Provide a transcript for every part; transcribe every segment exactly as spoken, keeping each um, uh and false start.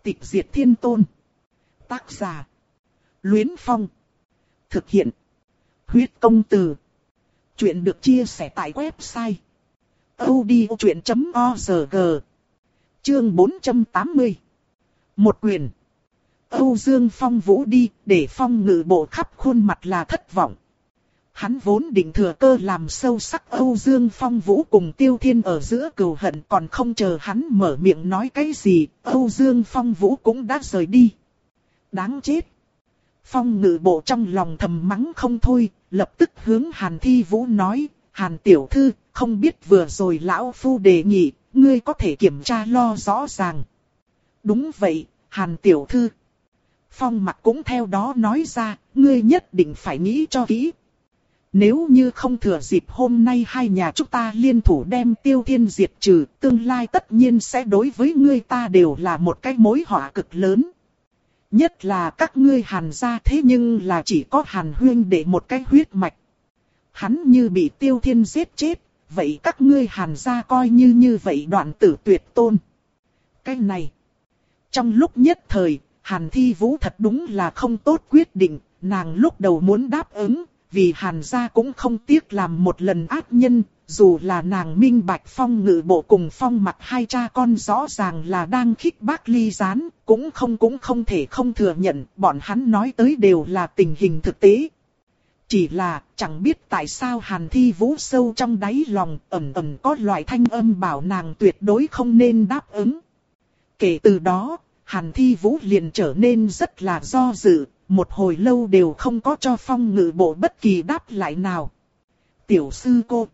Tịch diệt thiên tôn. Tác giả. Luyến Phong. Thực hiện. Huyết công từ. Chuyện được chia sẻ tại website audiochuyện chấm org. Chương bốn trăm tám mươi. Một quyền. Âu Dương Phong Vũ đi, để Phong Ngự Bộ khắp khuôn mặt là thất vọng. Hắn vốn định thừa cơ làm sâu sắc Âu Dương Phong Vũ cùng Tiêu Thiên ở giữa cừu hận, còn không chờ hắn mở miệng nói cái gì, Âu Dương Phong Vũ cũng đã rời đi. Đáng chết. Phong Ngự Bộ trong lòng thầm mắng không thôi, lập tức hướng Hàn Thi Vũ nói, Hàn tiểu thư, không biết vừa rồi lão phu đề nghị, ngươi có thể kiểm tra lo rõ ràng. Đúng vậy, Hàn tiểu thư. Phong Mặc cũng theo đó nói ra, ngươi nhất định phải nghĩ cho kỹ. Nếu như không thừa dịp hôm nay hai nhà chúng ta liên thủ đem Tiêu Thiên diệt trừ, tương lai tất nhiên sẽ đối với ngươi ta đều là một cái mối họa cực lớn. Nhất là các ngươi Hàn gia, thế nhưng là chỉ có Hàn huyên để một cái huyết mạch. Hắn như bị Tiêu Thiên giết chết, vậy các ngươi Hàn gia coi như như vậy đoạn tử tuyệt tôn. Cái này, trong lúc nhất thời, Hàn Thi Vũ thật đúng là không tốt quyết định, nàng lúc đầu muốn đáp ứng, vì Hàn gia cũng không tiếc làm một lần ác nhân, dù là nàng minh bạch Phong Ngự Bộ cùng Phong Mặc hai cha con rõ ràng là đang khích bác ly gián, cũng không cũng không thể không thừa nhận, bọn hắn nói tới đều là tình hình thực tế. Chỉ là, chẳng biết tại sao Hàn Thi Vũ sâu trong đáy lòng, ẩn ẩn có loại thanh âm bảo nàng tuyệt đối không nên đáp ứng. Kể từ đó, Hàn Thi Vũ liền trở nên rất là do dự, một hồi lâu đều không có cho Phong Ngự Bộ bất kỳ đáp lại nào. Tiểu sư cô.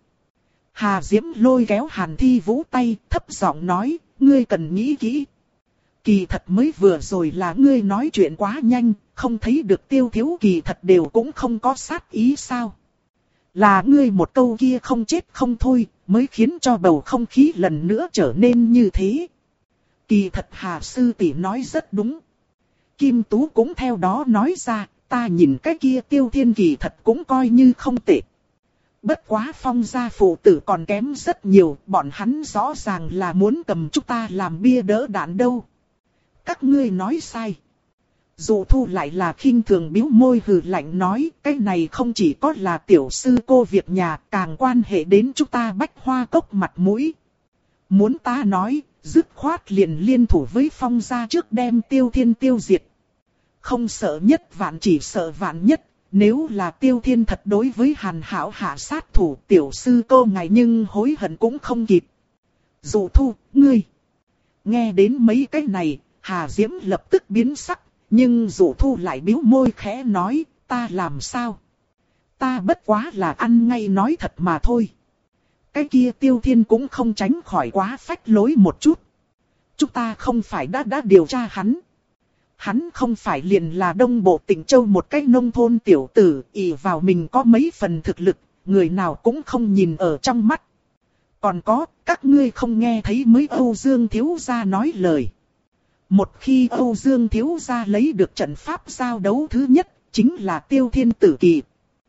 Hà Diễm lôi kéo Hàn Thi Vũ tay, thấp giọng nói, ngươi cần nghĩ kỹ. Kỳ thật mới vừa rồi là ngươi nói chuyện quá nhanh, không thấy được Tiêu thiếu kỳ thật đều cũng không có sát ý sao. Là ngươi một câu kia không chết không thôi, mới khiến cho bầu không khí lần nữa trở nên như thế. Kỳ thật Hà sư tỷ nói rất đúng. Kim Tú cũng theo đó nói ra, ta nhìn cái kia Tiêu Thiên kỳ thật cũng coi như không tệ. Bất quá Phong gia phụ tử còn kém rất nhiều, bọn hắn rõ ràng là muốn cầm chúng ta làm bia đỡ đạn đâu. Các ngươi nói sai. Dụ Thu lại là khinh thường bĩu môi hừ lạnh nói, cái này không chỉ có là tiểu sư cô việc nhà, càng quan hệ đến chúng ta Bách Hoa Cốc mặt mũi. Muốn ta nói, dứt khoát liền liên thủ với Phong gia trước đem Tiêu Thiên tiêu diệt. Không sợ nhất vạn chỉ sợ vạn nhất, nếu là Tiêu Thiên thật đối với Hàn Hảo hạ sát thủ, tiểu sư cô ngài nhưng hối hận cũng không kịp. Dụ Thu, ngươi. Nghe đến mấy cái này, Hà Diễm lập tức biến sắc, nhưng Dụ Thu lại bĩu môi khẽ nói, ta làm sao? Ta bất quá là ăn ngay nói thật mà thôi. Cái kia Tiêu Thiên cũng không tránh khỏi quá phách lối một chút. Chúng ta không phải đã đã điều tra hắn. Hắn không phải liền là Đông Bộ Tịnh Châu một cái nông thôn tiểu tử, ỷ vào mình có mấy phần thực lực, người nào cũng không nhìn ở trong mắt. Còn có, các ngươi không nghe thấy mới Âu Dương thiếu gia nói lời. Một khi Âu Dương thiếu gia lấy được trận pháp giao đấu thứ nhất, chính là Tiêu Thiên tử kỳ.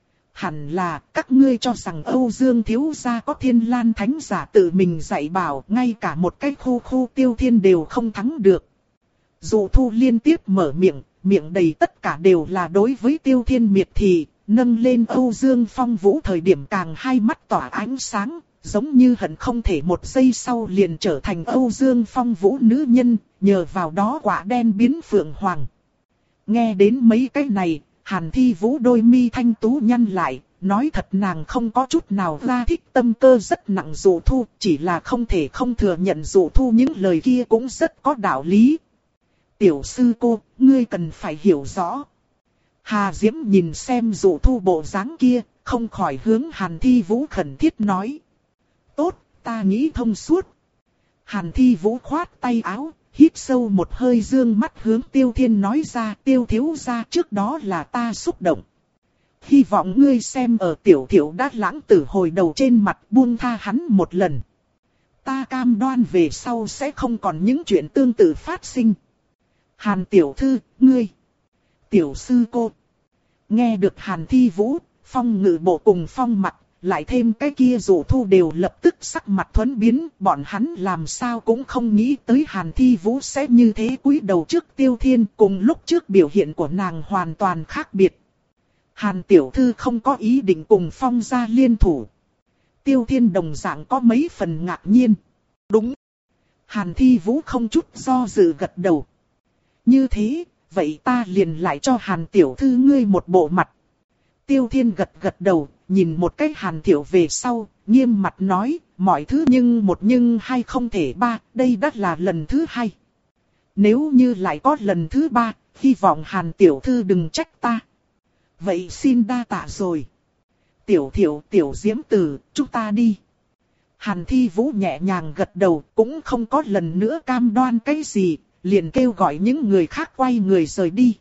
Hẳn là các ngươi cho rằng Âu Dương thiếu gia có Thiên Lan thánh giả tự mình dạy bảo, ngay cả một cái khu khu Tiêu Thiên đều không thắng được. Dụ Thu liên tiếp mở miệng, miệng đầy tất cả đều là đối với Tiêu Thiên miệt thị, nâng lên Âu Dương Phong Vũ thời điểm càng hai mắt tỏa ánh sáng, giống như hận không thể một giây sau liền trở thành Âu Dương Phong Vũ nữ nhân, nhờ vào đó quả đen biến phượng hoàng. Nghe đến mấy cái này, Hàn Thi Vũ đôi mi thanh tú nhăn lại, nói thật nàng không có chút nào ra thích, tâm cơ rất nặng Dụ Thu, chỉ là không thể không thừa nhận Dụ Thu những lời kia cũng rất có đạo lý. Tiểu sư cô, ngươi cần phải hiểu rõ. Hà Diễm nhìn xem Dụ Thu bộ dáng kia, không khỏi hướng Hàn Thi Vũ khẩn thiết nói. Tốt, ta nghĩ thông suốt. Hàn Thi Vũ khoát tay áo, hít sâu một hơi dương mắt hướng Tiêu Thiên nói ra, Tiêu thiếu gia trước đó là ta xúc động. Hy vọng ngươi xem ở tiểu thiểu đã lãng tử hồi đầu trên mặt buông tha hắn một lần. Ta cam đoan về sau sẽ không còn những chuyện tương tự phát sinh. Hàn tiểu thư, ngươi. Tiểu sư cô. Nghe được Hàn Thi Vũ, Phong Ngự Bộ cùng Phong Mặc, lại thêm cái kia Dụ Thu đều lập tức sắc mặt thuẫn biến, bọn hắn làm sao cũng không nghĩ tới Hàn Thi Vũ sẽ như thế cúi đầu trước Tiêu Thiên, cùng lúc trước biểu hiện của nàng hoàn toàn khác biệt. Hàn tiểu thư không có ý định cùng Phong gia liên thủ. Tiêu Thiên đồng dạng có mấy phần ngạc nhiên. Đúng. Hàn Thi Vũ không chút do dự gật đầu. Như thế, vậy ta liền lại cho Hàn tiểu thư ngươi một bộ mặt. Tiêu Thiên gật gật đầu, nhìn một cái Hàn Thiệu về sau, nghiêm mặt nói, mọi thứ nhưng một nhưng hai không thể ba, đây đã là lần thứ hai. Nếu như lại có lần thứ ba, hy vọng Hàn tiểu thư đừng trách ta. Vậy xin đa tạ rồi. Tiểu Thiệu, Tiểu Diễm Tử, chúng ta đi. Hàn Thi Vũ nhẹ nhàng gật đầu, cũng không có lần nữa cam đoan cái gì, liền kêu gọi những người khác quay người rời đi.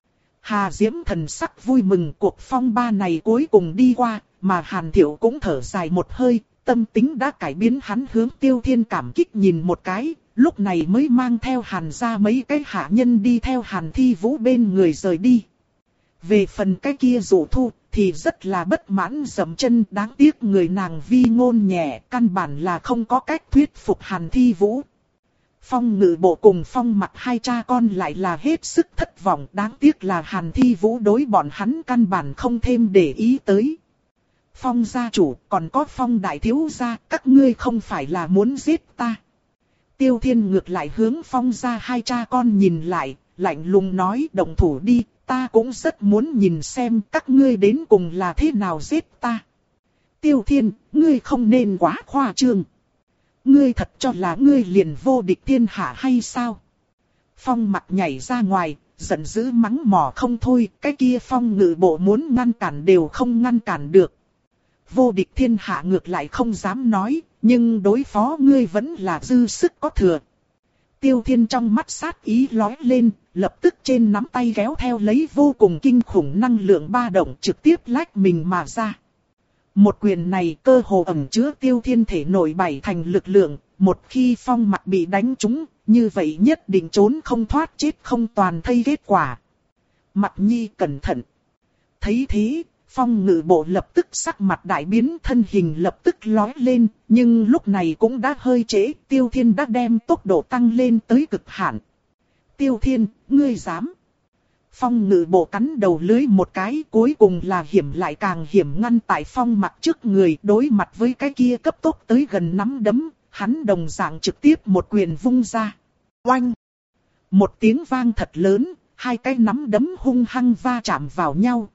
Hà Diễm thần sắc vui mừng, cuộc phong ba này cuối cùng đi qua, mà Hàn Thiệu cũng thở dài một hơi, tâm tính đã cải biến, hắn hướng Tiêu Thiên cảm kích nhìn một cái, lúc này mới mang theo Hàn ra mấy cái hạ nhân đi theo Hàn Thi Vũ bên người rời đi. Về phần cái kia Dụ Thu thì rất là bất mãn dậm chân, đáng tiếc người nàng vi ngôn nhẹ, căn bản là không có cách thuyết phục Hàn Thi Vũ. Phong Ngự Bộ cùng Phong Mặc hai cha con lại là hết sức thất vọng, đáng tiếc là Hàn Thi Vũ đối bọn hắn căn bản không thêm để ý tới. Phong gia chủ, còn có Phong đại thiếu gia, các ngươi không phải là muốn giết ta. Tiêu Thiên ngược lại hướng Phong gia hai cha con nhìn lại, lạnh lùng nói, động thủ đi, ta cũng rất muốn nhìn xem các ngươi đến cùng là thế nào giết ta. Tiêu Thiên, ngươi không nên quá khoa trương. Ngươi thật cho là ngươi liền vô địch thiên hạ hay sao? Phong Mặc nhảy ra ngoài, giận dữ mắng mỏ không thôi, cái kia Phong Ngự Bộ muốn ngăn cản đều không ngăn cản được. Vô địch thiên hạ ngược lại không dám nói, nhưng đối phó ngươi vẫn là dư sức có thừa. Tiêu Thiên trong mắt sát ý lóe lên, lập tức trên nắm tay kéo theo lấy vô cùng kinh khủng năng lượng ba động trực tiếp lách mình mà ra. Một quyền này cơ hồ ẩn chứa Tiêu Thiên thể nội bảy thành lực lượng, một khi Phong Mặc bị đánh trúng, như vậy nhất định trốn không thoát chết không toàn thây kết quả. Mặc Nhi cẩn thận. Thấy thế, Phong Ngự Bộ lập tức sắc mặt đại biến, thân hình lập tức lói lên, nhưng lúc này cũng đã hơi trễ, Tiêu Thiên đã đem tốc độ tăng lên tới cực hạn. Tiêu Thiên, ngươi dám? Phong Ngự Bộ cắn đầu lưới một cái, cuối cùng là hiểm lại càng hiểm, ngăn tại Phong Mặc trước người, đối mặt với cái kia cấp tốc tới gần nắm đấm, hắn đồng dạng trực tiếp một quyền vung ra. Oanh! Một tiếng vang thật lớn, hai cái nắm đấm hung hăng va chạm vào nhau.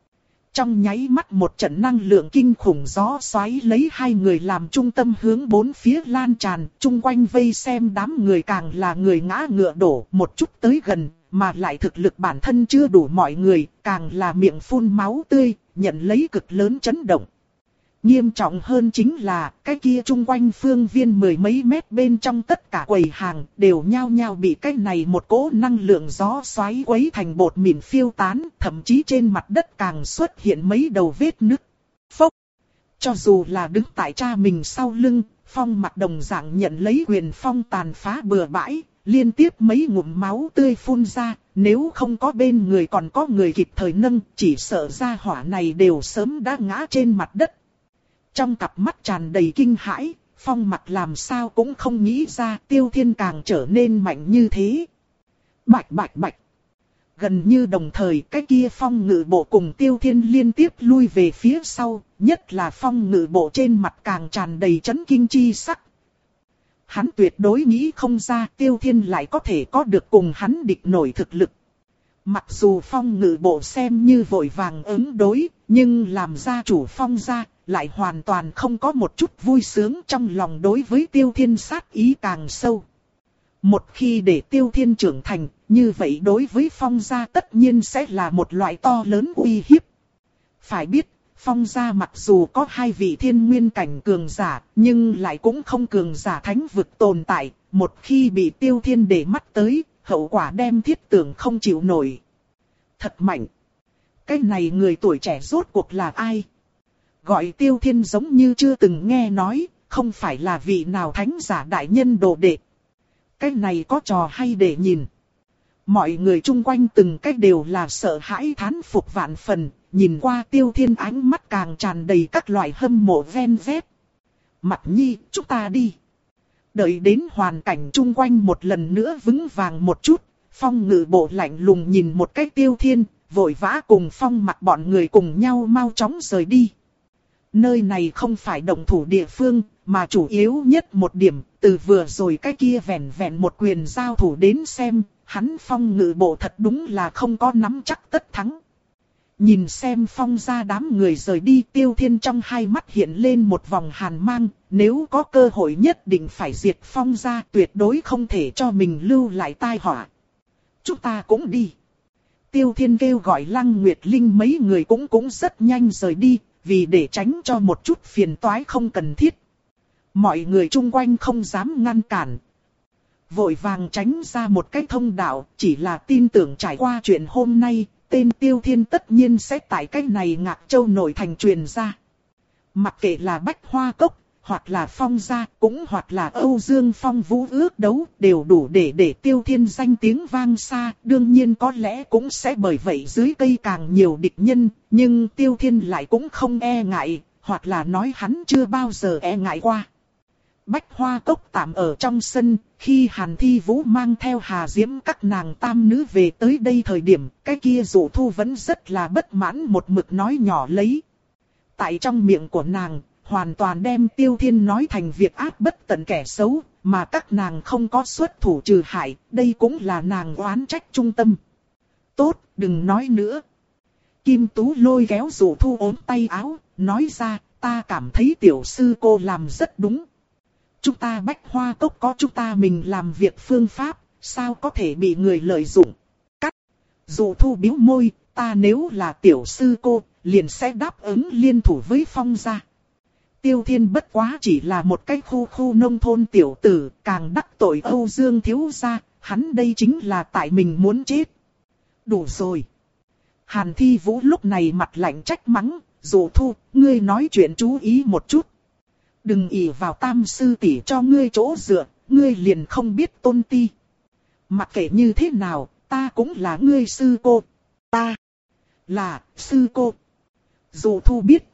Trong nháy mắt một trận năng lượng kinh khủng gió xoáy lấy hai người làm trung tâm hướng bốn phía lan tràn, chung quanh vây xem đám người càng là người ngã ngựa đổ, một chút tới gần, mà lại thực lực bản thân chưa đủ mọi người, càng là miệng phun máu tươi, nhận lấy cực lớn chấn động. Nghiêm trọng hơn chính là, cái kia chung quanh phương viên mười mấy mét bên trong tất cả quầy hàng, đều nhao nhao bị cái này một cỗ năng lượng gió xoáy quấy thành bột mịn phiêu tán, thậm chí trên mặt đất càng xuất hiện mấy đầu vết nứt. Phốc! Cho dù là đứng tại cha mình sau lưng, Phong Mặc đồng dạng nhận lấy quyền phong tàn phá bừa bãi, liên tiếp mấy ngụm máu tươi phun ra, nếu không có bên người còn có người kịp thời nâng, chỉ sợ ra hỏa này đều sớm đã ngã trên mặt đất. Trong cặp mắt tràn đầy kinh hãi, Phong Mặc làm sao cũng không nghĩ ra Tiêu Thiên càng trở nên mạnh như thế. Bạch bạch bạch. Gần như đồng thời cái kia Phong Ngự Bộ cùng Tiêu Thiên liên tiếp lui về phía sau, nhất là Phong Ngự Bộ trên mặt càng tràn đầy chấn kinh chi sắc. Hắn tuyệt đối nghĩ không ra Tiêu Thiên lại có thể có được cùng hắn địch nổi thực lực. Mặc dù Phong Ngự Bộ xem như vội vàng ứng đối, nhưng làm gia chủ Phong gia, lại hoàn toàn không có một chút vui sướng, trong lòng đối với Tiêu Thiên sát ý càng sâu. Một khi để Tiêu Thiên trưởng thành, như vậy đối với Phong gia tất nhiên sẽ là một loại to lớn uy hiếp. Phải biết, Phong gia mặc dù có hai vị thiên nguyên cảnh cường giả, nhưng lại cũng không cường giả thánh vực tồn tại, một khi bị Tiêu Thiên để mắt tới, hậu quả đem thiết tưởng không chịu nổi. Thật mạnh. Cái này người tuổi trẻ rốt cuộc là ai? Gọi Tiêu Thiên giống như chưa từng nghe nói, không phải là vị nào thánh giả đại nhân đồ đệ. Cái này có trò hay để nhìn. Mọi người chung quanh từng cách đều là sợ hãi thán phục vạn phần, nhìn qua Tiêu Thiên ánh mắt càng tràn đầy các loại hâm mộ ven vét. Mặt Nhi, chúng ta đi. Đợi đến hoàn cảnh chung quanh một lần nữa vững vàng một chút, Phong Ngự Bộ lạnh lùng nhìn một cái Tiêu Thiên, vội vã cùng Phong Mặc bọn người cùng nhau mau chóng rời đi. Nơi này không phải động thủ địa phương, mà chủ yếu nhất một điểm, từ vừa rồi cái kia vẹn vẹn một quyền giao thủ đến xem, hắn Phong Ngự Bộ thật đúng là không có nắm chắc tất thắng. Nhìn xem Phong gia đám người rời đi, Tiêu Thiên trong hai mắt hiện lên một vòng hàn mang, nếu có cơ hội nhất định phải diệt Phong gia, tuyệt đối không thể cho mình lưu lại tai họa. Chúng ta cũng đi. Tiêu Thiên kêu gọi Lăng Nguyệt Linh mấy người cũng cũng rất nhanh rời đi, vì để tránh cho một chút phiền toái không cần thiết. Mọi người chung quanh không dám ngăn cản. Vội vàng tránh ra một cái thông đạo, chỉ là tin tưởng trải qua chuyện hôm nay, tên Tiêu Thiên tất nhiên sẽ tại cái này Ngạc Châu nội thành truyền ra. Mặc kệ là Bách Hoa Cốc, hoặc là Phong gia, cũng hoặc là Âu Dương Phong Vũ ước đấu, đều đủ để để Tiêu Thiên danh tiếng vang xa. Đương nhiên có lẽ cũng sẽ bởi vậy dưới cây càng nhiều địch nhân, nhưng Tiêu Thiên lại cũng không e ngại, hoặc là nói hắn chưa bao giờ e ngại qua. Bách Hoa Cốc tạm ở trong sân, khi Hàn Thi Vũ mang theo Hà Diễm các nàng tam nữ về tới đây thời điểm, cái kia Dụ Thu vẫn rất là bất mãn một mực nói nhỏ lấy. Tại trong miệng của nàng, hoàn toàn đem Tiêu Thiên nói thành việc ác bất tận kẻ xấu, mà các nàng không có xuất thủ trừ hại, đây cũng là nàng oán trách trung tâm. Tốt, đừng nói nữa. Kim Tú lôi kéo Dụ Thu ốm tay áo, nói ra, ta cảm thấy tiểu sư cô làm rất đúng. Chúng ta Bách Hoa Cốc có chúng ta mình làm việc phương pháp, sao có thể bị người lợi dụng. Cắt. Dụ Thu bĩu môi, ta nếu là tiểu sư cô, liền sẽ đáp ứng liên thủ với Phong gia. Tiêu Thiên bất quá chỉ là một cái khu khu nông thôn tiểu tử, càng đắc tội Âu Dương thiếu gia, hắn đây chính là tại mình muốn chết. Đủ rồi. Hàn Thi Vũ lúc này mặt lạnh trách mắng, Dụ Thu, ngươi nói chuyện chú ý một chút. Đừng ỷ vào tam sư tỷ cho ngươi chỗ dựa, ngươi liền không biết tôn ti. Mặc kệ như thế nào, ta cũng là ngươi sư cô. Ta là sư cô. Dụ Thu biết.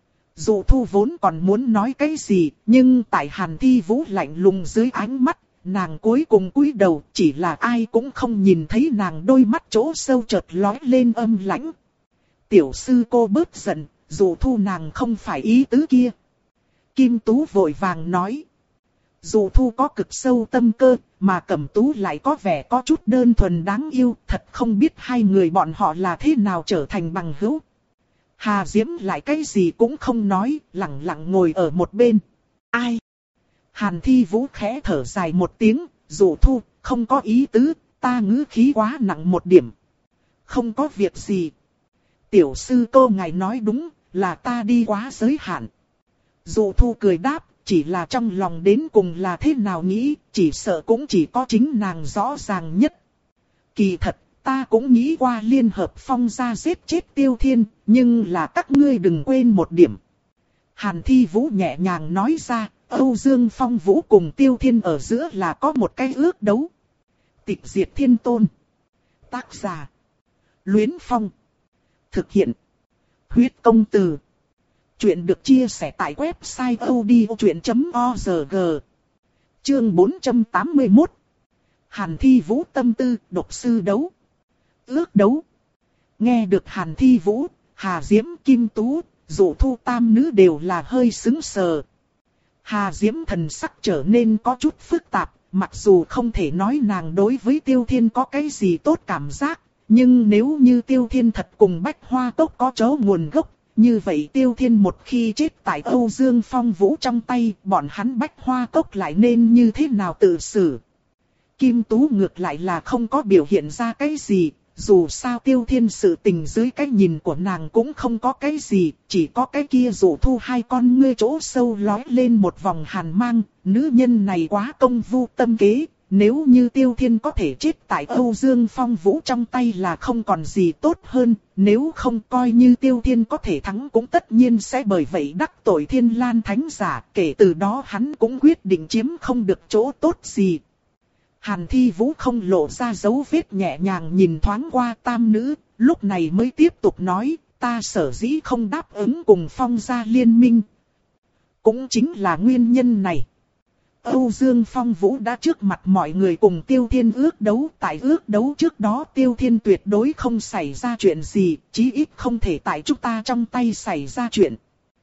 Dụ Thu vốn còn muốn nói cái gì, nhưng tại Hàn Thi Vũ lạnh lùng dưới ánh mắt, nàng cuối cùng cúi đầu, chỉ là ai cũng không nhìn thấy nàng đôi mắt chỗ sâu chợt lóe lên âm lãnh. Tiểu sư cô bớt giận, Dụ Thu nàng không phải ý tứ kia. Kim Tú vội vàng nói. Dụ Thu có cực sâu tâm cơ, mà Cẩm Tú lại có vẻ có chút đơn thuần đáng yêu, thật không biết hai người bọn họ là thế nào trở thành bằng hữu. Hà Diễm lại cái gì cũng không nói, lặng lặng ngồi ở một bên. Ai? Hàn Thi Vũ khẽ thở dài một tiếng, Dụ Thu, không có ý tứ, ta ngữ khí quá nặng một điểm. Không có việc gì. Tiểu sư cô ngài nói đúng, là ta đi quá giới hạn. Dụ Thu cười đáp, chỉ là trong lòng đến cùng là thế nào nghĩ, chỉ sợ cũng chỉ có chính nàng rõ ràng nhất. Kỳ thật, ta cũng nghĩ qua liên hợp Phong gia giết chết Tiêu Thiên, nhưng là các ngươi đừng quên một điểm. Hàn Thi Vũ nhẹ nhàng nói ra, Âu Dương Phong Vũ cùng Tiêu Thiên ở giữa là có một cái ước đấu. Tịch diệt thiên tôn. Tác giả. Luyến Phong. Thực hiện. Huyết công từ. Chuyện được chia sẻ tại website odchuyện chấm org. Chương bốn trăm tám mươi mốt. Hàn Thi Vũ tâm tư, độc sư đấu. Ước đấu. Nghe được Hàn Thi Vũ, Hà Diễm, Kim Tú, Dụ Thu tam nữ đều là hơi sững sờ. Hà Diễm thần sắc trở nên có chút phức tạp, mặc dù không thể nói nàng đối với Tiêu Thiên có cái gì tốt cảm giác, nhưng nếu như Tiêu Thiên thật cùng Bách Hoa Cốc có chỗ nguồn gốc, như vậy Tiêu Thiên một khi chết tại Âu Dương Phong Vũ trong tay, bọn hắn Bách Hoa Cốc lại nên như thế nào tự xử. Kim Tú ngược lại là không có biểu hiện ra cái gì, dù sao Tiêu Thiên sự tình dưới cái nhìn của nàng cũng không có cái gì, chỉ có cái kia Dụ Thu hai con ngươi chỗ sâu lói lên một vòng hàn mang, nữ nhân này quá công vu tâm kế, nếu như Tiêu Thiên có thể chết tại Âu Dương Phong Vũ trong tay là không còn gì tốt hơn, nếu không coi như Tiêu Thiên có thể thắng cũng tất nhiên sẽ bởi vậy đắc tội Thiên Lan Thánh Giả, kể từ đó hắn cũng quyết định chiếm không được chỗ tốt gì. Hàn Thi Vũ không lộ ra dấu vết, nhẹ nhàng nhìn thoáng qua tam nữ, lúc này mới tiếp tục nói, ta sở dĩ không đáp ứng cùng Phong gia liên minh. Cũng chính là nguyên nhân này. Âu Dương Phong Vũ đã trước mặt mọi người cùng Tiêu Thiên ước đấu, tại ước đấu trước đó Tiêu Thiên tuyệt đối không xảy ra chuyện gì, chí ít không thể tại chúng ta trong tay xảy ra chuyện.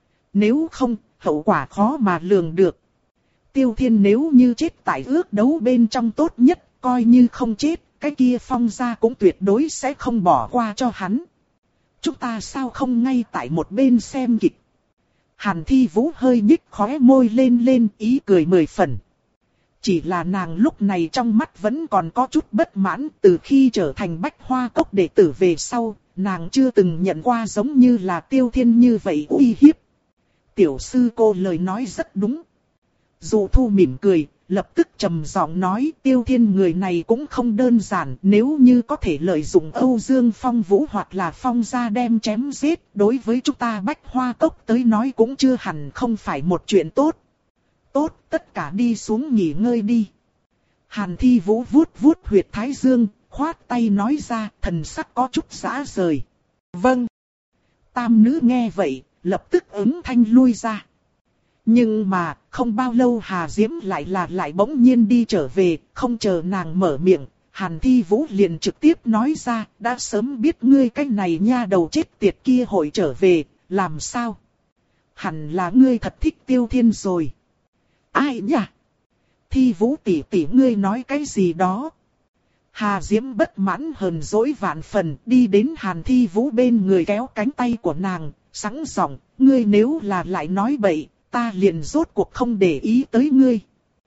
Nếu không, hậu quả khó mà lường được. Tiêu Thiên nếu như chết tại ước đấu bên trong tốt nhất, coi như không chết, cái kia Phong gia cũng tuyệt đối sẽ không bỏ qua cho hắn. Chúng ta sao không ngay tại một bên xem kịch. Hàn Thi Vũ hơi nhích khóe môi lên lên, ý cười mười phần. Chỉ là nàng lúc này trong mắt vẫn còn có chút bất mãn, từ khi trở thành Bách Hoa Cốc đệ tử về sau, nàng chưa từng nhận qua giống như là Tiêu Thiên như vậy uy hiếp. Tiểu sư cô lời nói rất đúng. Dụ Thu mỉm cười, lập tức trầm giọng nói, Tiêu Thiên người này cũng không đơn giản, nếu như có thể lợi dụng Âu Dương Phong Vũ hoặc là Phong gia đem chém giết, đối với chúng ta Bách Hoa Cốc tới nói cũng chưa hẳn không phải một chuyện tốt. Tốt, tất cả đi xuống nghỉ ngơi đi. Hàn Thi Vũ vuốt vuốt huyệt thái dương, khoát tay nói ra, thần sắc có chút rã rời. Vâng. Tam nữ nghe vậy, lập tức ứng thanh lui ra. Nhưng mà, không bao lâu Hà Diễm lại là lại bỗng nhiên đi trở về, không chờ nàng mở miệng, Hàn Thi Vũ liền trực tiếp nói ra, đã sớm biết ngươi cái này nha đầu chết tiệt kia hội trở về, làm sao? Hẳn là ngươi thật thích Tiêu Thiên rồi. Ai nhỉ? Thi Vũ tỷ tỷ ngươi nói cái gì đó? Hà Diễm bất mãn hờn dỗi vạn phần, đi đến Hàn Thi Vũ bên người kéo cánh tay của nàng, sẵn giọng, ngươi nếu là lại nói bậy, ta liền rốt cuộc không để ý tới ngươi.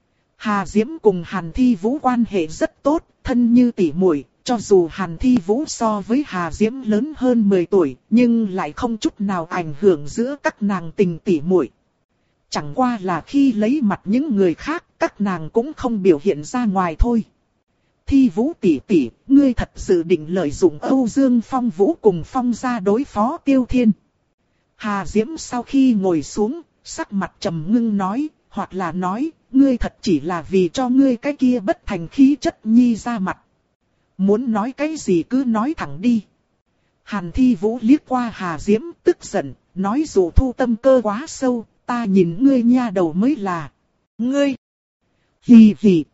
Hà Diễm cùng Hàn Thi Vũ quan hệ rất tốt, thân như tỷ muội, cho dù Hàn Thi Vũ so với Hà Diễm lớn hơn mười tuổi, nhưng lại không chút nào ảnh hưởng giữa các nàng tình tỷ muội. Chẳng qua là khi lấy mặt những người khác, các nàng cũng không biểu hiện ra ngoài thôi. Thi Vũ tỷ tỷ, ngươi thật sự định lợi dụng Âu Dương Phong Vũ cùng Phong gia đối phó Tiêu Thiên. Hà Diễm sau khi ngồi xuống, sắc mặt trầm ngưng nói, hoặc là nói, ngươi thật chỉ là vì cho ngươi cái kia bất thành khí chất nhi ra mặt. Muốn nói cái gì cứ nói thẳng đi. Hàn Thi Vũ liếc qua Hà Diễm, tức giận, nói dù Thu tâm cơ quá sâu, ta nhìn ngươi nha đầu mới là. Ngươi! Hì hì!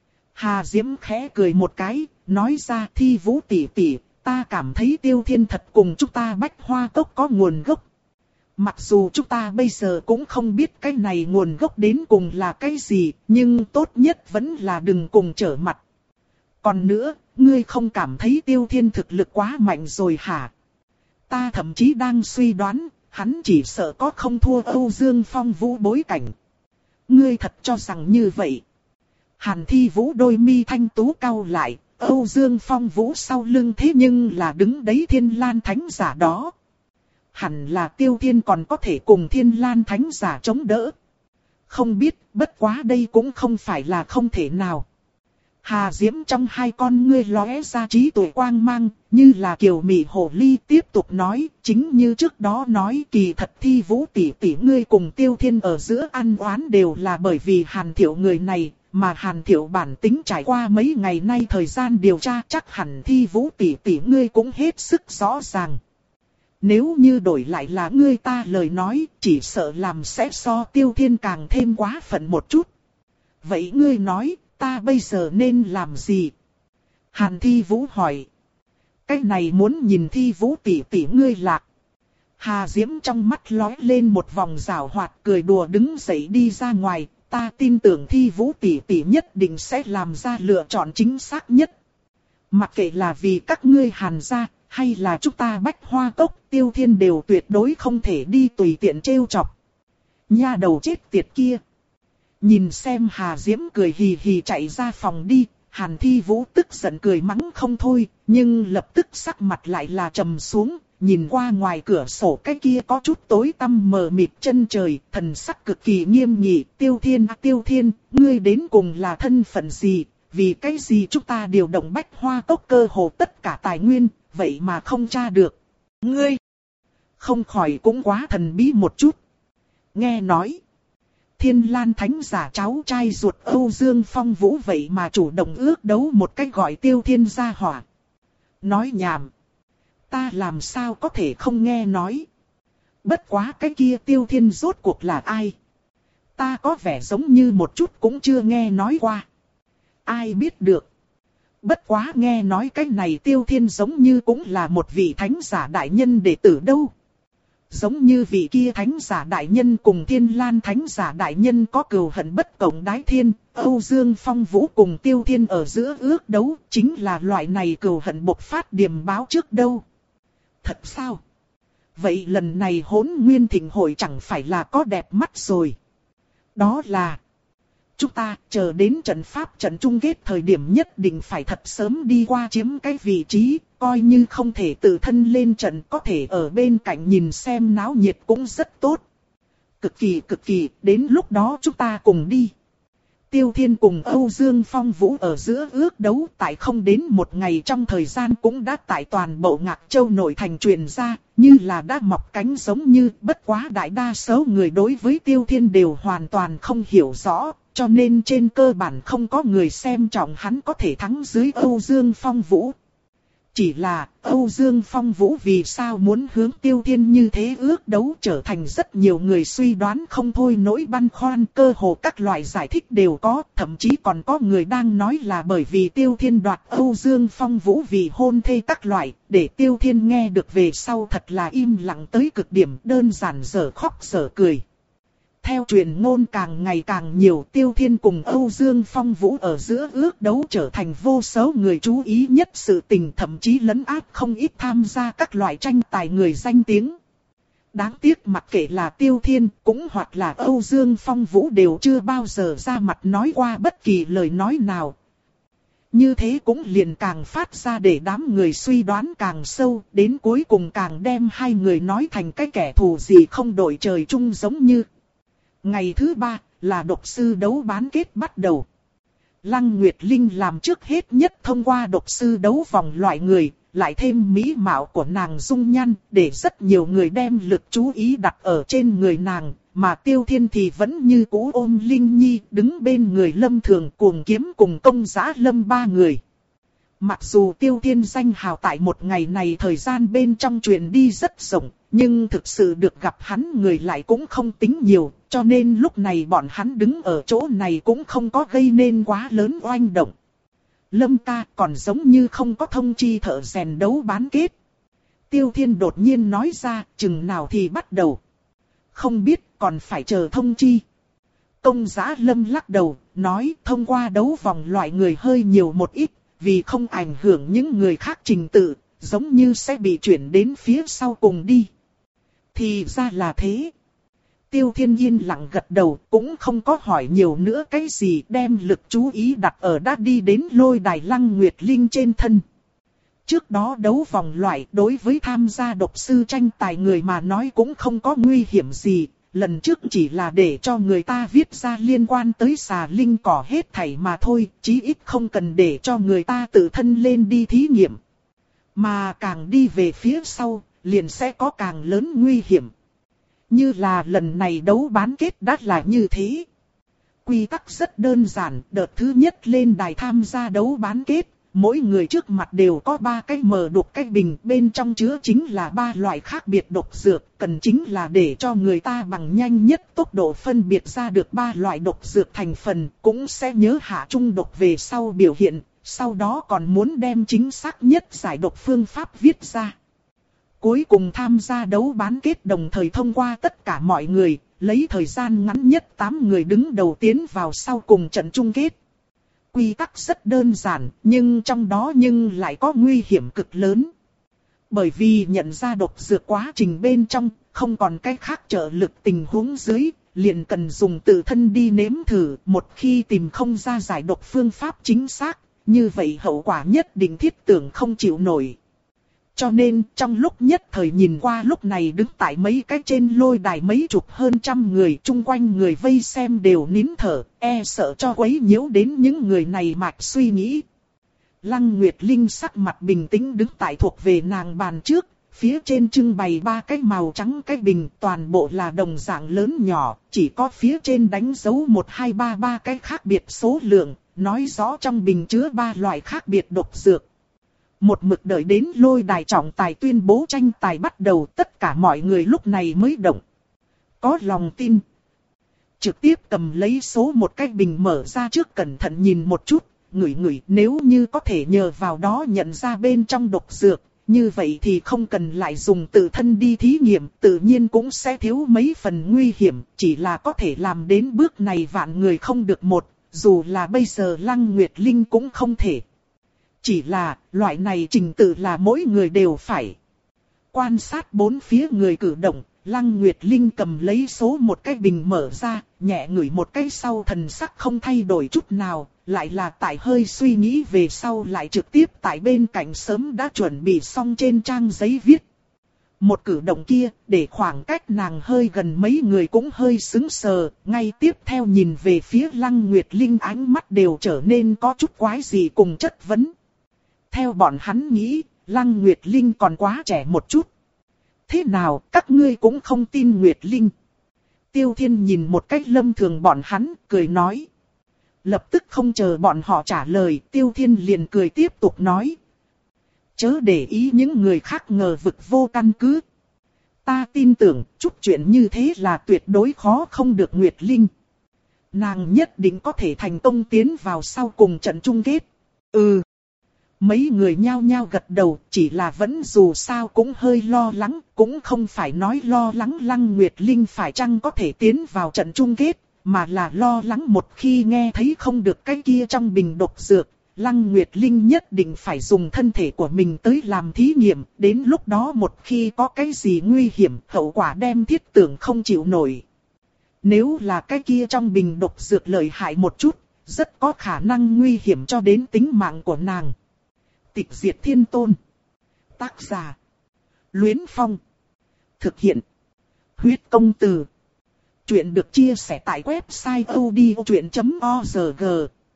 Hà Diễm khẽ cười một cái, nói ra Thi Vũ tỷ tỷ, ta cảm thấy Tiêu Thiên thật cùng chúng ta Bách Hoa Cốc có nguồn gốc. Mặc dù chúng ta bây giờ cũng không biết cái này nguồn gốc đến cùng là cái gì, nhưng tốt nhất vẫn là đừng cùng trở mặt. Còn nữa, ngươi không cảm thấy Tiêu Thiên thực lực quá mạnh rồi hả? Ta thậm chí đang suy đoán, hắn chỉ sợ có không thua Âu Dương Phong Vũ bối cảnh. Ngươi thật cho rằng như vậy? Hàn Thi Vũ đôi mi thanh tú cau lại, Âu Dương Phong Vũ sau lưng thế nhưng là đứng đấy Thiên Lan Thánh giả đó. Hẳn là Tiêu Thiên còn có thể cùng Thiên Lan Thánh giả chống đỡ. Không biết, bất quá đây cũng không phải là không thể nào. Hà Diễm trong hai con ngươi lóe ra trí tuệ quang mang, như là kiều mị hồ ly tiếp tục nói, chính như trước đó nói kỳ thật Thi Vũ tỷ tỷ ngươi cùng Tiêu Thiên ở giữa ăn oán đều là bởi vì Hàn Thiệu người này, mà Hàn Thiệu bản tính trải qua mấy ngày nay thời gian điều tra chắc hẳn Thi Vũ tỷ tỷ ngươi cũng hết sức rõ ràng. Nếu như đổi lại là ngươi ta lời nói, chỉ sợ làm sẽ so Tiêu Thiên càng thêm quá phận một chút. Vậy ngươi nói, ta bây giờ nên làm gì? Hàn Thi Vũ hỏi. Cái này muốn nhìn Thi Vũ tỷ tỷ ngươi lạc. Hà Diễm trong mắt lóe lên một vòng rào hoạt cười đùa đứng dậy đi ra ngoài. Ta tin tưởng Thi Vũ tỷ tỷ nhất định sẽ làm ra lựa chọn chính xác nhất. Mặc kệ là vì các ngươi Hàn gia, hay là chúng ta Bách Hoa Cốc, Tiêu Thiên đều tuyệt đối không thể đi tùy tiện trêu chọc. Nha đầu chết tiệt kia. Nhìn xem Hà Diễm cười hì hì chạy ra phòng đi, Hàn Thi Vũ tức giận cười mắng không thôi, nhưng lập tức sắc mặt lại là trầm xuống, nhìn qua ngoài cửa sổ cái kia có chút tối tăm mờ mịt chân trời, thần sắc cực kỳ nghiêm nghị. Tiêu Thiên à, Tiêu Thiên, ngươi đến cùng là thân phận gì, vì cái gì chúng ta điều động Bách Hoa Cốc cơ hồ tất cả tài nguyên, vậy mà không tra được. Ngươi, không khỏi cũng quá thần bí một chút. Nghe nói, Thiên Lan Thánh giả cháu trai ruột Âu Dương Phong Vũ vậy mà chủ động ước đấu một cách gọi Tiêu Thiên ra hỏa. Nói nhảm. Ta làm sao có thể không nghe nói. Bất quá cái kia Tiêu Thiên rốt cuộc là ai? Ta có vẻ giống như một chút cũng chưa nghe nói qua. Ai biết được. Bất quá nghe nói cái này Tiêu Thiên giống như cũng là một vị thánh giả đại nhân đệ tử đâu. Giống như vị kia thánh giả đại nhân cùng Thiên Lan thánh giả đại nhân có cừu hận bất cộng đái thiên, Âu Dương Phong Vũ cùng Tiêu Thiên ở giữa ước đấu, chính là loại này cừu hận bộc phát điểm báo trước đâu. Thật sao? Vậy lần này Hỗn Nguyên Thịnh hội chẳng phải là có đẹp mắt rồi. Đó là... Chúng ta chờ đến trận pháp trận chung kết thời điểm nhất định phải thật sớm đi qua chiếm cái vị trí, coi như không thể tự thân lên trận có thể ở bên cạnh nhìn xem náo nhiệt cũng rất tốt. Cực kỳ cực kỳ, đến lúc đó chúng ta cùng đi. Tiêu Thiên cùng Âu Dương Phong Vũ ở giữa ước đấu tại không đến một ngày trong thời gian cũng đã tại toàn bộ Ngạc Châu nội thành truyền ra, như là đã mọc cánh giống như. Bất quá đại đa số người đối với Tiêu Thiên đều hoàn toàn không hiểu rõ, cho nên trên cơ bản không có người xem trọng hắn có thể thắng dưới Âu Dương Phong Vũ. Chỉ là Âu Dương Phong Vũ vì sao muốn hướng Tiêu Thiên như thế ước đấu trở thành rất nhiều người suy đoán không thôi nỗi băn khoăn, cơ hồ các loại giải thích đều có, thậm chí còn có người đang nói là bởi vì Tiêu Thiên đoạt Âu Dương Phong Vũ vì hôn thê các loại, để Tiêu Thiên nghe được về sau thật là im lặng tới cực điểm, đơn giản dở khóc dở cười. Theo truyền ngôn càng ngày càng nhiều, Tiêu Thiên cùng Âu Dương Phong Vũ ở giữa ước đấu trở thành vô số người chú ý nhất sự tình, thậm chí lấn át không ít tham gia các loại tranh tài người danh tiếng. Đáng tiếc mặc kệ là Tiêu Thiên cũng hoặc là Âu Dương Phong Vũ đều chưa bao giờ ra mặt nói qua bất kỳ lời nói nào. Như thế cũng liền càng phát ra để đám người suy đoán càng sâu, đến cuối cùng càng đem hai người nói thành cái kẻ thù gì không đội trời chung giống như. Ngày thứ ba là độc sư đấu bán kết bắt đầu. Lăng Nguyệt Linh làm trước hết nhất thông qua độc sư đấu vòng loại người, lại thêm mỹ mạo của nàng dung nhan, để rất nhiều người đem lực chú ý đặt ở trên người nàng, mà Tiêu Thiên thì vẫn như cũ ôm Linh Nhi đứng bên người Lâm Thường cuồng kiếm cùng Công Giá Lâm ba người. Mặc dù Tiêu Thiên danh hào tại một ngày này thời gian bên trong truyền đi rất rộng, nhưng thực sự được gặp hắn người lại cũng không tính nhiều, cho nên lúc này bọn hắn đứng ở chỗ này cũng không có gây nên quá lớn oanh động. Lâm ca còn giống như không có thông chi thợ rèn đấu bán kết. Tiêu Thiên đột nhiên nói ra, chừng nào thì bắt đầu. Không biết còn phải chờ thông chi. Công Giá Lâm lắc đầu, nói thông qua đấu vòng loại người hơi nhiều một ít, vì không ảnh hưởng những người khác trình tự, giống như sẽ bị chuyển đến phía sau cùng đi. Thì ra là thế. Tiêu Thiên yên lặng gật đầu, cũng không có hỏi nhiều nữa cái gì, đem lực chú ý đặt ở đã đi đến lôi đài Lăng Nguyệt Linh trên thân. Trước đó đấu vòng loại đối với tham gia độc sư tranh tài người mà nói cũng không có nguy hiểm gì, lần trước chỉ là để cho người ta viết ra liên quan tới xà linh cỏ hết thảy mà thôi, chí ít không cần để cho người ta tự thân lên đi thí nghiệm. Mà càng đi về phía sau, liền sẽ có càng lớn nguy hiểm. Như là lần này đấu bán kết đã là như thế. Quy tắc rất đơn giản, đợt thứ nhất lên đài tham gia đấu bán kết, mỗi người trước mặt đều có ba cái mờ đục cái bình, bên trong chứa chính là ba loại khác biệt độc dược, cần chính là để cho người ta bằng nhanh nhất tốc độ phân biệt ra được ba loại độc dược thành phần, cũng sẽ nhớ hạ trung độc về sau biểu hiện, sau đó còn muốn đem chính xác nhất giải độc phương pháp viết ra. Cuối cùng tham gia đấu bán kết đồng thời thông qua tất cả mọi người, lấy thời gian ngắn nhất tám người đứng đầu tiến vào sau cùng trận chung kết. Quy tắc rất đơn giản, nhưng trong đó nhưng lại có nguy hiểm cực lớn. Bởi vì nhận ra độc dược quá trình bên trong, không còn cách khác trợ lực tình huống dưới, liền cần dùng tự thân đi nếm thử, một khi tìm không ra giải độc phương pháp chính xác, như vậy hậu quả nhất định thiết tưởng không chịu nổi. Cho nên trong lúc nhất thời nhìn qua lúc này đứng tại mấy cái trên lôi đài mấy chục hơn trăm người chung quanh người vây xem đều nín thở, e sợ cho quấy nhiễu đến những người này mạch suy nghĩ. Lăng Nguyệt Linh sắc mặt bình tĩnh đứng tại thuộc về nàng bàn trước, Phía trên trưng bày ba cái màu trắng cái bình, toàn bộ là đồng dạng lớn nhỏ, chỉ có phía trên đánh dấu một hai ba ba cái khác biệt số lượng, nói rõ trong bình chứa ba loại khác biệt độc dược. Một mực đợi đến lôi đài trọng tài tuyên bố tranh tài bắt đầu, tất cả mọi người lúc này mới động. Có lòng tin. Trực tiếp cầm lấy số một cái bình mở ra trước, cẩn thận nhìn một chút, ngửi ngửi, nếu như có thể nhờ vào đó nhận ra bên trong độc dược, như vậy thì không cần lại dùng tự thân đi thí nghiệm, tự nhiên cũng sẽ thiếu mấy phần nguy hiểm, chỉ là có thể làm đến bước này vạn người không được một, dù là bây giờ Lăng Nguyệt Linh cũng không thể. Chỉ là, loại này trình tự là mỗi người đều phải quan sát bốn phía người cử động. Lăng Nguyệt Linh cầm lấy số một cái bình mở ra, nhẹ ngửi một cái sau thần sắc không thay đổi chút nào, lại là tại hơi suy nghĩ về sau lại trực tiếp tại bên cạnh sớm đã chuẩn bị xong trên trang giấy viết. Một cử động kia, để khoảng cách nàng hơi gần mấy người cũng hơi sững sờ, ngay tiếp theo nhìn về phía Lăng Nguyệt Linh ánh mắt đều trở nên có chút quái dị cùng chất vấn. Theo bọn hắn nghĩ, Lăng Nguyệt Linh còn quá trẻ một chút. Thế nào, các ngươi cũng không tin Nguyệt Linh? Tiêu Thiên nhìn một cách lâm thường bọn hắn, cười nói. Lập tức không chờ bọn họ trả lời, Tiêu Thiên liền cười tiếp tục nói. Chớ để ý những người khác ngờ vực vô căn cứ. Ta tin tưởng, chút chuyện như thế là tuyệt đối khó không được Nguyệt Linh. Nàng nhất định có thể thành công tiến vào sau cùng trận chung kết. Ừ. Mấy người nhao nhao gật đầu, chỉ là vẫn dù sao cũng hơi lo lắng, cũng không phải nói lo lắng Lăng Nguyệt Linh phải chăng có thể tiến vào trận chung kết, mà là lo lắng một khi nghe thấy không được cái kia trong bình độc dược, Lăng Nguyệt Linh nhất định phải dùng thân thể của mình tới làm thí nghiệm, đến lúc đó một khi có cái gì nguy hiểm, hậu quả đem thiết tưởng không chịu nổi. Nếu là cái kia trong bình độc dược lợi hại một chút, rất có khả năng nguy hiểm cho đến tính mạng của nàng. Tịch Diệt Thiên Tôn. Tác giả: Luyến Phong. Thực hiện: Huyết Công Từ. Chuyện được chia sẻ tại website odchuyện chấm org.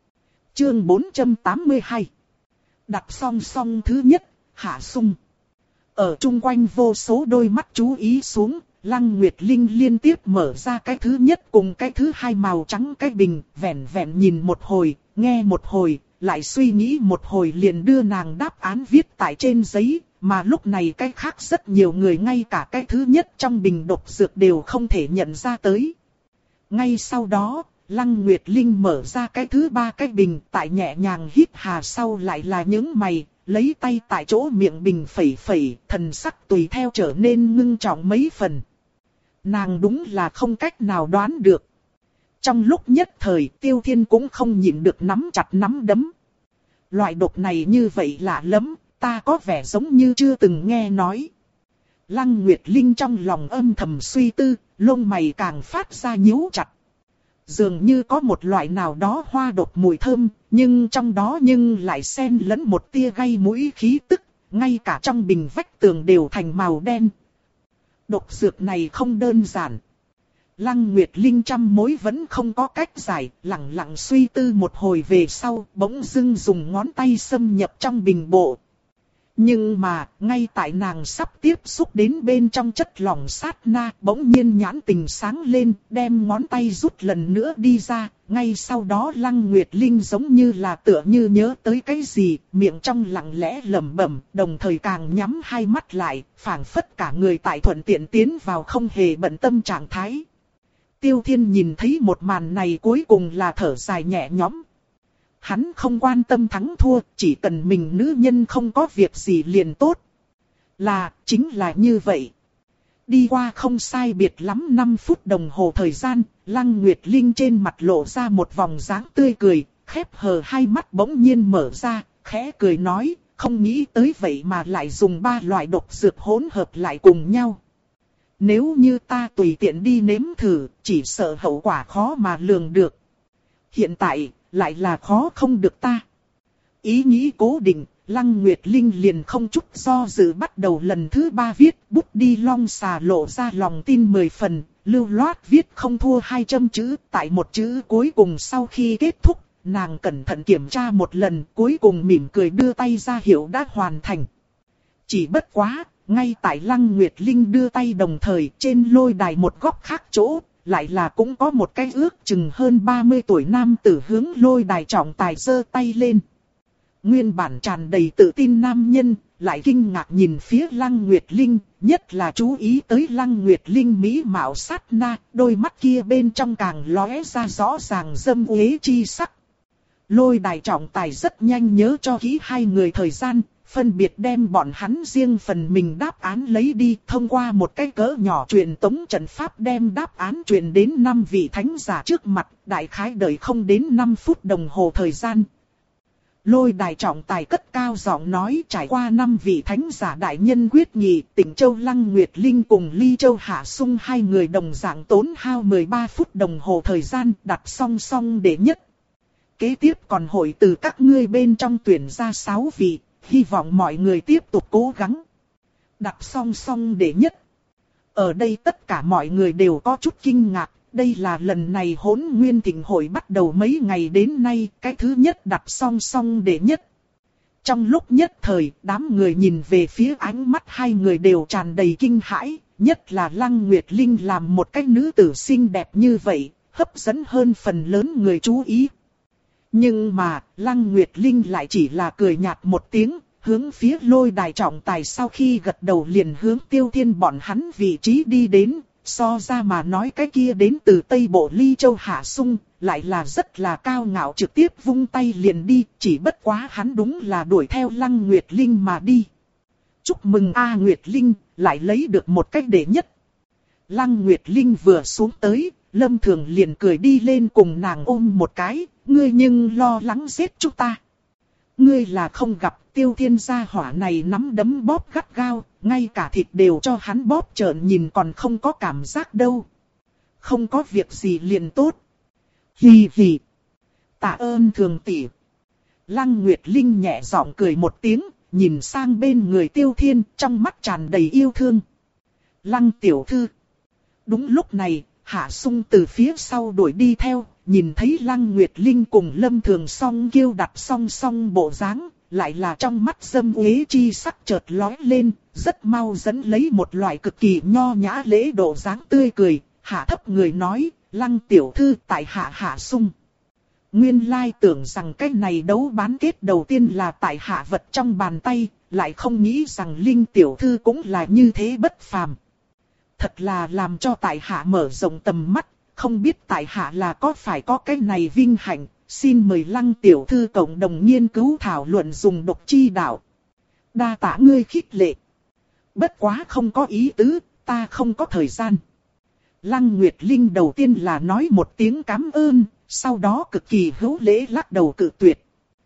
Chương bốn trăm tám mươi hai. Đặt song song thứ nhất, hạ sung. Ở chung quanh vô số đôi mắt chú ý xuống, Lăng Nguyệt Linh liên tiếp mở ra cái thứ nhất cùng cái thứ hai màu trắng cái bình, vẹn vẹn nhìn một hồi, nghe một hồi, lại suy nghĩ một hồi liền đưa nàng đáp án viết tại trên giấy, mà lúc này cái khác rất nhiều người ngay cả cái thứ nhất trong bình độc dược đều không thể nhận ra tới. Ngay sau đó, Lăng Nguyệt Linh mở ra cái thứ ba cái bình, tại nhẹ nhàng hít hà sau lại là những mày, lấy tay tại chỗ miệng bình phẩy phẩy, thần sắc tùy theo trở nên ngưng trọng mấy phần. Nàng đúng là không cách nào đoán được. Trong lúc nhất thời, Tiêu Thiên cũng không nhịn được nắm chặt nắm đấm. Loại độc này như vậy lạ lắm, ta có vẻ giống như chưa từng nghe nói. Lăng Nguyệt Linh trong lòng âm thầm suy tư, lông mày càng phát ra nhíu chặt. Dường như có một loại nào đó hoa độc mùi thơm, nhưng trong đó nhưng lại xen lẫn một tia gây mũi khí tức, ngay cả trong bình vách tường đều thành màu đen. Độc dược này không đơn giản. Lăng Nguyệt Linh trăm mối vẫn không có cách giải, lặng lặng suy tư một hồi về sau, bỗng dưng dùng ngón tay xâm nhập trong bình bộ. Nhưng mà, ngay tại nàng sắp tiếp xúc đến bên trong chất lỏng sát na, bỗng nhiên nhãn tình sáng lên, đem ngón tay rút lần nữa đi ra, ngay sau đó Lăng Nguyệt Linh giống như là tựa như nhớ tới cái gì, miệng trong lặng lẽ lẩm bẩm, đồng thời càng nhắm hai mắt lại, phảng phất cả người tại thuận tiện tiến vào không hề bận tâm trạng thái. Tiêu Thiên nhìn thấy một màn này cuối cùng là thở dài nhẹ nhõm. Hắn không quan tâm thắng thua, chỉ cần mình nữ nhân không có việc gì liền tốt. Là, chính là như vậy. Đi qua không sai biệt lắm năm phút đồng hồ thời gian, Lăng Nguyệt Linh trên mặt lộ ra một vòng dáng tươi cười, khép hờ hai mắt bỗng nhiên mở ra, khẽ cười nói, không nghĩ tới vậy mà lại dùng ba loại độc dược hỗn hợp lại cùng nhau. Nếu như ta tùy tiện đi nếm thử, chỉ sợ hậu quả khó mà lường được. Hiện tại, lại là khó không được ta. Ý nghĩ cố định, Lăng Nguyệt Linh liền không chút do dự bắt đầu lần thứ ba viết, bút đi long xà lộ ra lòng tin mười phần, lưu loát viết không thua hai trăm chữ, tại một chữ cuối cùng sau khi kết thúc, nàng cẩn thận kiểm tra một lần, cuối cùng mỉm cười đưa tay ra hiệu đã hoàn thành. Chỉ bất quá, ngay tại Lăng Nguyệt Linh đưa tay đồng thời trên lôi đài một góc khác chỗ, lại là cũng có một cái ước chừng hơn ba mươi tuổi nam tử hướng lôi đài trọng tài giơ tay lên. Nguyên bản tràn đầy tự tin nam nhân, lại kinh ngạc nhìn phía Lăng Nguyệt Linh, nhất là chú ý tới Lăng Nguyệt Linh mỹ mạo sát na, đôi mắt kia bên trong càng lóe ra rõ ràng dâm uế chi sắc. Lôi đài trọng tài rất nhanh nhớ cho kỹ hai người thời gian, phân biệt đem bọn hắn riêng phần mình đáp án lấy đi, thông qua một cái cỡ nhỏ truyền tống trận pháp đem đáp án truyền đến năm vị thánh giả trước mặt, đại khái đợi không đến năm phút đồng hồ thời gian. Lôi đài trọng tài cất cao giọng nói, trải qua năm vị thánh giả đại nhân quyết nghị, Tỉnh Châu Lăng Nguyệt Linh cùng Ly Châu Hạ Sung hai người đồng dạng tốn hao mười ba phút đồng hồ thời gian, đặt song song đệ nhất. Kế tiếp còn hội từ các ngươi bên trong tuyển ra sáu vị, hy vọng mọi người tiếp tục cố gắng. Đặt song song đệ nhất. Ở đây tất cả mọi người đều có chút kinh ngạc. Đây là lần này Hỗn Nguyên Thịnh hội bắt đầu mấy ngày đến nay, cái thứ nhất đặt song song đệ nhất. Trong lúc nhất thời, đám người nhìn về phía ánh mắt hai người đều tràn đầy kinh hãi, nhất là Lăng Nguyệt Linh làm một cái nữ tử xinh đẹp như vậy, hấp dẫn hơn phần lớn người chú ý. Nhưng mà, Lăng Nguyệt Linh lại chỉ là cười nhạt một tiếng, hướng phía lôi đài trọng tài sau khi gật đầu liền hướng Tiêu Thiên bọn hắn vị trí đi đến. So ra mà nói cái kia đến từ Tây Bộ Ly Châu Hạ Sung, lại là rất là cao ngạo, trực tiếp vung tay liền đi, chỉ bất quá hắn đúng là đuổi theo Lăng Nguyệt Linh mà đi. Chúc mừng A Nguyệt Linh, lại lấy được một cách đệ nhất. Lăng Nguyệt Linh vừa xuống tới, Lâm Thường liền cười đi lên cùng nàng ôm một cái, ngươi nhưng lo lắng giết chúng ta. Ngươi là không gặp Tiêu Thiên gia hỏa này nắm đấm bóp gắt gao, ngay cả thịt đều cho hắn bóp trợn nhìn còn không có cảm giác đâu. Không có việc gì liền tốt. Hì hì. Tạ ơn Thường tỷ. Lăng Nguyệt Linh nhẹ giọng cười một tiếng, nhìn sang bên người Tiêu Thiên trong mắt tràn đầy yêu thương. Lăng tiểu thư. Đúng lúc này, Hạ Sung từ phía sau đuổi đi theo, nhìn thấy Lăng Nguyệt Linh cùng Lâm Thường song kêu đặt song song bộ dáng, lại là trong mắt dâm uế chi sắc chợt lóe lên, rất mau dẫn lấy một loại cực kỳ nho nhã lễ độ dáng tươi cười, hạ thấp người nói, Lăng tiểu thư tại hạ Hạ Sung. Nguyên lai tưởng rằng cái này đấu bán kết đầu tiên là tại hạ vật trong bàn tay, lại không nghĩ rằng Linh tiểu thư cũng là như thế bất phàm. Thật là làm cho tại hạ mở rộng tầm mắt, không biết tại hạ là có phải có cái này vinh hạnh, xin mời Lăng tiểu thư cộng đồng nghiên cứu thảo luận dùng độc chi đạo. Đa tạ ngươi khích lệ. Bất quá không có ý tứ, ta không có thời gian. Lăng Nguyệt Linh đầu tiên là nói một tiếng cảm ơn, sau đó cực kỳ hữu lễ lắc đầu cự tuyệt.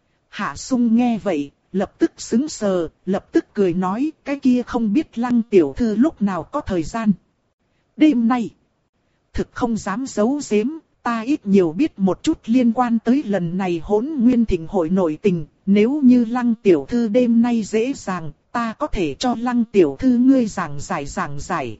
Hạ Sung nghe vậy, lập tức sững sờ, lập tức cười nói, cái kia không biết Lăng tiểu thư lúc nào có thời gian. Đêm nay, thực không dám giấu giếm, ta ít nhiều biết một chút liên quan tới lần này Hỗn Nguyên Thịnh hội nội tình, nếu như Lăng tiểu thư đêm nay dễ dàng, ta có thể cho Lăng tiểu thư ngươi giảng giải giảng giải.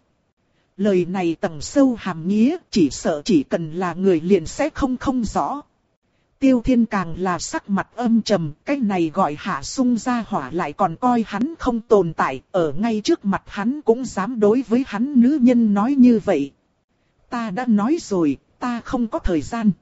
Lời này tầng sâu hàm nghĩa, chỉ sợ chỉ cần là người liền sẽ không không rõ. Tiêu Thiên càng là sắc mặt âm trầm, cái này gọi Hạ Sung ra hỏa lại còn coi hắn không tồn tại, ở ngay trước mặt hắn cũng dám đối với hắn nữ nhân nói như vậy. Ta đã nói rồi, ta không có thời gian.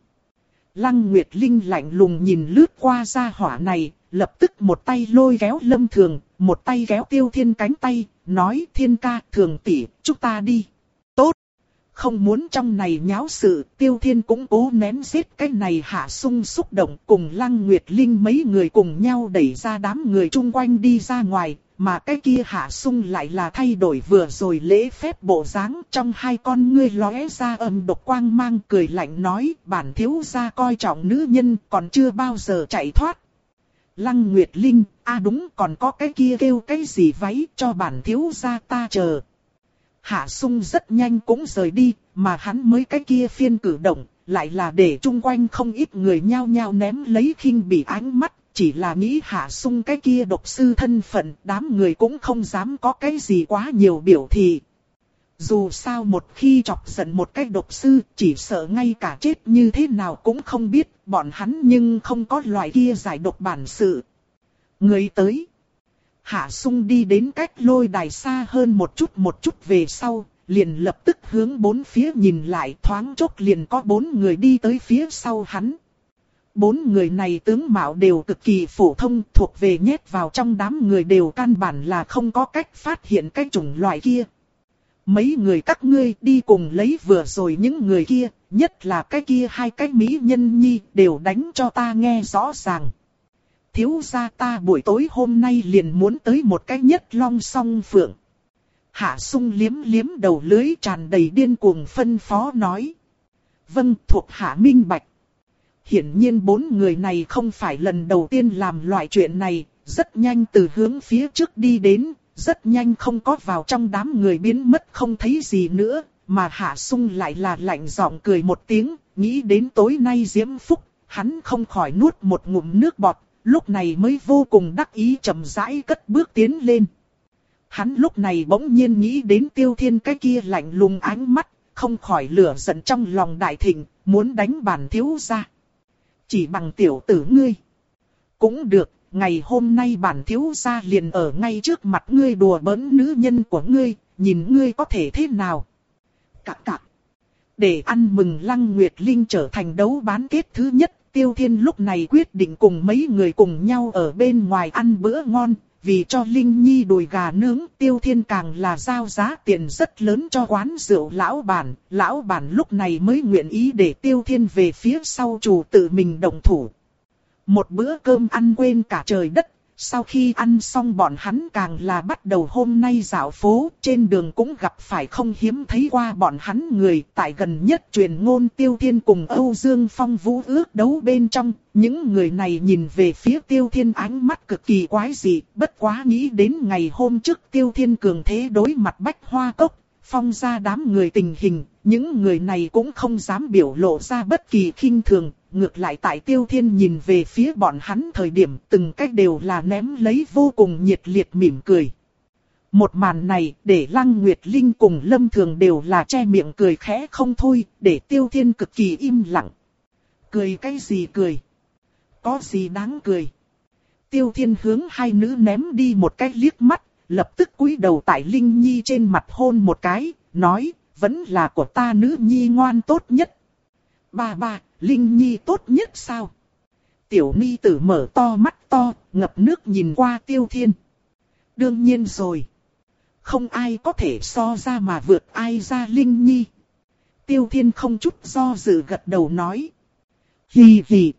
Lăng Nguyệt Linh lạnh lùng nhìn lướt qua ra hỏa này, lập tức một tay lôi kéo Lâm Thường, một tay kéo Tiêu Thiên cánh tay, nói Thiên ca, Thường tỷ, chúng ta đi. Tốt. Không muốn trong này nháo sự, Tiêu Thiên cũng cố nén giết cái này Hạ Sung xúc động, cùng Lăng Nguyệt Linh mấy người cùng nhau đẩy ra đám người chung quanh đi ra ngoài, mà cái kia Hạ Sung lại là thay đổi vừa rồi lễ phép bộ dáng, trong hai con ngươi lóe ra âm độc quang mang, cười lạnh nói, bản thiếu gia coi trọng nữ nhân còn chưa bao giờ chạy thoát. Lăng Nguyệt Linh, a à đúng, còn có cái kia kêu cái gì váy, cho bản thiếu gia ta chờ. Hạ Sung rất nhanh cũng rời đi, mà hắn mới cái kia phiên cử động, lại là để chung quanh không ít người nhao nhao ném lấy khinh bỉ ánh mắt, chỉ là nghĩ Hạ Sung cái kia độc sư thân phận, đám người cũng không dám có cái gì quá nhiều biểu thị. Dù sao một khi chọc giận một cái độc sư, chỉ sợ ngay cả chết như thế nào cũng không biết, bọn hắn nhưng không có loại kia giải độc bản sự. Người tới. Hạ Sung đi đến cách lôi đài xa hơn một chút một chút về sau, liền lập tức hướng bốn phía nhìn lại, thoáng chốc liền có bốn người đi tới phía sau hắn. Bốn người này tướng mạo đều cực kỳ phổ thông, thuộc về nhét vào trong đám người đều căn bản là không có cách phát hiện cái chủng loại kia. Mấy người các ngươi đi cùng lấy vừa rồi những người kia, nhất là cái kia hai cái mỹ nhân nhi, đều đánh cho ta nghe rõ ràng. Thiếu gia ta buổi tối hôm nay liền muốn tới một cái nhất long song phượng. Hạ Sung liếm liếm đầu lưới tràn đầy điên cuồng phân phó nói. Vâng, thuộc hạ minh bạch. Hiển nhiên bốn người này không phải lần đầu tiên làm loại chuyện này, rất nhanh từ hướng phía trước đi đến, rất nhanh không có vào trong đám người biến mất không thấy gì nữa, mà Hạ Sung lại là lạnh giọng cười một tiếng, nghĩ đến tối nay diễm phúc, hắn không khỏi nuốt một ngụm nước bọt, lúc này mới vô cùng đắc ý chậm rãi cất bước tiến lên. Hắn lúc này bỗng nhiên nghĩ đến Tiêu Thiên cái kia lạnh lùng ánh mắt, không khỏi lửa giận trong lòng đại thịnh, muốn đánh bản thiếu gia. Chỉ bằng tiểu tử ngươi. Cũng được, ngày hôm nay bản thiếu gia liền ở ngay trước mặt ngươi đùa bỡn nữ nhân của ngươi, nhìn ngươi có thể thế nào. Cạc cạc. Để ăn mừng Lăng Nguyệt Linh trở thành đấu bán kết thứ nhất, Tiêu Thiên lúc này quyết định cùng mấy người cùng nhau ở bên ngoài ăn bữa ngon. Vì cho Linh Nhi đùi gà nướng, Tiêu Thiên càng là giao giá tiền rất lớn cho quán rượu lão bản. Lão bản lúc này mới nguyện ý để Tiêu Thiên về phía sau chủ tự mình động thủ. Một bữa cơm ăn quên cả trời đất. Sau khi ăn xong bọn hắn càng là bắt đầu hôm nay dạo phố. Trên đường cũng gặp phải không hiếm thấy qua bọn hắn người. Tại gần nhất truyền ngôn Tiêu Thiên cùng Âu Dương Phong vũ ước đấu bên trong. Những người này nhìn về phía Tiêu Thiên ánh mắt cực kỳ quái dị. Bất quá nghĩ đến ngày hôm trước Tiêu Thiên cường thế đối mặt Bách Hoa Cốc. Phong ra đám người tình hình. Những người này cũng không dám biểu lộ ra bất kỳ khinh thường. Ngược lại tại Tiêu Thiên nhìn về phía bọn hắn thời điểm từng cách đều là ném lấy vô cùng nhiệt liệt mỉm cười. Một màn này để Lăng Nguyệt Linh cùng Lâm Thường đều là che miệng cười khẽ không thôi, để Tiêu Thiên cực kỳ im lặng. Cười cái gì cười? Có gì đáng cười? Tiêu Thiên hướng hai nữ ném đi một cái liếc mắt, lập tức cúi đầu tại Linh Nhi trên mặt hôn một cái, nói, vẫn là của ta nữ nhi ngoan tốt nhất. Ba ba, Linh Nhi tốt nhất sao? Tiểu Ni tử mở to mắt to, ngập nước nhìn qua Tiêu Thiên. Đương nhiên rồi. Không ai có thể so ra mà vượt ai ra Linh Nhi. Tiêu Thiên không chút do dự gật đầu nói. Hì hì.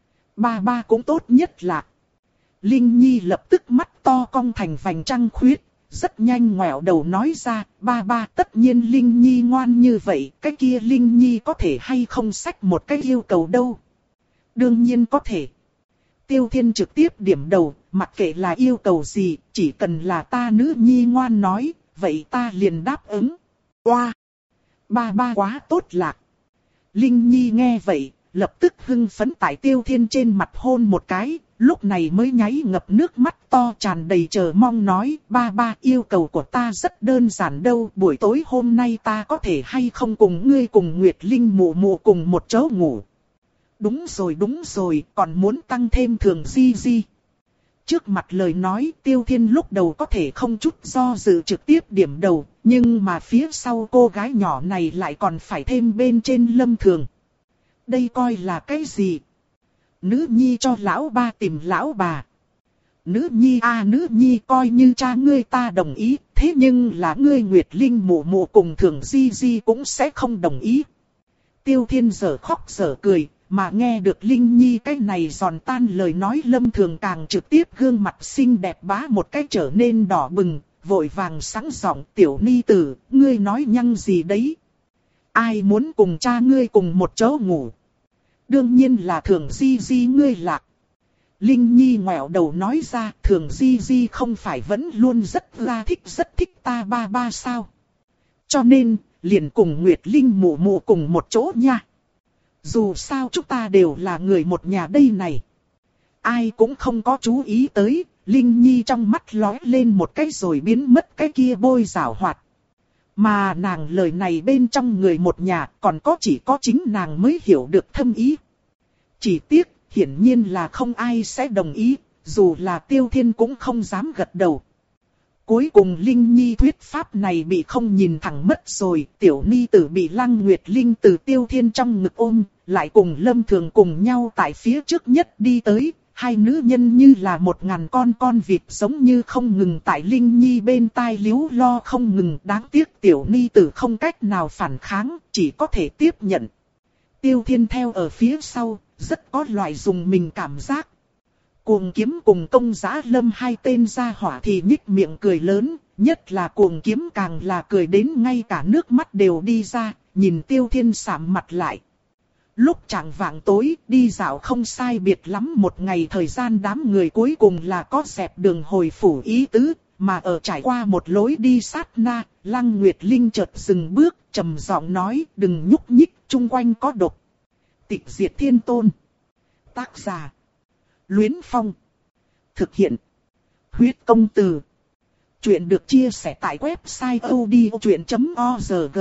Ba ba cũng tốt nhất là. Linh Nhi lập tức mắt to cong thành vành trăng khuyết. Rất nhanh ngoẹo đầu nói ra, ba ba tất nhiên Linh Nhi ngoan như vậy, cái kia Linh Nhi có thể hay không xách một cái yêu cầu đâu. Đương nhiên có thể. Tiêu Thiên trực tiếp điểm đầu, mặc kệ là yêu cầu gì, chỉ cần là ta nữ nhi ngoan nói, vậy ta liền đáp ứng. Oa! Ba ba quá tốt lạc. Linh Nhi nghe vậy, lập tức hưng phấn tại Tiêu Thiên trên mặt hôn một cái. Lúc này mới nháy ngập nước mắt to tràn đầy chờ mong nói, ba ba yêu cầu của ta rất đơn giản đâu, buổi tối hôm nay ta có thể hay không cùng ngươi cùng Nguyệt Linh mụ mụ cùng một chỗ ngủ. Đúng rồi đúng rồi, còn muốn tăng thêm Thường Di Di. Trước mặt lời nói Tiêu Thiên lúc đầu có thể không chút do dự trực tiếp điểm đầu, nhưng mà phía sau cô gái nhỏ này lại còn phải thêm bên trên Lâm Thường. Đây coi là cái gì? Nữ nhi cho lão ba tìm lão bà. Nữ nhi a à, nữ nhi coi như cha ngươi ta đồng ý, thế nhưng là ngươi Nguyệt Linh mụ mụ cùng Thường Di Di cũng sẽ không đồng ý. Tiêu Thiên dở khóc dở cười, mà nghe được Linh Nhi cái này giòn tan lời nói Lâm Thường càng trực tiếp gương mặt xinh đẹp bá một cái trở nên đỏ bừng, vội vàng sáng giọng tiểu ni tử, ngươi nói nhăng gì đấy? Ai muốn cùng cha ngươi cùng một chỗ ngủ? Đương nhiên là Thường Di Di ngươi lạc. Linh Nhi ngoẹo đầu nói ra, Thường Di Di không phải vẫn luôn rất là thích rất thích ta ba ba sao? Cho nên, liền cùng Nguyệt Linh mụ mụ cùng một chỗ nha. Dù sao chúng ta đều là người một nhà đây này. Ai cũng không có chú ý tới, Linh Nhi trong mắt lóe lên một cái rồi biến mất cái kia bôi giảo hoạt. Mà nàng lời này bên trong người một nhà còn có chỉ có chính nàng mới hiểu được thâm ý. Chỉ tiếc, hiển nhiên là không ai sẽ đồng ý, dù là Tiêu Thiên cũng không dám gật đầu. Cuối cùng Linh Nhi thuyết pháp này bị không nhìn thẳng mất rồi, tiểu ni tử bị Lăng Nguyệt Linh từ Tiêu Thiên trong ngực ôm, lại cùng Lâm Thường cùng nhau tại phía trước nhất đi tới, hai nữ nhân như là một ngàn con con vịt giống như không ngừng tại Linh Nhi bên tai líu lo không ngừng, đáng tiếc tiểu ni tử không cách nào phản kháng, chỉ có thể tiếp nhận. Tiêu Thiên theo ở phía sau, rất có loại dùng mình cảm giác. Cuồng Kiếm cùng Công Giá Lâm hai tên gia hỏa thì nhích miệng cười lớn, nhất là Cuồng Kiếm càng là cười đến ngay cả nước mắt đều đi ra, nhìn Tiêu Thiên sạm mặt lại. Lúc chạng vạng tối đi dạo không sai biệt lắm một ngày thời gian, đám người cuối cùng là có dẹp đường hồi phủ ý tứ, mà ở trải qua một lối đi sát na, Lăng Nguyệt Linh chợt dừng bước, trầm giọng nói, đừng nhúc nhích, chung quanh có độc. Tịch Diệt Thiên Tôn. Tác giả Luyến Phong. Thực hiện Huyết Công Từ. Chuyện được chia sẻ tại website odchuyện chấm org.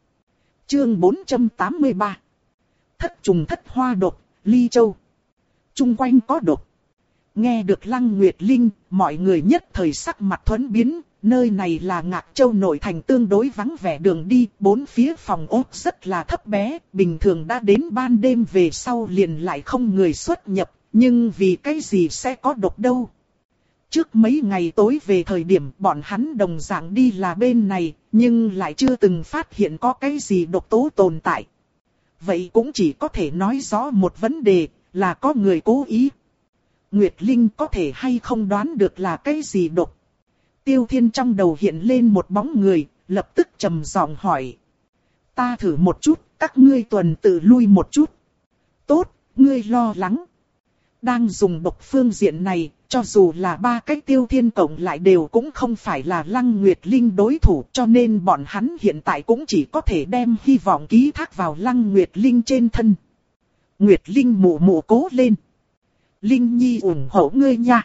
Chương bốn trăm tám mươi ba. Thất trùng thất hoa độc, Ly Châu. Chung quanh có độc. Nghe được Lăng Nguyệt Linh, mọi người nhất thời sắc mặt thuẫn biến. Nơi này là Ngạc Châu nội thành, tương đối vắng vẻ đường đi, bốn phía phòng ốc rất là thấp bé, bình thường đã đến ban đêm về sau liền lại không người xuất nhập, nhưng vì cái gì sẽ có độc đâu. Trước mấy ngày tối về thời điểm bọn hắn đồng dạng đi là bên này, nhưng lại chưa từng phát hiện có cái gì độc tố tồn tại. Vậy cũng chỉ có thể nói rõ một vấn đề, là có người cố ý. Nguyệt Linh có thể hay không đoán được là cái gì độc? Tiêu Thiên trong đầu hiện lên một bóng người, lập tức trầm giọng hỏi. Ta thử một chút, các ngươi tuần tự lui một chút. Tốt, ngươi lo lắng. Đang dùng độc phương diện này, cho dù là ba cái Tiêu Thiên cộng lại đều cũng không phải là Lăng Nguyệt Linh đối thủ, cho nên bọn hắn hiện tại cũng chỉ có thể đem hy vọng ký thác vào Lăng Nguyệt Linh trên thân. Nguyệt Linh mụ mụ cố lên. Linh Nhi ủng hộ ngươi nha.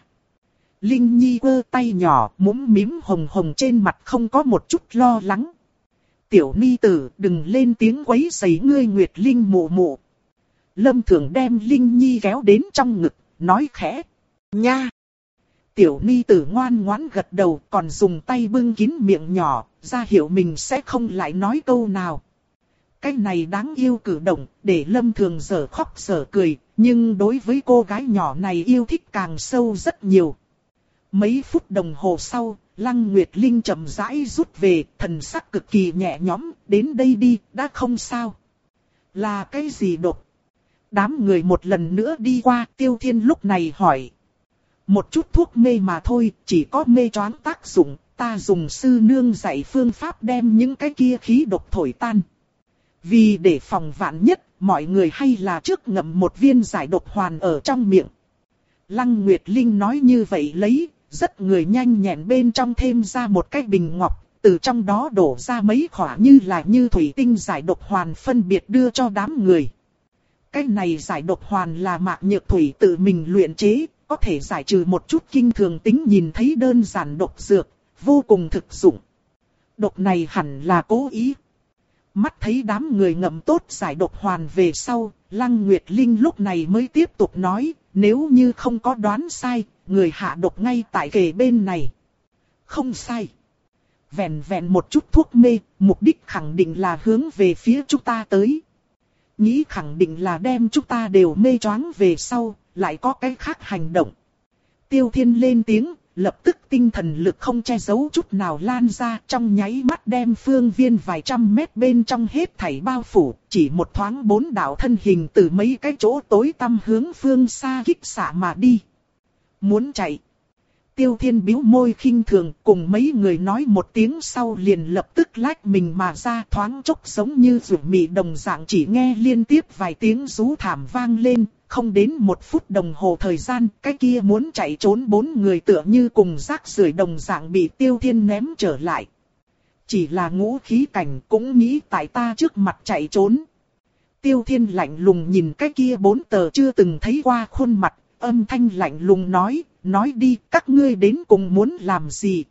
Linh Nhi quơ tay nhỏ, mũm mím hồng hồng trên mặt không có một chút lo lắng. Tiểu ni tử, đừng lên tiếng quấy rầy ngươi Nguyệt Linh mụ mụ. Lâm Thường đem Linh Nhi kéo đến trong ngực, nói khẽ. Nha! Tiểu ni tử ngoan ngoãn gật đầu, còn dùng tay bưng kín miệng nhỏ, ra hiệu mình sẽ không lại nói câu nào. Cái này đáng yêu cử động, để Lâm Thường dở khóc dở cười, nhưng đối với cô gái nhỏ này yêu thích càng sâu rất nhiều. Mấy phút đồng hồ sau, Lăng Nguyệt Linh chậm rãi rút về, thần sắc cực kỳ nhẹ nhõm, đến đây đi, đã không sao. Là cái gì độc? Đám người một lần nữa đi qua, Tiêu Thiên lúc này hỏi. Một chút thuốc mê mà thôi, chỉ có mê choáng tác dụng, ta dùng sư nương dạy phương pháp đem những cái kia khí độc thổi tan. Vì để phòng vạn nhất, mọi người hay là trước ngậm một viên giải độc hoàn ở trong miệng. Lăng Nguyệt Linh nói như vậy lấy, rất người nhanh nhẹn bên trong thêm ra một cái bình ngọc, từ trong đó đổ ra mấy khỏa như là như thủy tinh giải độc hoàn phân biệt đưa cho đám người. Cái này giải độc hoàn là Mạc Nhược Thủy tự mình luyện chế, có thể giải trừ một chút kinh thường tính nhìn thấy đơn giản độc dược, vô cùng thực dụng. Độc này hẳn là cố ý. Mắt thấy đám người ngậm tốt giải độc hoàn về sau, Lăng Nguyệt Linh lúc này mới tiếp tục nói, nếu như không có đoán sai, người hạ độc ngay tại kề bên này. Không sai. Vẹn vẹn một chút thuốc mê, mục đích khẳng định là hướng về phía chúng ta tới. Nghĩ khẳng định là đem chúng ta đều mê choáng về sau, lại có cái khác hành động. Tiêu Thiên lên tiếng, lập tức tinh thần lực không che giấu chút nào lan ra, trong nháy mắt đem phương viên vài trăm mét bên trong hết thảy bao phủ, chỉ một thoáng bốn đạo thân hình từ mấy cái chỗ tối tăm hướng phương xa kích xạ mà đi. Muốn chạy. Tiêu Thiên bĩu môi khinh thường, cùng mấy người nói một tiếng sau liền lập tức lách mình mà ra, thoáng chốc giống như rủi mị đồng dạng, chỉ nghe liên tiếp vài tiếng rú thảm vang lên, không đến một phút đồng hồ thời gian, cái kia muốn chạy trốn bốn người tựa như cùng rác rưởi đồng dạng bị Tiêu Thiên ném trở lại. Chỉ là ngũ khí cảnh cũng nghĩ tại ta trước mặt chạy trốn. Tiêu Thiên lạnh lùng nhìn cái kia bốn tờ chưa từng thấy qua khuôn mặt, âm thanh lạnh lùng nói, nói đi các ngươi đến cùng muốn làm gì.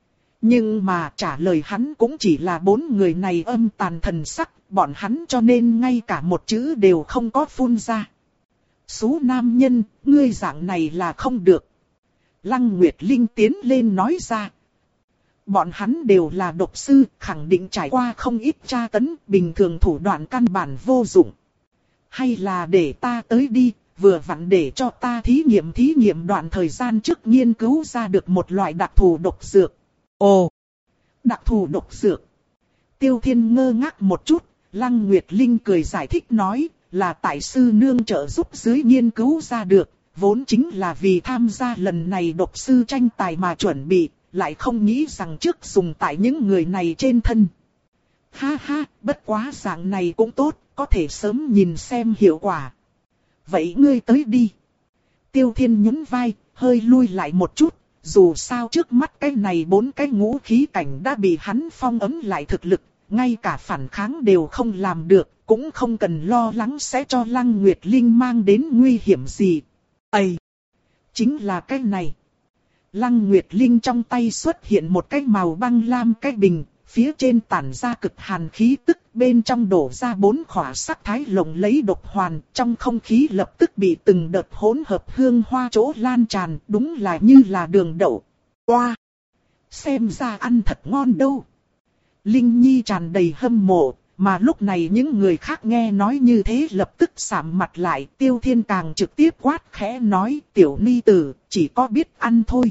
Nhưng mà trả lời hắn cũng chỉ là bốn người này âm tàn thần sắc, bọn hắn cho nên ngay cả một chữ đều không có phun ra. Xú nam nhân, ngươi dạng này là không được. Lăng Nguyệt Linh tiến lên nói ra. Bọn hắn đều là độc sư, khẳng định trải qua không ít tra tấn, bình thường thủ đoạn căn bản vô dụng. Hay là để ta tới đi, vừa vặn để cho ta thí nghiệm thí nghiệm đoạn thời gian trước nghiên cứu ra được một loại đặc thù độc dược. Ồ, đặc thù độc dược. Tiêu Thiên ngơ ngác một chút, Lăng Nguyệt Linh cười giải thích nói, là tại sư nương trợ giúp dưới nghiên cứu ra được, vốn chính là vì tham gia lần này độc sư tranh tài mà chuẩn bị, lại không nghĩ rằng trước dùng tại những người này trên thân. Ha ha, bất quá dạng này cũng tốt, có thể sớm nhìn xem hiệu quả. Vậy ngươi tới đi. Tiêu Thiên nhún vai, hơi lui lại một chút, dù sao trước mắt cái này bốn cái ngũ khí cảnh đã bị hắn phong ấn lại thực lực, ngay cả phản kháng đều không làm được, cũng không cần lo lắng sẽ cho Lăng Nguyệt Linh mang đến nguy hiểm gì. Ây! Chính là cái này. Lăng Nguyệt Linh trong tay xuất hiện một cái màu băng lam cái bình, phía trên tản ra cực hàn khí tức, bên trong đổ ra bốn khỏa sắc thái lộng lẫy độc hoàn, trong không khí lập tức bị từng đợt hỗn hợp hương hoa chỗ lan tràn, đúng là như là đường đậu. Oa! Xem ra ăn thật ngon đâu. Linh Nhi tràn đầy hâm mộ, mà lúc này những người khác nghe nói như thế lập tức sạm mặt lại. Tiêu Thiên càng trực tiếp quát khẽ nói, tiểu ni tử, chỉ có biết ăn thôi.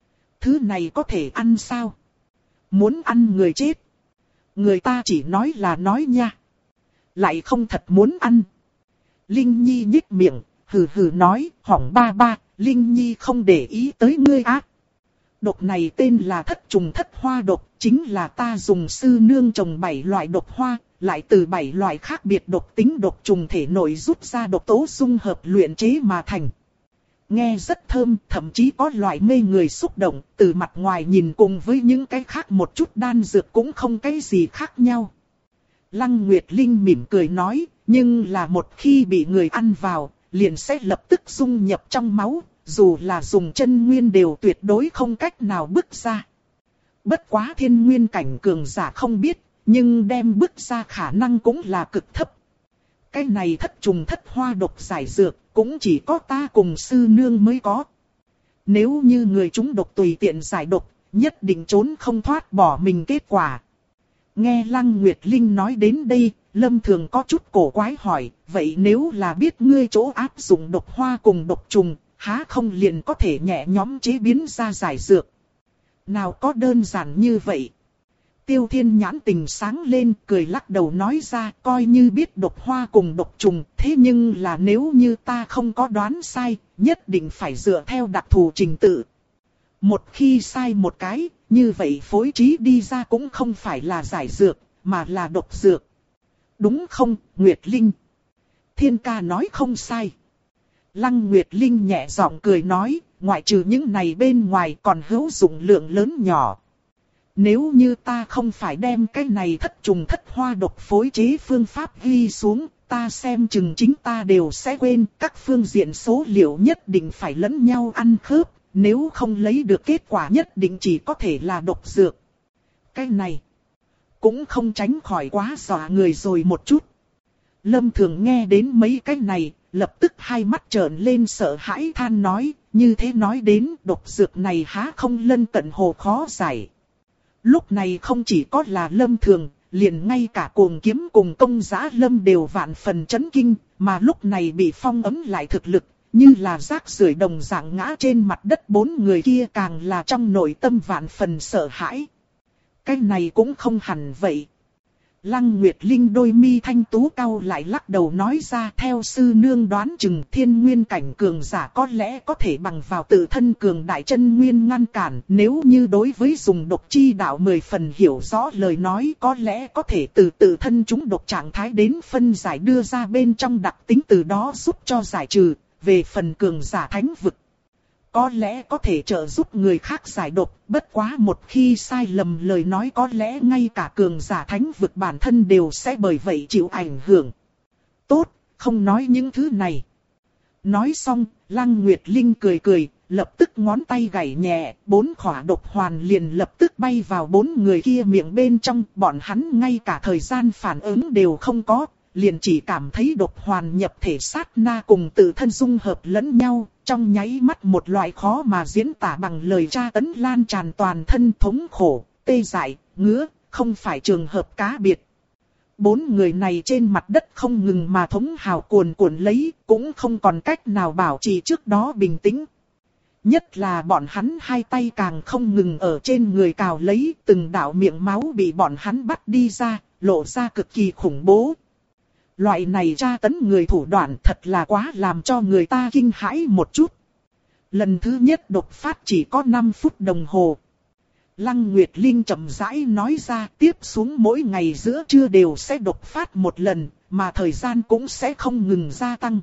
Thứ này có thể ăn sao? Muốn ăn người chết. Người ta chỉ nói là nói nha. Lại không thật muốn ăn. Linh Nhi nhích miệng, hừ hừ nói, hỏng ba ba, Linh Nhi không để ý tới ngươi á. Độc này tên là thất trùng thất hoa độc, chính là ta dùng sư nương trồng bảy loại độc hoa, lại từ bảy loại khác biệt độc tính độc trùng thể nội rút ra độc tố dung hợp luyện chế mà thành. Nghe rất thơm, thậm chí có loại mê người xúc động, từ mặt ngoài nhìn cùng với những cái khác một chút đan dược cũng không cái gì khác nhau. Lăng Nguyệt Linh mỉm cười nói, nhưng là một khi bị người ăn vào, liền sẽ lập tức dung nhập trong máu, dù là dùng chân nguyên đều tuyệt đối không cách nào bứt ra. Bất quá thiên nguyên cảnh cường giả không biết, nhưng đem bứt ra khả năng cũng là cực thấp. Cái này thất trùng thất hoa độc giải dược, cũng chỉ có ta cùng sư nương mới có. Nếu như người chúng độc tùy tiện giải độc, nhất định trốn không thoát bỏ mình kết quả. Nghe Lăng Nguyệt Linh nói đến đây, Lâm Thường có chút cổ quái hỏi, vậy nếu là biết ngươi chỗ áp dụng độc hoa cùng độc trùng, há không liền có thể nhẹ nhõm chế biến ra giải dược? Nào có đơn giản như vậy. Tiêu Thiên nhãn tình sáng lên, cười lắc đầu nói ra, coi như biết độc hoa cùng độc trùng, thế nhưng là nếu như ta không có đoán sai, nhất định phải dựa theo đặc thù trình tự. Một khi sai một cái, như vậy phối trí đi ra cũng không phải là giải dược, mà là độc dược. Đúng không, Nguyệt Linh? Thiên ca nói không sai. Lăng Nguyệt Linh nhẹ giọng cười nói, ngoại trừ những này bên ngoài còn hữu dụng lượng lớn nhỏ. Nếu như ta không phải đem cái này thất trùng thất hoa độc phối chế phương pháp ghi xuống, ta xem chừng chính ta đều sẽ quên, các phương diện số liệu nhất định phải lẫn nhau ăn khớp, nếu không lấy được kết quả nhất định chỉ có thể là độc dược. Cái này cũng không tránh khỏi quá dọa người rồi một chút. Lâm Thường nghe đến mấy cái này, lập tức hai mắt trợn lên sợ hãi than nói, như thế nói đến độc dược này há không lân cận hồ khó giải. Lúc này không chỉ có là Lâm Thường, liền ngay cả Cuồng Kiếm cùng Công Giá Lâm đều vạn phần chấn kinh, mà lúc này bị phong ấn lại thực lực, như là rác rưởi đồng dạng ngã trên mặt đất, bốn người kia càng là trong nội tâm vạn phần sợ hãi. Cái này cũng không hẳn vậy. Lăng Nguyệt Linh đôi mi thanh tú cau lại lắc đầu nói ra, theo sư nương đoán chừng thiên nguyên cảnh cường giả có lẽ có thể bằng vào tự thân cường đại chân nguyên ngăn cản. Nếu như đối với dùng độc chi đạo mười phần hiểu rõ lời nói, có lẽ có thể từ tự thân chúng độc trạng thái đến phân giải đưa ra bên trong đặc tính, từ đó giúp cho giải trừ. Về phần cường giả thánh vực, có lẽ có thể trợ giúp người khác giải độc, bất quá một khi sai lầm lời nói có lẽ ngay cả cường giả thánh vực bản thân đều sẽ bởi vậy chịu ảnh hưởng. Tốt, không nói những thứ này. Nói xong, Lăng Nguyệt Linh cười cười, lập tức ngón tay gảy nhẹ, bốn khỏa độc hoàn liền lập tức bay vào bốn người kia miệng bên trong, bọn hắn ngay cả thời gian phản ứng đều không có, liền chỉ cảm thấy độc hoàn nhập thể sát na cùng tự thân dung hợp lẫn nhau, trong nháy mắt một loại khó mà diễn tả bằng lời tra tấn lan tràn toàn thân, thống khổ, tê dại, ngứa, không phải trường hợp cá biệt. Bốn người này trên mặt đất không ngừng mà thống hào cuồn cuộn lấy, cũng không còn cách nào bảo trì trước đó bình tĩnh. Nhất là bọn hắn hai tay càng không ngừng ở trên người cào lấy, từng đạo miệng máu bị bọn hắn bắt đi ra, lộ ra cực kỳ khủng bố. Loại này tra tấn người thủ đoạn thật là quá làm cho người ta kinh hãi một chút. Lần thứ nhất đột phát chỉ có năm phút đồng hồ. Lăng Nguyệt Linh chậm rãi nói ra, tiếp xuống mỗi ngày giữa trưa đều sẽ đột phát một lần, mà thời gian cũng sẽ không ngừng gia tăng.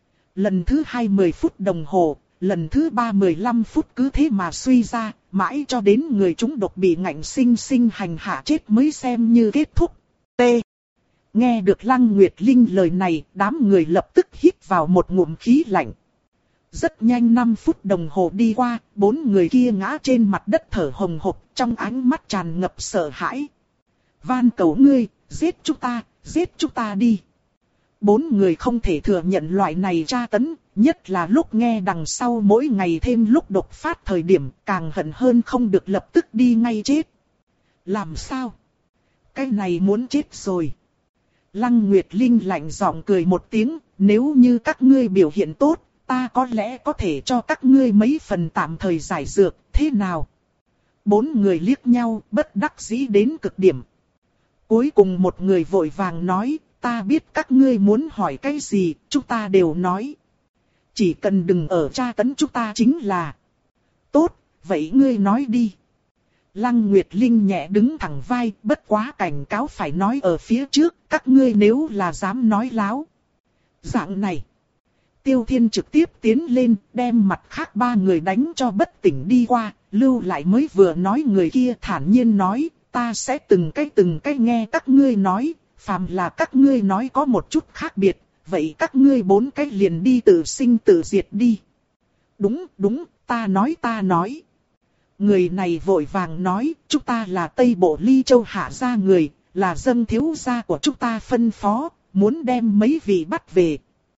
Lần thứ hai mười phút đồng hồ, lần thứ ba mười lăm phút, cứ thế mà suy ra, mãi cho đến người chúng độc bị ngạnh sinh sinh hành hạ chết mới xem như kết thúc. T. Nghe được Lăng Nguyệt Linh lời này, đám người lập tức hít vào một ngụm khí lạnh. Rất nhanh năm phút đồng hồ đi qua, bốn người kia ngã trên mặt đất thở hồng hộc, trong ánh mắt tràn ngập sợ hãi. Van cầu ngươi, giết chúng ta, giết chúng ta đi. Bốn người không thể thừa nhận loại này tra tấn, nhất là lúc nghe đằng sau mỗi ngày thêm lúc đột phát thời điểm, càng hận hơn không được lập tức đi ngay chết. Làm sao? Cái này muốn chết rồi. Lăng Nguyệt Linh lạnh giọng cười một tiếng, nếu như các ngươi biểu hiện tốt, ta có lẽ có thể cho các ngươi mấy phần tạm thời giải dược, thế nào? Bốn người liếc nhau, bất đắc dĩ đến cực điểm. Cuối cùng một người vội vàng nói, ta biết các ngươi muốn hỏi cái gì, chúng ta đều nói. Chỉ cần đừng ở tra tấn chúng ta chính là. Tốt, vậy ngươi nói đi. Lăng Nguyệt Linh nhẹ đứng thẳng vai, bất quá cảnh cáo phải nói ở phía trước, các ngươi nếu là dám nói láo. Dạng này. Tiêu Thiên trực tiếp tiến lên, đem mặt khác ba người đánh cho bất tỉnh đi qua, lưu lại mới vừa nói người kia thản nhiên nói, ta sẽ từng cái từng cái nghe các ngươi nói, phàm là các ngươi nói có một chút khác biệt, vậy các ngươi bốn cái liền đi tự sinh tự diệt đi. Đúng, đúng, ta nói ta nói. Người này vội vàng nói, chúng ta là Tây Bộ Ly Châu Hạ gia người, là dâng thiếu gia của chúng ta phân phó, muốn đem mấy vị bắt về.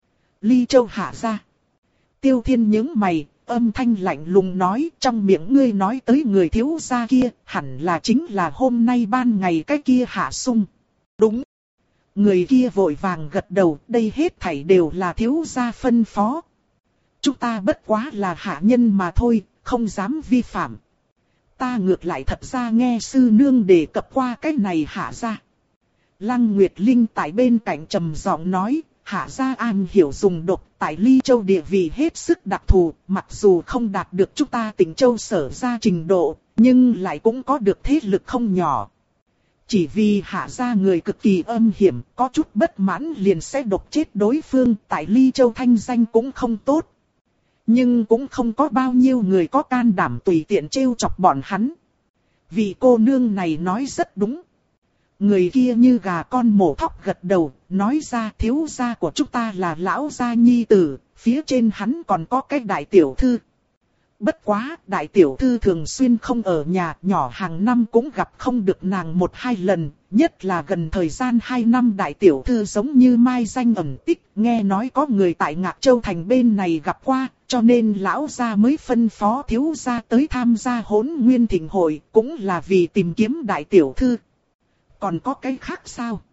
Ly Châu Hạ gia. Tiêu Thiên nhướng mày, âm thanh lạnh lùng nói, trong miệng ngươi nói tới người thiếu gia kia, hẳn là chính là hôm nay ban ngày cái kia Hạ Sung. Đúng. Người kia vội vàng gật đầu, đây hết thảy đều là thiếu gia phân phó. Chúng ta bất quá là hạ nhân mà thôi, không dám vi phạm. Ta ngược lại thật ra nghe sư nương đề cập qua cái này Hạ gia. Lăng Nguyệt Linh tại bên cạnh trầm giọng nói, Hạ gia an hiểu dùng độc, tại Ly Châu địa vị hết sức đặc thù, mặc dù không đạt được chúng ta Tỉnh Châu Sở gia trình độ, nhưng lại cũng có được thế lực không nhỏ. Chỉ vì Hạ gia người cực kỳ âm hiểm, có chút bất mãn liền sẽ độc chết đối phương, tại Ly Châu thanh danh cũng không tốt. Nhưng cũng không có bao nhiêu người có can đảm tùy tiện trêu chọc bọn hắn. Vị cô nương này nói rất đúng. Người kia như gà con mổ thóc gật đầu, nói ra thiếu gia của chúng ta là lão gia nhi tử, phía trên hắn còn có cái đại tiểu thư. Bất quá, đại tiểu thư thường xuyên không ở nhà, nhỏ hàng năm cũng gặp không được nàng một hai lần, nhất là gần thời gian hai năm đại tiểu thư giống như mai danh ẩn tích, nghe nói có người tại Ngạc Châu thành bên này gặp qua, cho nên lão gia mới phân phó thiếu gia tới tham gia Hỗn Nguyên Thịnh hội, cũng là vì tìm kiếm đại tiểu thư. Còn có cái khác sao?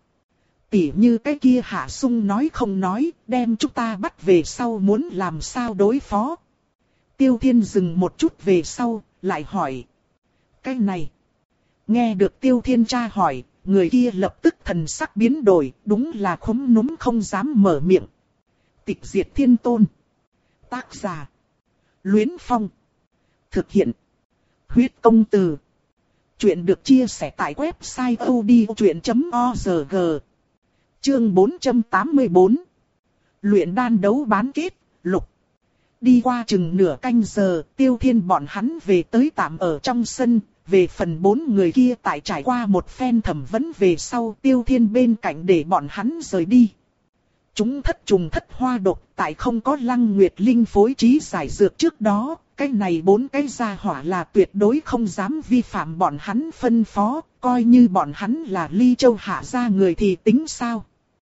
Tỉ như cái kia Hạ Sung nói không nói, đem chúng ta bắt về sau muốn làm sao đối phó. Tiêu Thiên dừng một chút về sau, lại hỏi. Cái này. Nghe được Tiêu Thiên tra hỏi, người kia lập tức thần sắc biến đổi, đúng là khúm núm không dám mở miệng. Tịch Diệt Thiên Tôn. Tác giả. Luyến Phong. Thực hiện. Huyết Công Từ. Chuyện được chia sẻ tại website odchuyện chấm org. Chương bốn trăm tám mươi bốn. Luyện đan đấu bán kết, lục. Đi qua chừng nửa canh giờ, Tiêu Thiên bọn hắn về tới tạm ở trong sân, về phần bốn người kia tại trải qua một phen thẩm vấn về sau, Tiêu Thiên bên cạnh để bọn hắn rời đi. Chúng thất trùng thất hoa độc, tại không có Lăng Nguyệt Linh phối trí giải dược trước đó, cái này bốn cái gia hỏa là tuyệt đối không dám vi phạm bọn hắn phân phó, coi như bọn hắn là Ly Châu Hạ gia người thì tính sao.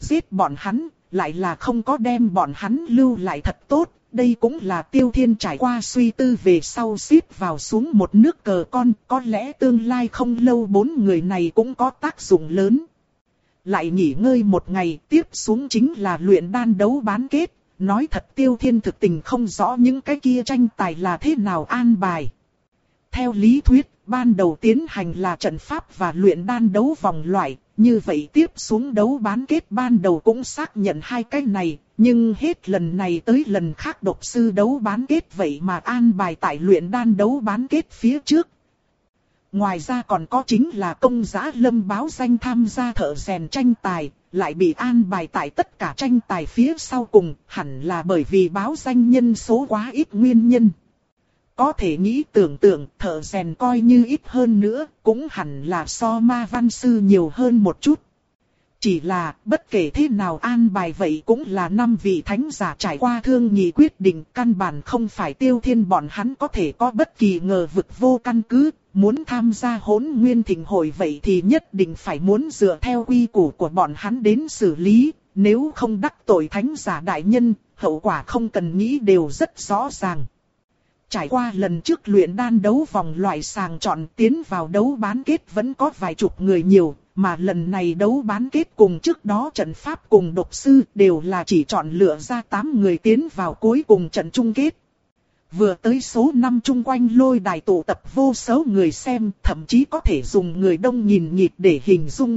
giết bọn hắn, lại là không có đem bọn hắn lưu lại thật tốt. Đây cũng là Tiêu Thiên trải qua suy tư về sau xếp vào xuống một nước cờ con, có lẽ tương lai không lâu bốn người này cũng có tác dụng lớn. Lại nghỉ ngơi một ngày, tiếp xuống chính là luyện đan đấu bán kết. Nói thật Tiêu Thiên thực tình không rõ những cái kia tranh tài là thế nào an bài. Theo lý thuyết, ban đầu tiến hành là trận pháp và luyện đan đấu vòng loại, như vậy tiếp xuống đấu bán kết ban đầu cũng xác nhận hai cái này, nhưng hết lần này tới lần khác độc sư đấu bán kết vậy mà an bài tại luyện đan đấu bán kết phía trước. Ngoài ra còn có chính là công giá lâm báo danh tham gia thợ rèn tranh tài, lại bị an bài tại tất cả tranh tài phía sau cùng, hẳn là bởi vì báo danh nhân số quá ít nguyên nhân. Có thể nghĩ tưởng tượng thợ rèn coi như ít hơn nữa, cũng hẳn là so ma văn sư nhiều hơn một chút. Chỉ là, bất kể thế nào an bài vậy cũng là năm vị thánh giả trải qua thương nghị quyết định, căn bản không phải Tiêu Thiên bọn hắn có thể có bất kỳ ngờ vực vô căn cứ. Muốn tham gia Hỗn Nguyên Thịnh hội vậy thì nhất định phải muốn dựa theo quy củ của bọn hắn đến xử lý, nếu không đắc tội thánh giả đại nhân, hậu quả không cần nghĩ đều rất rõ ràng. Trải qua lần trước luyện đan đấu vòng loại sàng chọn tiến vào đấu bán kết vẫn có vài chục người nhiều, mà lần này đấu bán kết cùng trước đó trận pháp cùng độc sư đều là chỉ chọn lựa ra tám người tiến vào cuối cùng trận chung kết. Vừa tới số năm chung quanh lôi đài tụ tập vô số người xem, thậm chí có thể dùng người đông nghìn nghịt để hình dung.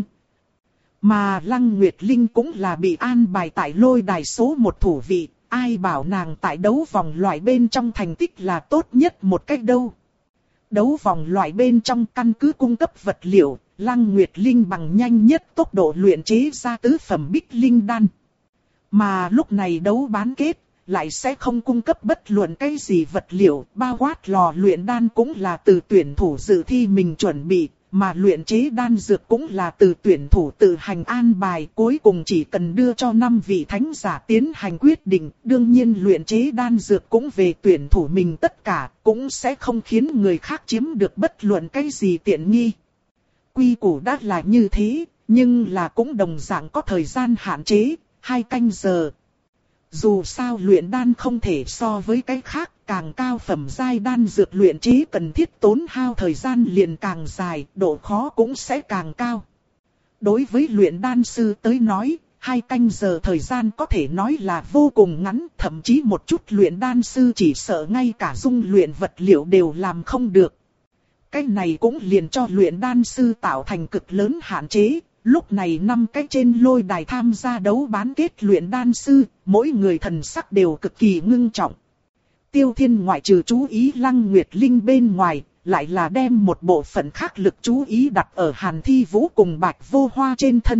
Mà Lăng Nguyệt Linh cũng là bị an bài tại lôi đài số một thủ vị, ai bảo nàng tại đấu vòng loại bên trong thành tích là tốt nhất một cách đâu. Đấu vòng loại bên trong căn cứ cung cấp vật liệu, Lăng Nguyệt Linh bằng nhanh nhất tốc độ luyện chế ra tứ phẩm bích linh đan. Mà lúc này đấu bán kết, lại sẽ không cung cấp bất luận cái gì vật liệu, bao quát lò luyện đan cũng là từ tuyển thủ dự thi mình chuẩn bị, mà luyện chế đan dược cũng là từ tuyển thủ tự hành an bài, cuối cùng chỉ cần đưa cho năm vị thánh giả tiến hành quyết định, đương nhiên luyện chế đan dược cũng về tuyển thủ mình tất cả, cũng sẽ không khiến người khác chiếm được bất luận cái gì tiện nghi. Quy củ đã là như thế, nhưng là cũng đồng dạng có thời gian hạn chế, hai canh giờ. Dù sao luyện đan không thể so với cái khác, càng cao phẩm giai đan dược luyện chế cần thiết tốn hao thời gian liền càng dài, độ khó cũng sẽ càng cao. Đối với luyện đan sư tới nói, hai canh giờ thời gian có thể nói là vô cùng ngắn, thậm chí một chút luyện đan sư chỉ sợ ngay cả dung luyện vật liệu đều làm không được. Cái này cũng liền cho luyện đan sư tạo thành cực lớn hạn chế. Lúc này năm cái trên lôi đài tham gia đấu bán kết luyện đan sư, mỗi người thần sắc đều cực kỳ ngưng trọng. Tiêu Thiên ngoại trừ chú ý Lăng Nguyệt Linh bên ngoài, lại là đem một bộ phận khác lực chú ý đặt ở Hàn Thi Vũ cùng Bạch Vô Hoa trên thân.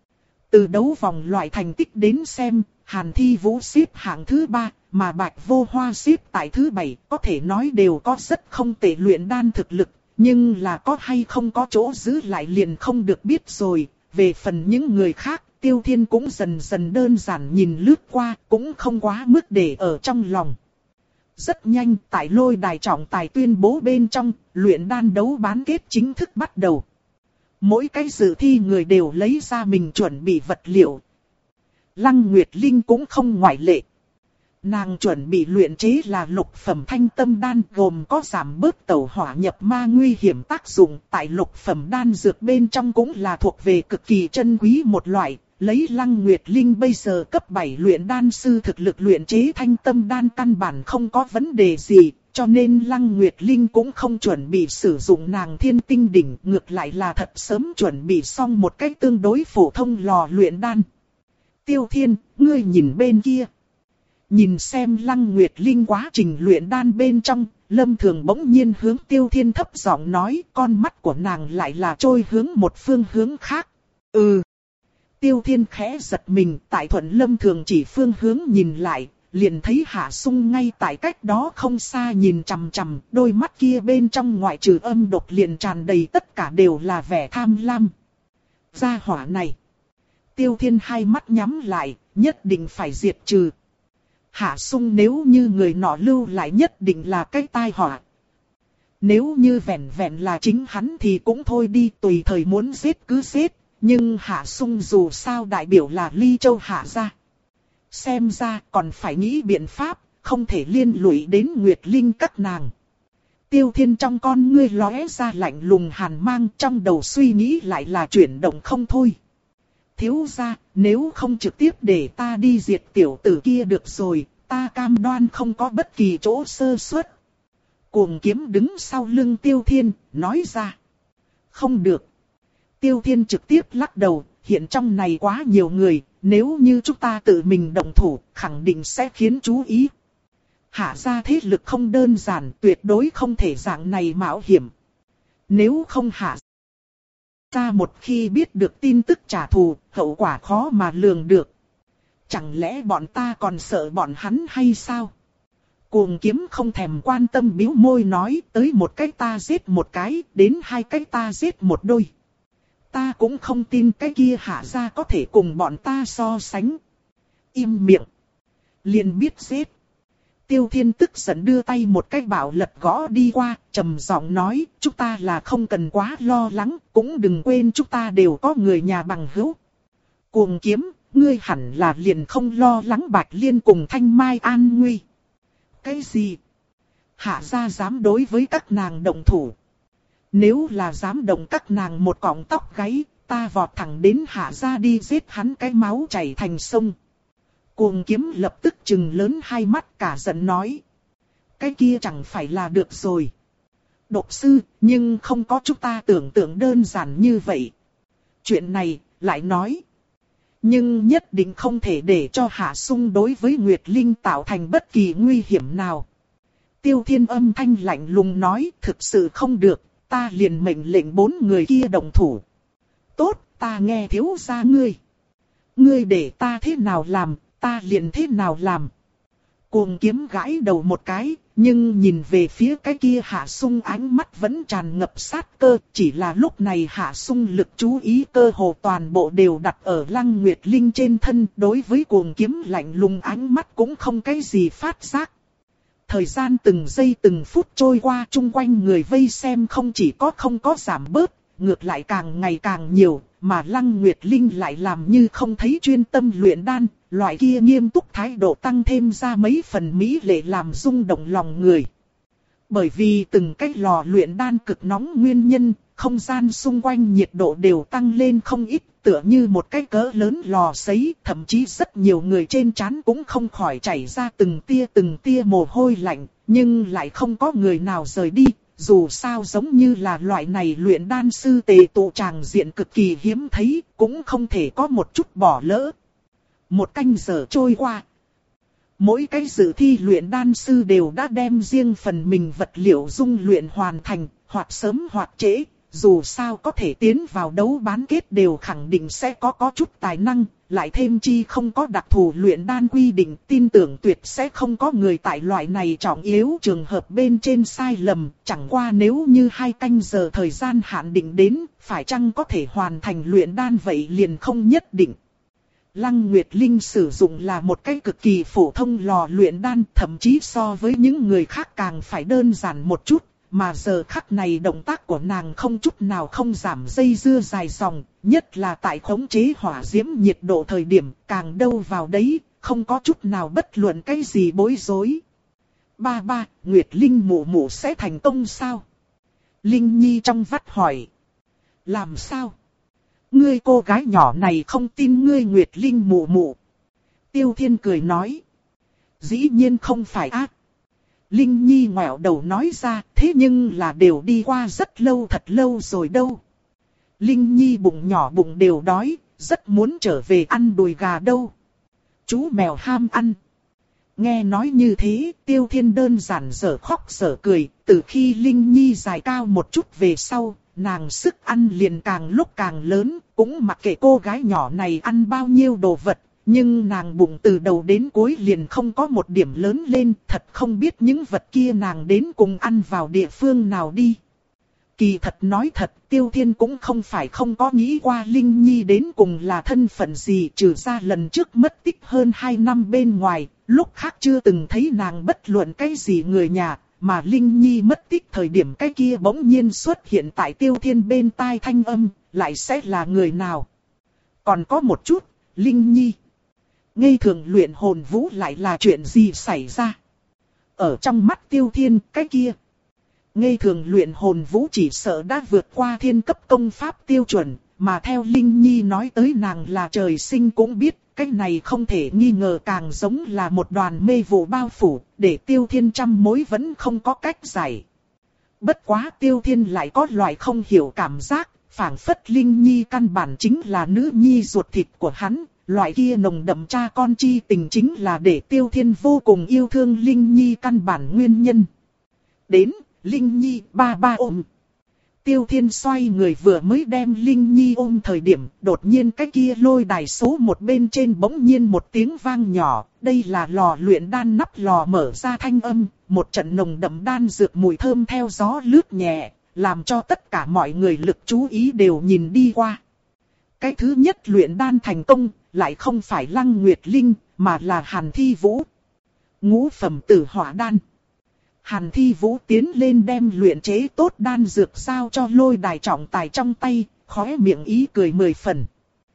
Từ đấu vòng loại thành tích đến xem, Hàn Thi Vũ xếp hạng thứ ba, mà Bạch Vô Hoa xếp tại thứ bảy, có thể nói đều có rất không tệ luyện đan thực lực. Nhưng là có hay không có chỗ giữ lại liền không được biết rồi. Về phần những người khác, Tiêu Thiên cũng dần dần đơn giản nhìn lướt qua, cũng không quá mức để ở trong lòng. Rất nhanh, tại lôi đài trọng tài tuyên bố bên trong, luyện đan đấu bán kết chính thức bắt đầu. Mỗi cái dự thi người đều lấy ra mình chuẩn bị vật liệu. Lăng Nguyệt Linh cũng không ngoại lệ. Nàng chuẩn bị luyện chế là lục phẩm thanh tâm đan, gồm có giảm bớt tẩu hỏa nhập ma nguy hiểm tác dụng, tại lục phẩm đan dược bên trong cũng là thuộc về cực kỳ chân quý một loại. Lấy Lăng Nguyệt Linh bây giờ cấp bảy luyện đan sư thực lực luyện chế thanh tâm đan căn bản không có vấn đề gì, cho nên Lăng Nguyệt Linh cũng không chuẩn bị sử dụng nàng thiên tinh đỉnh, ngược lại là thật sớm chuẩn bị xong một cách tương đối phổ thông lò luyện đan. Tiêu Thiên, ngươi nhìn bên kia. Nhìn xem Lăng Nguyệt Linh quá trình luyện đan bên trong, Lâm Thường bỗng nhiên hướng Tiêu Thiên thấp giọng nói, con mắt của nàng lại là trôi hướng một phương hướng khác. Ừ. Tiêu Thiên khẽ giật mình, tại thuận Lâm Thường chỉ phương hướng nhìn lại, liền thấy Hạ Sung ngay tại cách đó không xa nhìn chằm chằm, đôi mắt kia bên trong ngoại trừ âm độc liền tràn đầy tất cả đều là vẻ tham lam. Gia hỏa này. Tiêu Thiên hai mắt nhắm lại, nhất định phải diệt trừ. Hạ Sung nếu như người nọ lưu lại nhất định là cái tai họa. Nếu như vẹn vẹn là chính hắn thì cũng thôi đi, tùy thời muốn giết cứ giết. Nhưng Hạ Sung dù sao đại biểu là Ly Châu Hạ gia. Xem ra còn phải nghĩ biện pháp, không thể liên lụy đến Nguyệt Linh các nàng. Tiêu Thiên trong con ngươi lóe ra lạnh lùng hàn mang, trong đầu suy nghĩ lại là chuyển động không thôi. Thiếu gia, nếu không trực tiếp để ta đi diệt tiểu tử kia được rồi, ta cam đoan không có bất kỳ chỗ sơ suất. Cuồng Kiếm đứng sau lưng Tiêu Thiên, nói ra. Không được. Tiêu Thiên trực tiếp lắc đầu, hiện trong này quá nhiều người, nếu như chúng ta tự mình động thủ, khẳng định sẽ khiến chú ý. Hạ gia thế lực không đơn giản, tuyệt đối không thể dạng này mạo hiểm. Nếu không hạ gia một khi biết được tin tức trả thù, hậu quả khó mà lường được. Chẳng lẽ bọn ta còn sợ bọn hắn hay sao? Cuồng Kiếm không thèm quan tâm bĩu môi nói, tới một cái ta giết một cái, đến hai cái ta giết một đôi. Ta cũng không tin cái kia hạ gia có thể cùng bọn ta so sánh. Im miệng. Liền biết giết. Tiêu Thiên tức giận đưa tay một cái bảo lật gõ đi qua, trầm giọng nói, chúng ta là không cần quá lo lắng, cũng đừng quên chúng ta đều có người nhà bằng hữu. Cuồng Kiếm, ngươi hẳn là liền không lo lắng Bạch Liên cùng Thanh Mai an nguy. Cái gì? Hạ gia dám đối với các nàng động thủ. Nếu là dám động các nàng một cọng tóc gáy, ta vọt thẳng đến hạ gia đi giết hắn cái máu chảy thành sông. Cuồng Kiếm lập tức trừng lớn hai mắt cả giận nói. Cái kia chẳng phải là được rồi. Độc sư, nhưng không có chúng ta tưởng tượng đơn giản như vậy. Chuyện này, lại nói. Nhưng nhất định không thể để cho Hạ Sung đối với Nguyệt Linh tạo thành bất kỳ nguy hiểm nào. Tiêu Thiên âm thanh lạnh lùng nói, thực sự không được, ta liền mệnh lệnh bốn người kia động thủ. Tốt, ta nghe thiếu gia ngươi. Ngươi để ta thế nào làm, ta liền thế nào làm. Cuồng Kiếm gãi đầu một cái, nhưng nhìn về phía cái kia Hạ Sung ánh mắt vẫn tràn ngập sát cơ. Chỉ là lúc này Hạ Sung lực chú ý cơ hồ toàn bộ đều đặt ở Lăng Nguyệt Linh trên thân. Đối với Cuồng Kiếm lạnh lùng ánh mắt cũng không cái gì phát giác. Thời gian từng giây từng phút trôi qua, chung quanh người vây xem không chỉ có không có giảm bớt, ngược lại càng ngày càng nhiều, mà Lăng Nguyệt Linh lại làm như không thấy chuyên tâm luyện đan, loại kia nghiêm túc thái độ tăng thêm ra mấy phần mỹ lệ làm rung động lòng người. Bởi vì từng cái lò luyện đan cực nóng nguyên nhân, không gian xung quanh nhiệt độ đều tăng lên không ít, tựa như một cái cỡ lớn lò sấy, thậm chí rất nhiều người trên trán cũng không khỏi chảy ra từng tia từng tia mồ hôi lạnh, nhưng lại không có người nào rời đi, dù sao giống như là loại này luyện đan sư tề tụ tràng diện cực kỳ hiếm thấy, cũng không thể có một chút bỏ lỡ. Một canh giờ trôi qua. Mỗi cái dự thi luyện đan sư đều đã đem riêng phần mình vật liệu dung luyện hoàn thành, hoặc sớm hoặc trễ. Dù sao có thể tiến vào đấu bán kết đều khẳng định sẽ có có chút tài năng, lại thêm chi không có đặc thù luyện đan quy định, tin tưởng tuyệt sẽ không có người tại loại này trọng yếu trường hợp bên trên sai lầm, chẳng qua nếu như hai canh giờ thời gian hạn định đến, phải chăng có thể hoàn thành luyện đan vậy liền không nhất định. Lăng Nguyệt Linh sử dụng là một cái cực kỳ phổ thông lò luyện đan, thậm chí so với những người khác càng phải đơn giản một chút. Mà giờ khắc này động tác của nàng không chút nào không giảm dây dưa dài dòng, nhất là tại khống chế hỏa diễm nhiệt độ thời điểm càng đâu vào đấy, không có chút nào bất luận cái gì bối rối. Ba ba, Nguyệt Linh mụ mụ sẽ thành công sao? Linh Nhi trong vắt hỏi. Làm sao? Ngươi cô gái nhỏ này không tin ngươi Nguyệt Linh mụ mụ. Tiêu Thiên cười nói. Dĩ nhiên không phải ác. Linh Nhi ngoẹo đầu nói ra, thế nhưng là đều đi qua rất lâu thật lâu rồi đâu. Linh Nhi bụng nhỏ bụng đều đói, rất muốn trở về ăn đùi gà đâu. Chú mèo ham ăn. Nghe nói như thế, Tiêu Thiên đơn giản dở khóc dở cười, từ khi Linh Nhi dài cao một chút về sau, nàng sức ăn liền càng lúc càng lớn, cũng mặc kệ cô gái nhỏ này ăn bao nhiêu đồ vật. Nhưng nàng bụng từ đầu đến cuối liền không có một điểm lớn lên, thật không biết những vật kia nàng đến cùng ăn vào địa phương nào đi. Kỳ thật nói thật, Tiêu Thiên cũng không phải không có nghĩ qua Linh Nhi đến cùng là thân phận gì, trừ ra lần trước mất tích hơn hai năm bên ngoài, lúc khác chưa từng thấy nàng bất luận cái gì người nhà, mà Linh Nhi mất tích thời điểm cái kia bỗng nhiên xuất hiện tại Tiêu Thiên bên tai thanh âm, lại sẽ là người nào. Còn có một chút, Linh Nhi. Ngây thường luyện hồn vũ lại là chuyện gì xảy ra? Ở trong mắt Tiêu Thiên, cái kia. Ngây thường luyện hồn vũ chỉ sợ đã vượt qua thiên cấp công pháp tiêu chuẩn, mà theo Linh Nhi nói tới nàng là trời sinh cũng biết, cái này không thể nghi ngờ càng giống là một đoàn mê vụ bao phủ, để Tiêu Thiên trăm mối vẫn không có cách giải. Bất quá Tiêu Thiên lại có loại không hiểu cảm giác, phảng phất Linh Nhi căn bản chính là nữ nhi ruột thịt của hắn, loại kia nồng đậm cha con chi tình chính là để Tiêu Thiên vô cùng yêu thương Linh Nhi căn bản nguyên nhân. Đến, Linh Nhi ba ba ôm. Tiêu Thiên xoay người vừa mới đem Linh Nhi ôm thời điểm, đột nhiên cái kia lôi đài số một bên trên bỗng nhiên một tiếng vang nhỏ, đây là lò luyện đan nắp lò mở ra thanh âm, một trận nồng đậm đan dược mùi thơm theo gió lướt nhẹ, làm cho tất cả mọi người lực chú ý đều nhìn đi qua. Cái thứ nhất luyện đan thành công, lại không phải Lăng Nguyệt Linh, mà là Hàn Thi Vũ. Ngũ phẩm tử hỏa đan. Hàn Thi Vũ tiến lên đem luyện chế tốt đan dược giao cho lôi đài trọng tài trong tay, khóe miệng ý cười mười phần.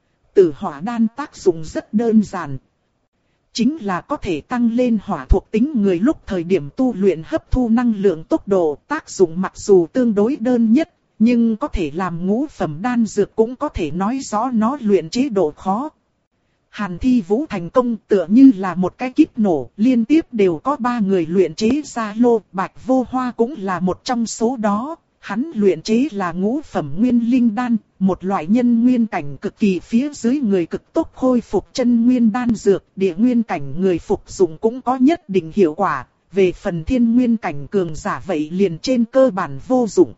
Tử hỏa đan tác dụng rất đơn giản. Chính là có thể tăng lên hỏa thuộc tính người lúc thời điểm tu luyện hấp thu năng lượng tốc độ, tác dụng mặc dù tương đối đơn nhất, nhưng có thể làm ngũ phẩm đan dược cũng có thể nói rõ nó luyện chế độ khó. Hàn Thi Vũ thành công tựa như là một cái kíp nổ, liên tiếp đều có ba người luyện chế ra lô, Bạch Vô Hoa cũng là một trong số đó. Hắn luyện chế là ngũ phẩm nguyên linh đan, một loại nhân nguyên cảnh cực kỳ phía dưới người cực tốc khôi phục chân nguyên đan dược, địa nguyên cảnh người phục dụng cũng có nhất định hiệu quả, về phần thiên nguyên cảnh cường giả vậy liền trên cơ bản vô dụng.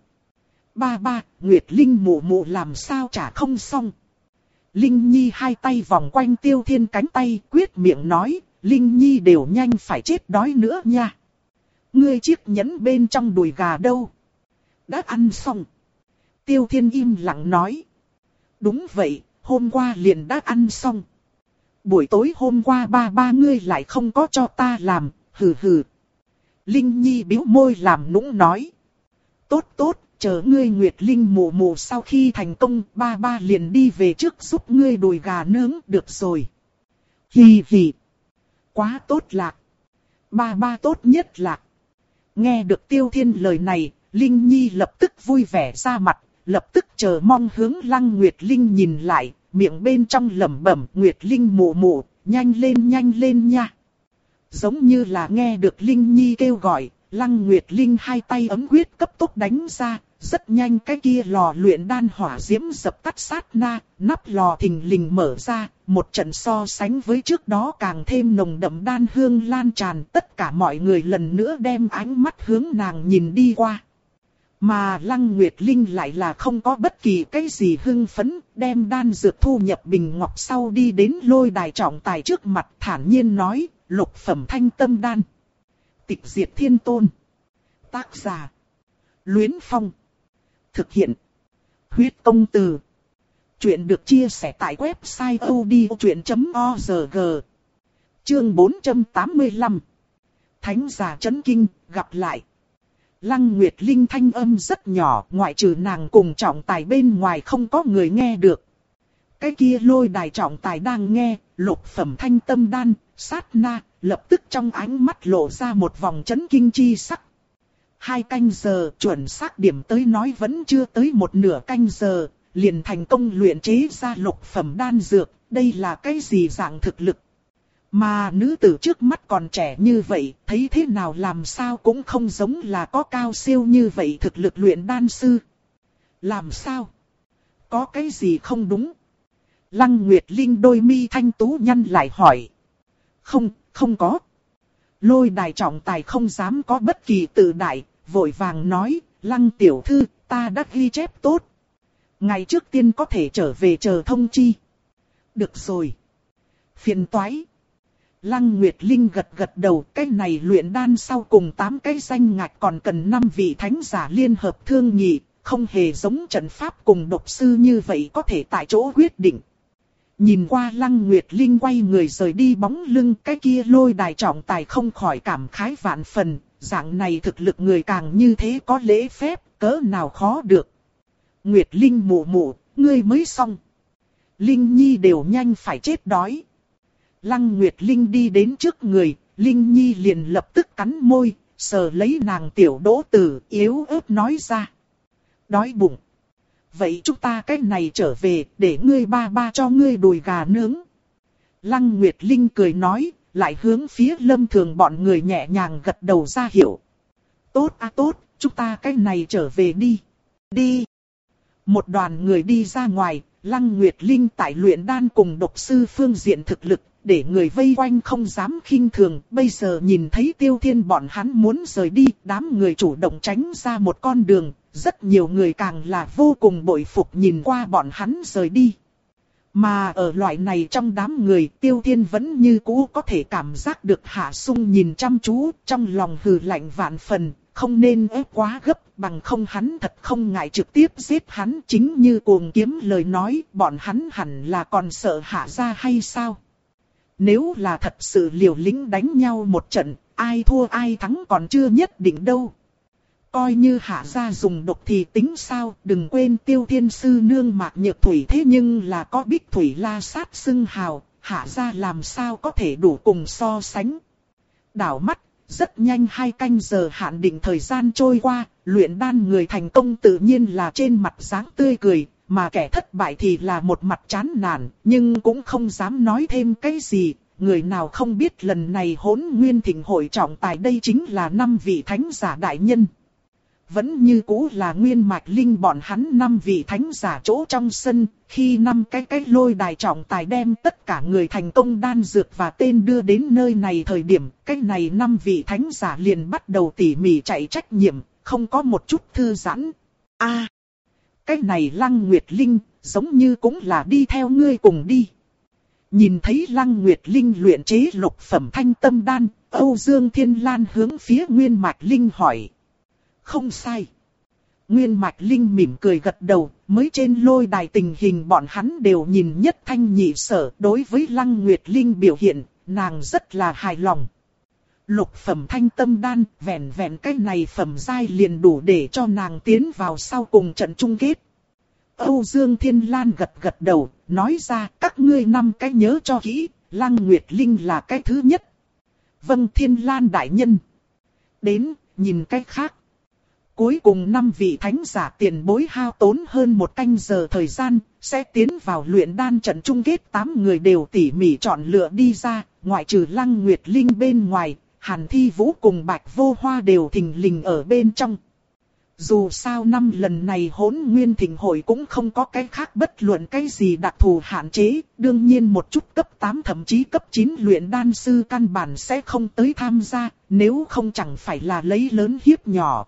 Ba ba, Nguyệt Linh mụ mụ làm sao trả không xong. Linh Nhi hai tay vòng quanh Tiêu Thiên cánh tay, quyết miệng nói, Linh Nhi đều nhanh phải chết đói nữa nha. Ngươi chiếc nhẫn bên trong đùi gà đâu? Đã ăn xong. Tiêu Thiên im lặng nói. Đúng vậy, hôm qua liền đã ăn xong. Buổi tối hôm qua ba ba ngươi lại không có cho ta làm, hừ hừ. Linh Nhi bĩu môi làm nũng nói. Tốt tốt, chờ ngươi Nguyệt Linh mụ mụ sau khi thành công, ba ba liền đi về trước giúp ngươi đùi gà nướng được rồi. Hì hì. Quá tốt lạc. Ba ba tốt nhất lạc. Nghe được Tiêu Thiên lời này, Linh Nhi lập tức vui vẻ ra mặt, lập tức chờ mong hướng Lăng Nguyệt Linh nhìn lại, miệng bên trong lẩm bẩm Nguyệt Linh mụ mụ, nhanh lên nhanh lên nha. Giống như là nghe được Linh Nhi kêu gọi, Lăng Nguyệt Linh hai tay ấm quyết cấp tốc đánh ra, rất nhanh cái kia lò luyện đan hỏa diễm dập tắt sát na, nắp lò thình lình mở ra, một trận so sánh với trước đó càng thêm nồng đậm đan hương lan tràn, tất cả mọi người lần nữa đem ánh mắt hướng nàng nhìn đi qua. Mà Lăng Nguyệt Linh lại là không có bất kỳ cái gì hưng phấn, đem đan dược thu nhập bình ngọc sau đi đến lôi đài trọng tài trước mặt thản nhiên nói, lục phẩm thanh tâm đan. Tịch diệt thiên tôn. Tác giả. Luyến Phong. Thực hiện. Huyết công từ. Chuyện được chia sẻ tại website odchuyện chấm org. Chương bốn trăm tám mươi lăm. Thánh giả chấn kinh, gặp lại. Lăng Nguyệt Linh thanh âm rất nhỏ, ngoại trừ nàng cùng trọng tài bên ngoài không có người nghe được. Cái kia lôi đài trọng tài đang nghe, lục phẩm thanh tâm đan, sát na, lập tức trong ánh mắt lộ ra một vòng chấn kinh chi sắc. Hai canh giờ, chuẩn xác điểm tới nói vẫn chưa tới một nửa canh giờ, liền thành công luyện chế ra lục phẩm đan dược, đây là cái gì dạng thực lực. Mà nữ tử trước mắt còn trẻ như vậy, thấy thế nào làm sao cũng không giống là có cao siêu như vậy thực lực luyện đan sư. Làm sao? Có cái gì không đúng? Lăng Nguyệt Linh đôi mi thanh tú nhăn lại hỏi. Không, không có. Lôi đài trọng tài không dám có bất kỳ tự đại, vội vàng nói, Lăng tiểu thư, ta đã ghi chép tốt. Ngày trước tiên có thể trở về chờ thông chi. Được rồi. Phiền toái. Lăng Nguyệt Linh gật gật đầu, cái này luyện đan sau cùng tám cái danh ngạch còn cần năm vị thánh giả liên hợp thương nghị, không hề giống trận pháp cùng độc sư như vậy có thể tại chỗ quyết định. Nhìn qua Lăng Nguyệt Linh quay người rời đi bóng lưng, cái kia lôi đài trọng tài không khỏi cảm khái vạn phần, dạng này thực lực người càng như thế có lễ phép, cỡ nào khó được. Nguyệt Linh mụ mụ, ngươi mới xong. Linh Nhi đều nhanh phải chết đói. Lăng Nguyệt Linh đi đến trước người, Linh Nhi liền lập tức cắn môi, sờ lấy nàng tiểu đỗ tử, yếu ớt nói ra. Đói bụng. Vậy chúng ta cái này trở về, để ngươi ba ba cho ngươi đùi gà nướng. Lăng Nguyệt Linh cười nói, lại hướng phía Lâm Thường bọn người nhẹ nhàng gật đầu ra hiệu. Tốt à tốt, chúng ta cái này trở về đi. Đi. Một đoàn người đi ra ngoài, Lăng Nguyệt Linh tại luyện đan cùng độc sư phương diện thực lực, để người vây quanh không dám khinh thường. Bây giờ nhìn thấy Tiêu Thiên bọn hắn muốn rời đi, đám người chủ động tránh ra một con đường. Rất nhiều người càng là vô cùng bội phục nhìn qua bọn hắn rời đi. Mà ở loại này trong đám người, Tiêu Thiên vẫn như cũ có thể cảm giác được Hạ Sung nhìn chăm chú, trong lòng hừ lạnh vạn phần, không nên ép quá gấp, bằng không hắn thật không ngại trực tiếp giết hắn. Chính như Cuồng Kiếm lời nói, bọn hắn hẳn là còn sợ Hạ gia hay sao? Nếu là thật sự liều lĩnh đánh nhau một trận, ai thua ai thắng còn chưa nhất định đâu. Coi như Hạ gia dùng độc thì tính sao, đừng quên Tiêu Thiên sư nương Mạc Nhược Thủy thế nhưng là có Bích Thủy La Sát xưng hào, Hạ gia làm sao có thể đủ cùng so sánh. Đảo mắt, rất nhanh hai canh giờ hạn định thời gian trôi qua, luyện đan người thành công tự nhiên là trên mặt dáng tươi cười, mà kẻ thất bại thì là một mặt chán nản, nhưng cũng không dám nói thêm cái gì. Người nào không biết lần này Hỗn Nguyên Thịnh hội trọng tài đây chính là năm vị thánh giả đại nhân. Vẫn như cũ là Nguyên Mạch Linh bọn hắn năm vị thánh giả chỗ trong sân, khi năm cái cái lôi đài trọng tài đem tất cả người thành công đan dược và tên đưa đến nơi này thời điểm, cái này năm vị thánh giả liền bắt đầu tỉ mỉ chạy trách nhiệm, không có một chút thư giãn. A, à, cái này Lăng Nguyệt Linh, giống như cũng là đi theo ngươi cùng đi. Nhìn thấy Lăng Nguyệt Linh luyện chế lục phẩm thanh tâm đan, Âu Dương Thiên Lan hướng phía Nguyên Mạch Linh hỏi. Không sai. Nguyên Mạch Linh mỉm cười gật đầu, mới trên lôi đài tình hình bọn hắn đều nhìn nhất thanh nhị sở. Đối với Lăng Nguyệt Linh biểu hiện, nàng rất là hài lòng. Lục phẩm thanh tâm đan, vẹn vẹn cái này phẩm giai liền đủ để cho nàng tiến vào sau cùng trận chung kết. Âu Dương Thiên Lan gật gật đầu, nói ra các ngươi năm cái nhớ cho kỹ, Lăng Nguyệt Linh là cái thứ nhất. Vâng Thiên Lan đại nhân. Đến, nhìn cái khác. Cuối cùng năm vị thánh giả tiền bối hao tốn hơn một canh giờ thời gian, sẽ tiến vào luyện đan trận chung kết. Tám người đều tỉ mỉ chọn lựa đi ra, ngoại trừ Lăng Nguyệt Linh bên ngoài, Hàn Thi Vũ cùng Bạch Vô Hoa đều thình lình ở bên trong. Dù sao năm lần này Hỗn Nguyên Thịnh hội cũng không có cái khác bất luận cái gì đặc thù hạn chế, đương nhiên một chút cấp tám thậm chí cấp chín luyện đan sư căn bản sẽ không tới tham gia, nếu không chẳng phải là lấy lớn hiếp nhỏ.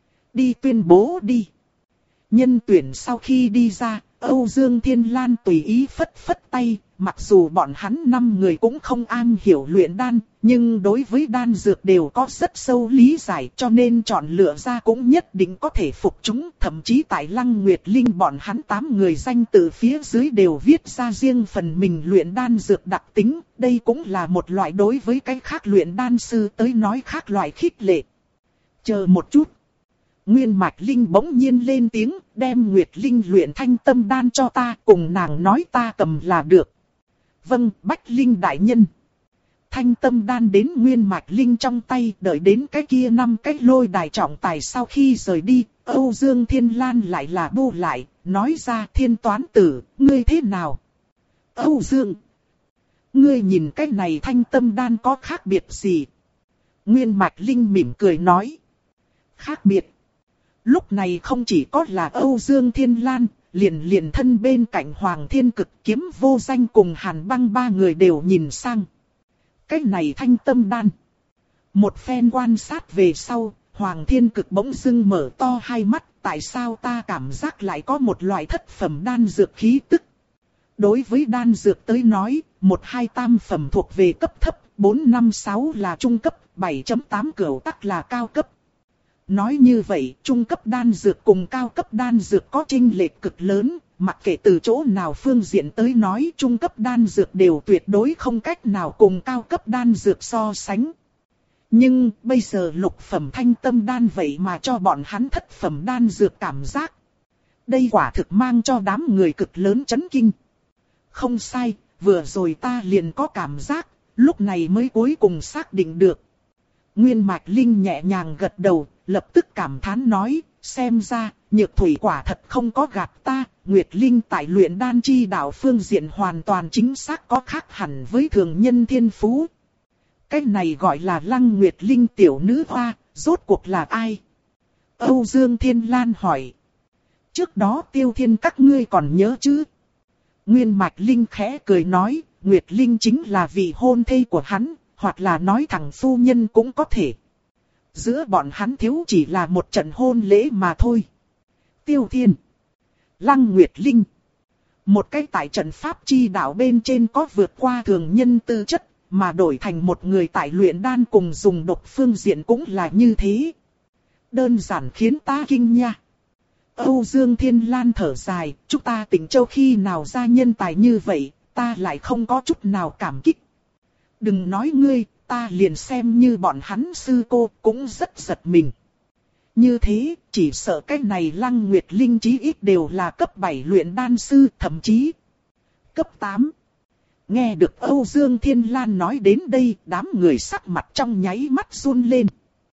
Đi tuyên bố đi. Nhân tuyển sau khi đi ra, Âu Dương Thiên Lan tùy ý phất phất tay, mặc dù bọn hắn năm người cũng không am hiểu luyện đan, nhưng đối với đan dược đều có rất sâu lý giải, cho nên chọn lựa ra cũng nhất định có thể phục chúng. Thậm chí tại Lăng Nguyệt Linh bọn hắn tám người danh từ phía dưới đều viết ra riêng phần mình luyện đan dược đặc tính, đây cũng là một loại đối với cái khác luyện đan sư tới nói khác loại khích lệ. Chờ một chút. Nguyên Mạch Linh bỗng nhiên lên tiếng, đem Nguyệt Linh luyện thanh tâm đan cho ta, cùng nàng nói ta cầm là được. Vâng, Bách Linh đại nhân. Thanh tâm đan đến Nguyên Mạch Linh trong tay, đợi đến cái kia năm cái lôi đài trọng tài sau khi rời đi, Âu Dương Thiên Lan lại là bu lại, nói ra Thiên toán tử, ngươi thế nào? Âu Dương, ngươi nhìn cái này thanh tâm đan có khác biệt gì? Nguyên Mạch Linh mỉm cười nói. Khác biệt. Lúc này không chỉ có là Âu Dương Thiên Lan, liền liền thân bên cạnh Hoàng Thiên Cực Kiếm Vô Danh cùng Hàn Băng ba người đều nhìn sang. Cái này thanh tâm đan. Một phen quan sát về sau, Hoàng Thiên Cực bỗng dưng mở to hai mắt, tại sao ta cảm giác lại có một loại thất phẩm đan dược khí tức. Đối với đan dược tới nói, một hai tam phẩm thuộc về cấp thấp, bốn năm sáu là trung cấp, bảy chấm tám cửu tắc là cao cấp. Nói như vậy, trung cấp đan dược cùng cao cấp đan dược có chênh lệch cực lớn, mặc kệ từ chỗ nào phương diện tới nói, trung cấp đan dược đều tuyệt đối không cách nào cùng cao cấp đan dược so sánh. Nhưng bây giờ lục phẩm thanh tâm đan vậy mà cho bọn hắn thất phẩm đan dược cảm giác. Đây quả thực mang cho đám người cực lớn chấn kinh. không sai, vừa rồi ta liền có cảm giác, lúc này mới cuối cùng xác định được. Nguyên Mạch Linh nhẹ nhàng gật đầu, lập tức cảm thán nói, xem ra, Nhược Thủy quả thật không có gạt ta, Nguyệt Linh tại luyện đan chi đạo phương diện hoàn toàn chính xác có khác hẳn với thường nhân thiên phú. Cái này gọi là Lăng Nguyệt Linh tiểu nữ hoa, rốt cuộc là ai? Âu Dương Thiên Lan hỏi. Trước đó Tiêu Thiên các ngươi còn nhớ chứ? Nguyên Mạch Linh khẽ cười nói, Nguyệt Linh chính là vị hôn thê của hắn, hoặc là nói thẳng phu nhân cũng có thể. Giữa bọn hắn thiếu chỉ là một trận hôn lễ mà thôi. Tiêu Thiên, Lăng Nguyệt Linh, một cái tại trận pháp chi đạo bên trên có vượt qua thường nhân tư chất, mà đổi thành một người tại luyện đan cùng dùng độc phương diện cũng là như thế. Đơn giản khiến ta kinh nha. Âu Dương Thiên Lan thở dài, chúng ta Tịnh Châu khi nào ra nhân tài như vậy, ta lại không có chút nào cảm kích. Đừng nói ngươi, ta liền xem như bọn hắn sư cô cũng rất giật mình. Như thế, chỉ sợ cái này Lăng Nguyệt Linh chí ít đều là cấp bảy luyện đan sư, thậm chí cấp tám. Nghe được Âu Dương Thiên Lan nói đến đây, đám người sắc mặt trong nháy mắt run lên.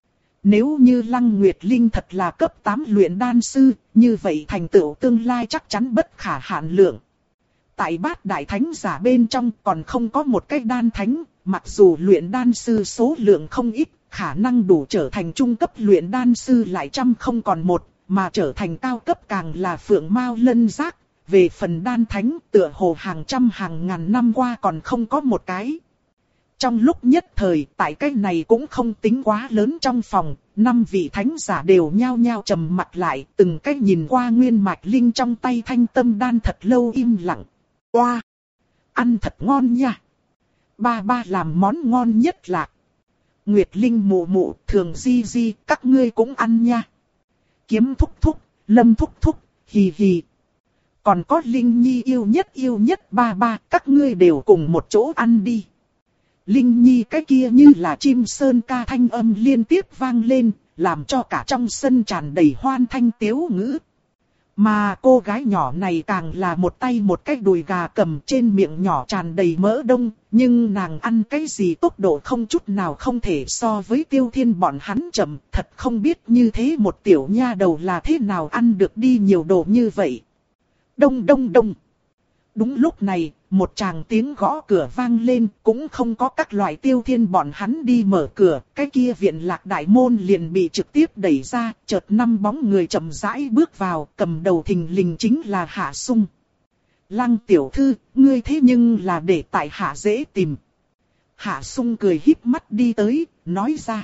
Nếu như Lăng Nguyệt Linh thật là cấp tám luyện đan sư, như vậy thành tựu tương lai chắc chắn bất khả hạn lượng. Tại bát đại thánh giả bên trong còn không có một cái đan thánh, mặc dù luyện đan sư số lượng không ít, khả năng đủ trở thành trung cấp luyện đan sư lại trăm không còn một, mà trở thành cao cấp càng là phượng mao lân giác. Về phần đan thánh tựa hồ hàng trăm hàng ngàn năm qua còn không có một cái. Trong lúc nhất thời, tại cái này cũng không tính quá lớn trong phòng, năm vị thánh giả đều nhao nhao trầm mặt lại, từng cái nhìn qua Nguyên Mạch Linh trong tay thanh tâm đan thật lâu im lặng. Oa! Ăn thật ngon nha! Ba ba làm món ngon nhất là Nguyệt Linh mụ mụ, Thường Di Di, các ngươi cũng ăn nha. Kiếm thúc thúc, Lâm thúc thúc, hì hì. Còn có Linh Nhi yêu nhất yêu nhất ba ba, các ngươi đều cùng một chỗ ăn đi. Linh Nhi cái kia như là chim sơn ca thanh âm liên tiếp vang lên, làm cho cả trong sân tràn đầy hoan thanh tiếu ngữ. Mà cô gái nhỏ này càng là một tay một cái đùi gà cầm trên miệng nhỏ tràn đầy mỡ đông, nhưng nàng ăn cái gì tốc độ không chút nào không thể so với Tiêu Thiên bọn hắn chậm, thật không biết như thế một tiểu nha đầu là thế nào ăn được đi nhiều đồ như vậy. Đông đông đông. Đúng lúc này, một tràng tiếng gõ cửa vang lên, cũng không có các loại Tiêu Thiên bọn hắn đi mở cửa, cái kia viện lạc đại môn liền bị trực tiếp đẩy ra, chợt năm bóng người chậm rãi bước vào, cầm đầu thình lình chính là Hạ Sung. Lăng tiểu thư, ngươi thế nhưng là để tại Hạ dễ tìm. Hạ Sung cười híp mắt đi tới, nói ra.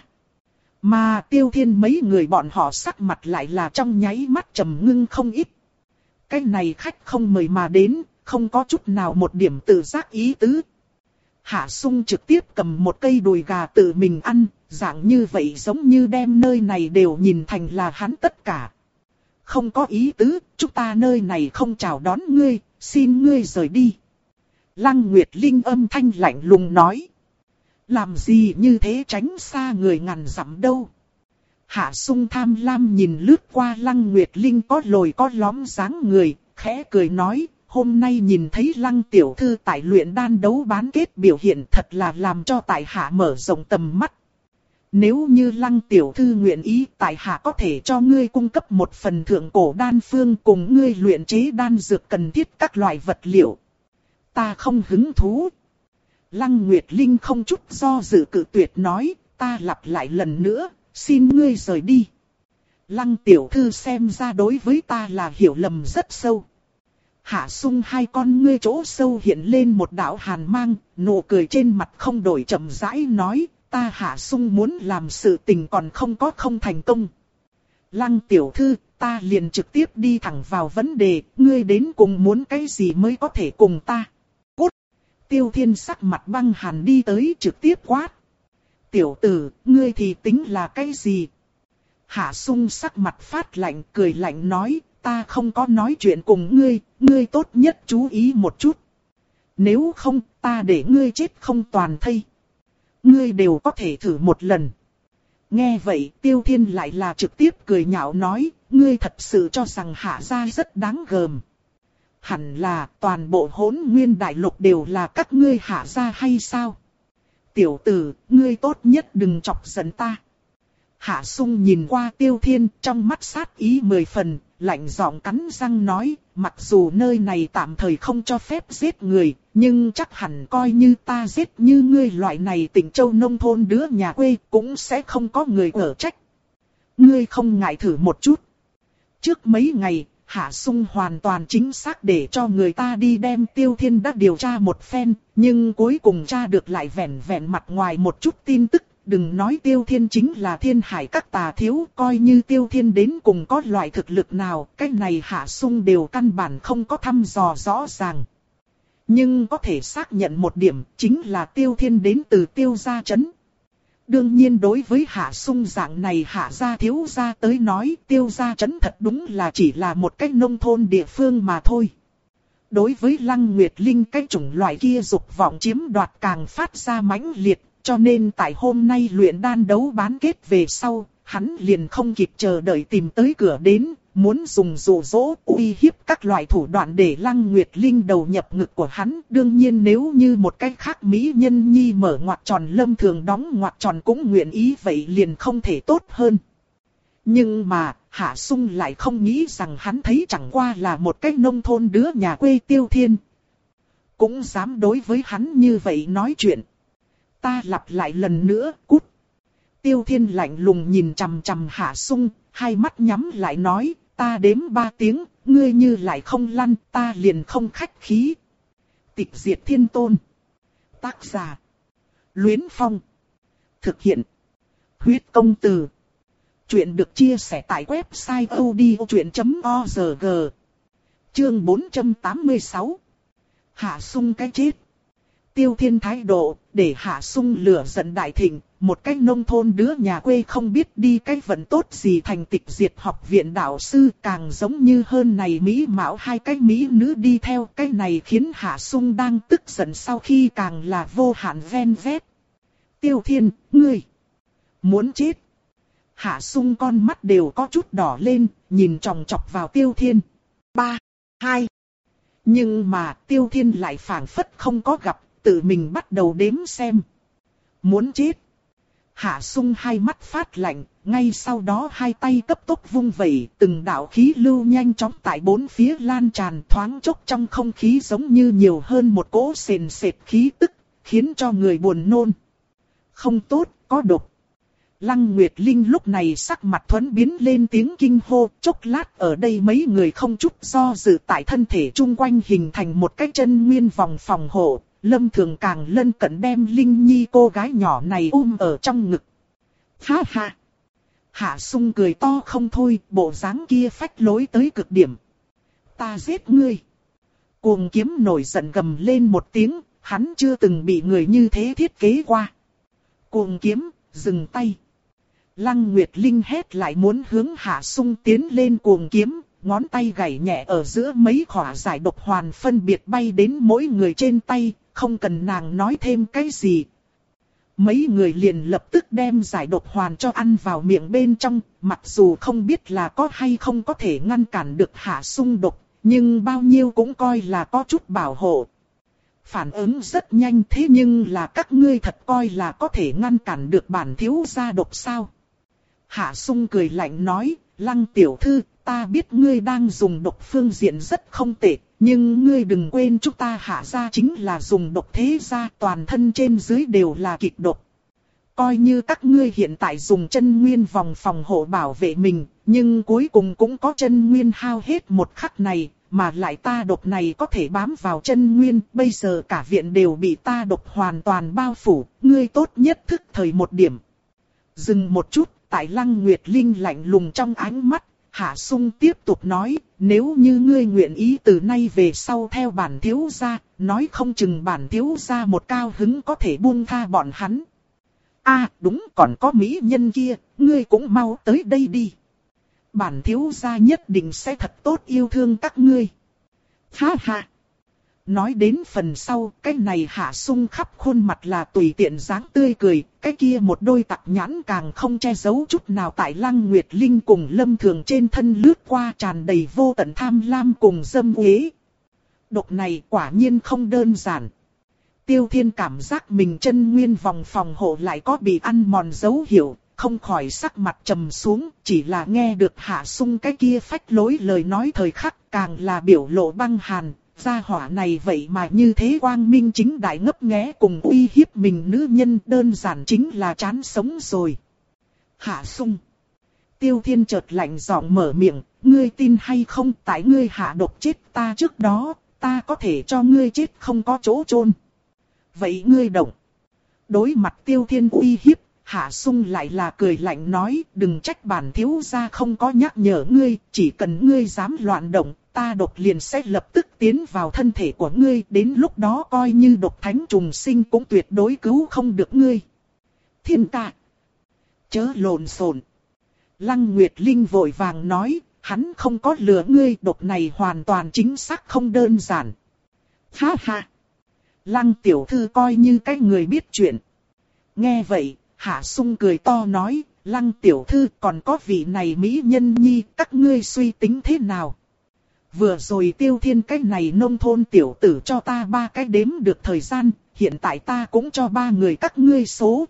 Mà Tiêu Thiên mấy người bọn họ sắc mặt lại là trong nháy mắt trầm ngưng không ít. Cái này khách không mời mà đến, không có chút nào một điểm tự giác ý tứ. Hạ Sung trực tiếp cầm một cây đùi gà tự mình ăn, dạng như vậy giống như đem nơi này đều nhìn thành là hắn tất cả. Không có ý tứ, chúng ta nơi này không chào đón ngươi, xin ngươi rời đi. Lăng Nguyệt Linh âm thanh lạnh lùng nói. Làm gì như thế tránh xa người ngàn dặm đâu. Hạ Sung tham lam nhìn lướt qua Lăng Nguyệt Linh có lồi có lõm dáng người, khẽ cười nói. Hôm nay nhìn thấy Lăng tiểu thư tại luyện đan đấu bán kết biểu hiện thật là làm cho tại hạ mở rộng tầm mắt. Nếu như Lăng tiểu thư nguyện ý, tại hạ có thể cho ngươi cung cấp một phần thượng cổ đan phương cùng ngươi luyện chế đan dược cần thiết các loại vật liệu. Ta không hứng thú. Lăng Nguyệt Linh không chút do dự cự tuyệt nói, ta lặp lại lần nữa, xin ngươi rời đi. Lăng tiểu thư xem ra đối với ta là hiểu lầm rất sâu. Hạ Sung hai con ngươi chỗ sâu hiện lên một đạo hàn mang, nụ cười trên mặt không đổi chậm rãi nói, ta Hạ Sung muốn làm sự tình còn không có không thành công. Lăng tiểu thư, ta liền trực tiếp đi thẳng vào vấn đề, ngươi đến cùng muốn cái gì mới có thể cùng ta. Cút! Tiêu Thiên sắc mặt băng hàn đi tới trực tiếp quát. Tiểu tử, ngươi thì tính là cái gì? Hạ Sung sắc mặt phát lạnh cười lạnh nói, ta không có nói chuyện cùng ngươi, ngươi tốt nhất chú ý một chút. Nếu không, ta để ngươi chết không toàn thây. Ngươi đều có thể thử một lần. Nghe vậy, Tiêu Thiên lại là trực tiếp cười nhạo nói, ngươi thật sự cho rằng Hạ gia rất đáng gờm. hẳn là toàn bộ Hỗn Nguyên Đại Lục đều là các ngươi Hạ gia hay sao? Tiểu tử, ngươi tốt nhất đừng chọc giận ta. Hạ Sung nhìn qua Tiêu Thiên, trong mắt sát ý mười phần, lạnh giọng cắn răng nói, mặc dù nơi này tạm thời không cho phép giết người, nhưng chắc hẳn coi như ta giết như ngươi loại này Tịnh Châu nông thôn đứa nhà quê cũng sẽ không có người ở trách. Ngươi không ngại thử một chút. Trước mấy ngày, Hạ Sung hoàn toàn chính xác để cho người ta đi đem Tiêu Thiên đã điều tra một phen, nhưng cuối cùng tra được lại vẻn vẹn mặt ngoài một chút tin tức. Đừng nói Tiêu Thiên chính là thiên hải các tà thiếu, coi như Tiêu Thiên đến cùng có loại thực lực nào, cái này Hạ Sung đều căn bản không có thăm dò rõ ràng. Nhưng có thể xác nhận một điểm, chính là Tiêu Thiên đến từ Tiêu gia trấn. Đương nhiên đối với Hạ Sung dạng này Hạ gia thiếu gia tới nói, Tiêu gia trấn thật đúng là chỉ là một cái nông thôn địa phương mà thôi. Đối với Lăng Nguyệt Linh cái chủng loại kia dục vọng chiếm đoạt càng phát ra mãnh liệt. Cho nên tại hôm nay luyện đan đấu bán kết về sau, hắn liền không kịp chờ đợi tìm tới cửa đến, muốn dùng dụ dỗ uy hiếp các loại thủ đoạn để Lăng Nguyệt Linh đầu nhập ngực của hắn. Đương nhiên nếu như một cách khác mỹ nhân nhi mở ngoặc tròn Lâm Thường đóng ngoặc tròn cũng nguyện ý vậy liền không thể tốt hơn. Nhưng mà, Hạ Sung lại không nghĩ rằng hắn thấy chẳng qua là một cái nông thôn đứa nhà quê Tiêu Thiên. Cũng dám đối với hắn như vậy nói chuyện. Ta lặp lại lần nữa, cút. Tiêu Thiên lạnh lùng nhìn chằm chằm Hạ Sung, hai mắt nhắm lại nói, ta đếm ba tiếng, ngươi như lại không lăn, ta liền không khách khí. Tịch diệt thiên tôn. Tác giả. Luyến Phong. Thực hiện. Huyết công từ. Chuyện được chia sẻ tại website odchuyện chấm org. Chương bốn trăm tám mươi sáu. Hạ Sung cái chết. Tiêu Thiên thái độ, để Hạ Sung lửa giận đại thịnh, một cái nông thôn đứa nhà quê không biết đi cái vận tốt gì thành tịch diệt học viện đạo sư, càng giống như hơn này mỹ mạo hai cái mỹ nữ đi theo, cái này khiến Hạ Sung đang tức giận sau khi càng là vô hạn ven vét. Tiêu Thiên, ngươi muốn chết. Hạ Sung con mắt đều có chút đỏ lên, nhìn chòng chọc vào Tiêu Thiên. Ba, hai. Nhưng mà Tiêu Thiên lại phảng phất không có gặp. Tự mình bắt đầu đếm xem. Muốn chết. Hạ Sung hai mắt phát lạnh, ngay sau đó hai tay cấp tốc vung vẩy, từng đạo khí lưu nhanh chóng tại bốn phía lan tràn, thoáng chốc trong không khí giống như nhiều hơn một cỗ sền sệt khí tức, khiến cho người buồn nôn. Không tốt, có độc. Lăng Nguyệt Linh lúc này sắc mặt thuẫn biến lên tiếng kinh hô, chốc lát ở đây mấy người không chút do dự tại thân thể chung quanh hình thành một cái chân nguyên vòng phòng hộ. Lâm Thường càng lân cận đem Linh Nhi cô gái nhỏ này ôm ở trong ngực. Ha ha! Hạ Sung cười to không thôi, bộ dáng kia phách lối tới cực điểm. Ta giết ngươi! Cuồng Kiếm nổi giận gầm lên một tiếng, hắn chưa từng bị người như thế thiết kế qua. Cuồng Kiếm, dừng tay! Lăng Nguyệt Linh hét lại muốn hướng Hạ Sung tiến lên Cuồng Kiếm. Ngón tay gảy nhẹ ở giữa mấy khỏa giải độc hoàn phân biệt bay đến mỗi người trên tay, không cần nàng nói thêm cái gì. Mấy người liền lập tức đem giải độc hoàn cho ăn vào miệng bên trong, mặc dù không biết là có hay không có thể ngăn cản được Hạ Sung độc, nhưng bao nhiêu cũng coi là có chút bảo hộ. Phản ứng rất nhanh thế nhưng là các ngươi thật coi là có thể ngăn cản được bản thiếu gia độc sao? Hạ Sung cười lạnh nói, Lăng tiểu thư, ta biết ngươi đang dùng độc phương diện rất không tệ, nhưng ngươi đừng quên chúng ta Hạ gia chính là dùng độc thế gia, toàn thân trên dưới đều là kịch độc. Coi như các ngươi hiện tại dùng chân nguyên vòng phòng hộ bảo vệ mình, nhưng cuối cùng cũng có chân nguyên hao hết một khắc này, mà lại ta độc này có thể bám vào chân nguyên, bây giờ cả viện đều bị ta độc hoàn toàn bao phủ, ngươi tốt nhất thức thời một điểm. Dừng một chút, tại Lăng Nguyệt Linh lạnh lùng trong ánh mắt, Hạ Sung tiếp tục nói, nếu như ngươi nguyện ý từ nay về sau theo bản thiếu gia, nói không chừng bản thiếu gia một cao hứng có thể buông tha bọn hắn. À đúng, còn có mỹ nhân kia, ngươi cũng mau tới đây đi. Bản thiếu gia nhất định sẽ thật tốt yêu thương các ngươi. Ha ha. Nói đến phần sau, cái này Hạ Sung khắp khuôn mặt là tùy tiện dáng tươi cười, cái kia một đôi tặc nhãn càng không che giấu chút nào tại Lăng Nguyệt Linh cùng Lâm Thường trên thân lướt qua, tràn đầy vô tận tham lam cùng dâm uế. Độc này quả nhiên không đơn giản. Tiêu Thiên cảm giác mình chân nguyên vòng phòng hộ lại có bị ăn mòn dấu hiệu, không khỏi sắc mặt trầm xuống, chỉ là nghe được Hạ Sung cái kia phách lối lời nói thời khắc càng là biểu lộ băng hàn. Gia hỏa này vậy mà như thế quang minh chính đại ngấp nghé cùng uy hiếp mình nữ nhân, đơn giản chính là chán sống rồi. Hạ Sung. Tiêu Thiên chợt lạnh giọng mở miệng, ngươi tin hay không, tại ngươi hạ độc chết ta trước đó, ta có thể cho ngươi chết không có chỗ chôn. Vậy ngươi động. Đối mặt Tiêu Thiên uy hiếp, Hạ Sung lại là cười lạnh nói, đừng trách bản thiếu gia không có nhắc nhở ngươi, chỉ cần ngươi dám loạn động, ta độc liền sẽ lập tức tiến vào thân thể của ngươi, đến lúc đó coi như độc thánh trùng sinh cũng tuyệt đối cứu không được ngươi. Thiên ca. Chớ lộn xộn. Lăng Nguyệt Linh vội vàng nói, hắn không có lừa ngươi, độc này hoàn toàn chính xác không đơn giản. Ha ha. Lăng tiểu thư coi như cái người biết chuyện. Nghe vậy, Hạ Sung cười to nói, Lăng tiểu thư còn có vị này mỹ nhân nhi, các ngươi suy tính thế nào? Vừa rồi Tiêu Thiên cái này nông thôn tiểu tử cho ta ba cái đếm được thời gian, hiện tại ta cũng cho ba người các ngươi số.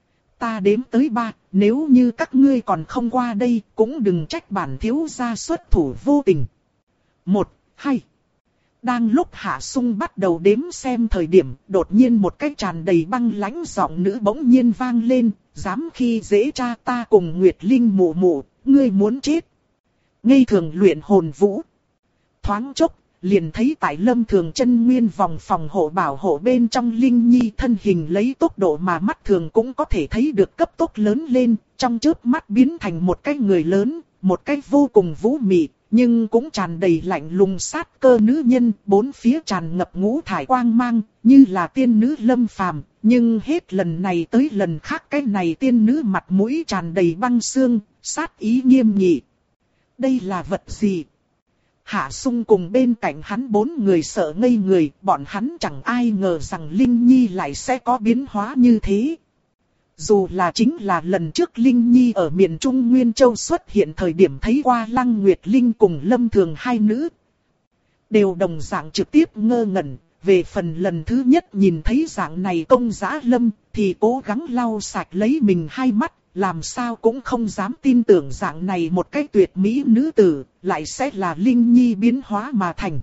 Ta đếm tới ba, nếu như các ngươi còn không qua đây, cũng đừng trách bản thiếu gia xuất thủ vô tình. Một, hai. Đang lúc Hạ Sung bắt đầu đếm xem thời điểm, đột nhiên một cái tràn đầy băng lãnh giọng nữ bỗng nhiên vang lên, dám khi dễ cha ta cùng Nguyệt Linh mụ mụ, ngươi muốn chết. Ngây thường luyện hồn vũ. Thoáng chốc, liền thấy tại Lâm Thường chân nguyên vòng phòng hộ bảo hộ bên trong Linh Nhi thân hình lấy tốc độ mà mắt thường cũng có thể thấy được cấp tốc lớn lên, trong chớp mắt biến thành một cái người lớn, một cái vô cùng vũ mị, nhưng cũng tràn đầy lạnh lùng sát cơ nữ nhân, bốn phía tràn ngập ngũ thải quang mang, như là tiên nữ lâm phàm, nhưng hết lần này tới lần khác cái này tiên nữ mặt mũi tràn đầy băng xương, sát ý nghiêm nghị. Đây là vật gì? Hạ Sung cùng bên cạnh hắn bốn người sợ ngây người, bọn hắn chẳng ai ngờ rằng Linh Nhi lại sẽ có biến hóa như thế. Dù là chính là lần trước Linh Nhi ở miền Trung Nguyên Châu xuất hiện thời điểm thấy qua Lăng Nguyệt Linh cùng Lâm Thường hai nữ. Đều đồng dạng trực tiếp ngơ ngẩn, về phần lần thứ nhất nhìn thấy dạng này công giã Lâm thì cố gắng lau sạch lấy mình hai mắt. Làm sao cũng không dám tin tưởng dạng này một cái tuyệt mỹ nữ tử, lại sẽ là Linh Nhi biến hóa mà thành.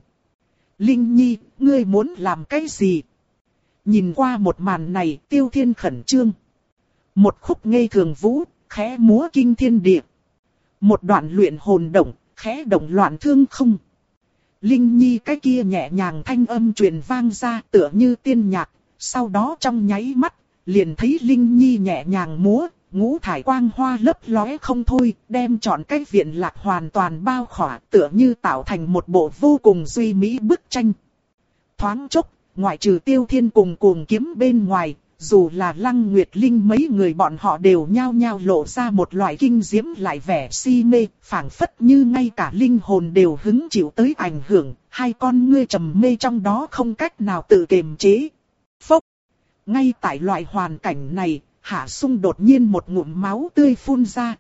Linh Nhi, ngươi muốn làm cái gì? Nhìn qua một màn này, Tiêu Thiên khẩn trương. Một khúc ngây thường vũ, khẽ múa kinh thiên địa. Một đoạn luyện hồn động, khẽ động loạn thương không. Linh Nhi cái kia nhẹ nhàng thanh âm truyền vang ra tựa như tiên nhạc, sau đó trong nháy mắt, liền thấy Linh Nhi nhẹ nhàng múa. Ngũ thải quang hoa lấp lóe không thôi, đem trọn cái viện lạc hoàn toàn bao khỏa, tựa như tạo thành một bộ vô cùng duy mỹ bức tranh. Thoáng chốc, ngoại trừ Tiêu Thiên cùng Cuồng Kiếm bên ngoài, dù là Lăng Nguyệt Linh mấy người bọn họ đều nhao nhao lộ ra một loại kinh diễm lại vẻ si mê, phảng phất như ngay cả linh hồn đều hứng chịu tới ảnh hưởng, hai con ngươi trầm mê trong đó không cách nào tự kiềm chế. Phốc! Ngay tại loại hoàn cảnh này, Hạ Sung đột nhiên một ngụm máu tươi phun ra.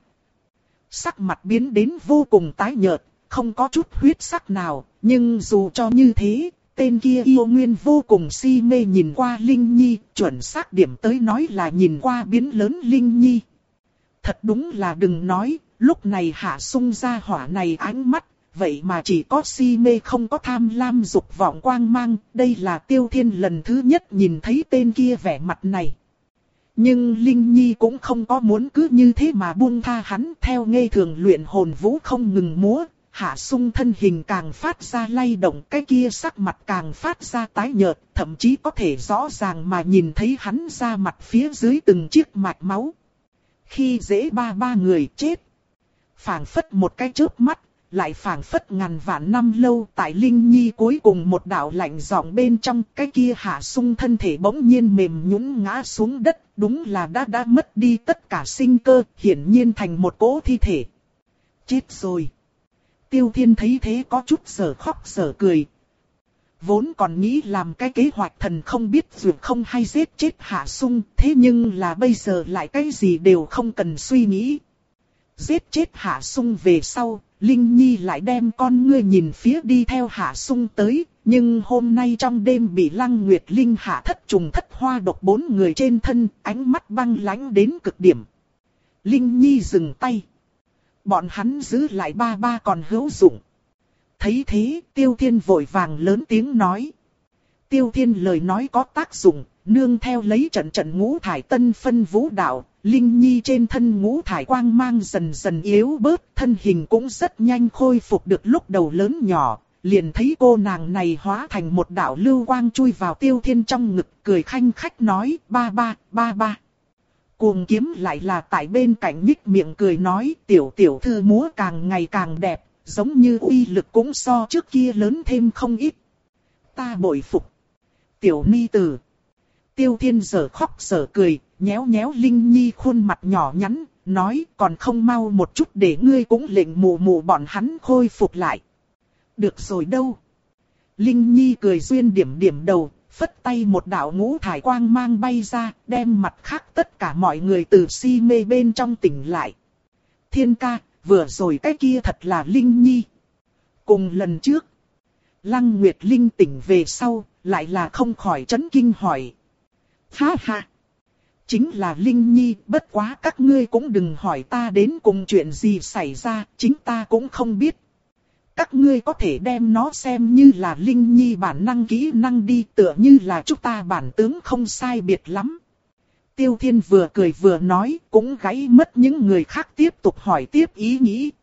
Sắc mặt biến đến vô cùng tái nhợt, không có chút huyết sắc nào, nhưng dù cho như thế, tên kia yêu nguyên vô cùng si mê nhìn qua Linh Nhi, chuẩn xác điểm tới nói là nhìn qua biến lớn Linh Nhi. Thật đúng là đừng nói, lúc này Hạ Sung ra hỏa này ánh mắt, vậy mà chỉ có si mê không có tham lam dục vọng quang mang, đây là Tiêu Thiên lần thứ nhất nhìn thấy tên kia vẻ mặt này. Nhưng Linh Nhi cũng không có muốn cứ như thế mà buông tha hắn, theo ngây thường luyện hồn vũ không ngừng múa, Hạ Sung thân hình càng phát ra lay động, cái kia sắc mặt càng phát ra tái nhợt, thậm chí có thể rõ ràng mà nhìn thấy hắn ra mặt phía dưới từng chiếc mạch máu. Khi dễ ba ba người chết, phảng phất một cái chớp mắt, lại phảng phất ngàn vạn năm lâu, tại Linh Nhi cuối cùng một đạo lạnh giọng bên trong, cái kia Hạ Sung thân thể bỗng nhiên mềm nhũn ngã xuống đất, đúng là đã đã mất đi tất cả sinh cơ, hiển nhiên thành một cỗ thi thể. Chết rồi. Tiêu Thiên thấy thế có chút sở khóc sở cười. Vốn còn nghĩ làm cái kế hoạch thần không biết dù không hay giết chết Hạ Sung, thế nhưng là bây giờ lại cái gì đều không cần suy nghĩ. giết chết Hạ Sung về sau, Linh Nhi lại đem con ngươi nhìn phía đi theo Hạ Sung tới, nhưng hôm nay trong đêm bị Lăng Nguyệt Linh hạ thất trùng thất hoa độc bốn người trên thân, ánh mắt băng lãnh đến cực điểm. Linh Nhi dừng tay. Bọn hắn giữ lại ba ba còn hữu dụng. Thấy thế, Tiêu Thiên vội vàng lớn tiếng nói. Tiêu Thiên lời nói có tác dụng, nương theo lấy trận trận ngũ thải tân phân vũ đạo, Linh Nhi trên thân ngũ thải quang mang dần dần yếu bớt, thân hình cũng rất nhanh khôi phục được lúc đầu lớn nhỏ, liền thấy cô nàng này hóa thành một đạo lưu quang chui vào Tiêu Thiên trong ngực, cười khanh khách nói, ba ba, ba ba. Cuồng Kiếm lại là tại bên cạnh nhích miệng cười nói, tiểu tiểu thư múa càng ngày càng đẹp, giống như uy lực cũng so trước kia lớn thêm không ít. Ta bội phục. Tiểu ni tử. Tiêu Thiên giờ khóc giờ cười, nhéo nhéo Linh Nhi khuôn mặt nhỏ nhắn, nói còn không mau một chút để ngươi cũng lệnh mù mù bọn hắn khôi phục lại. Được rồi đâu. Linh Nhi cười duyên điểm điểm đầu, phất tay một đạo ngũ thải quang mang bay ra, đem mặt khác tất cả mọi người từ si mê bên trong tỉnh lại. Thiên ca, vừa rồi cái kia thật là Linh Nhi. Cùng lần trước, Lăng Nguyệt Linh tỉnh về sau, lại là không khỏi chấn kinh hỏi. Ha ha! Chính là Linh Nhi, bất quá các ngươi cũng đừng hỏi ta đến cùng chuyện gì xảy ra, chính ta cũng không biết. Các ngươi có thể đem nó xem như là Linh Nhi bản năng kỹ năng đi, tựa như là chúng ta bản tướng không sai biệt lắm. Tiêu Thiên vừa cười vừa nói, cũng gãy mất những người khác tiếp tục hỏi tiếp ý nghĩ.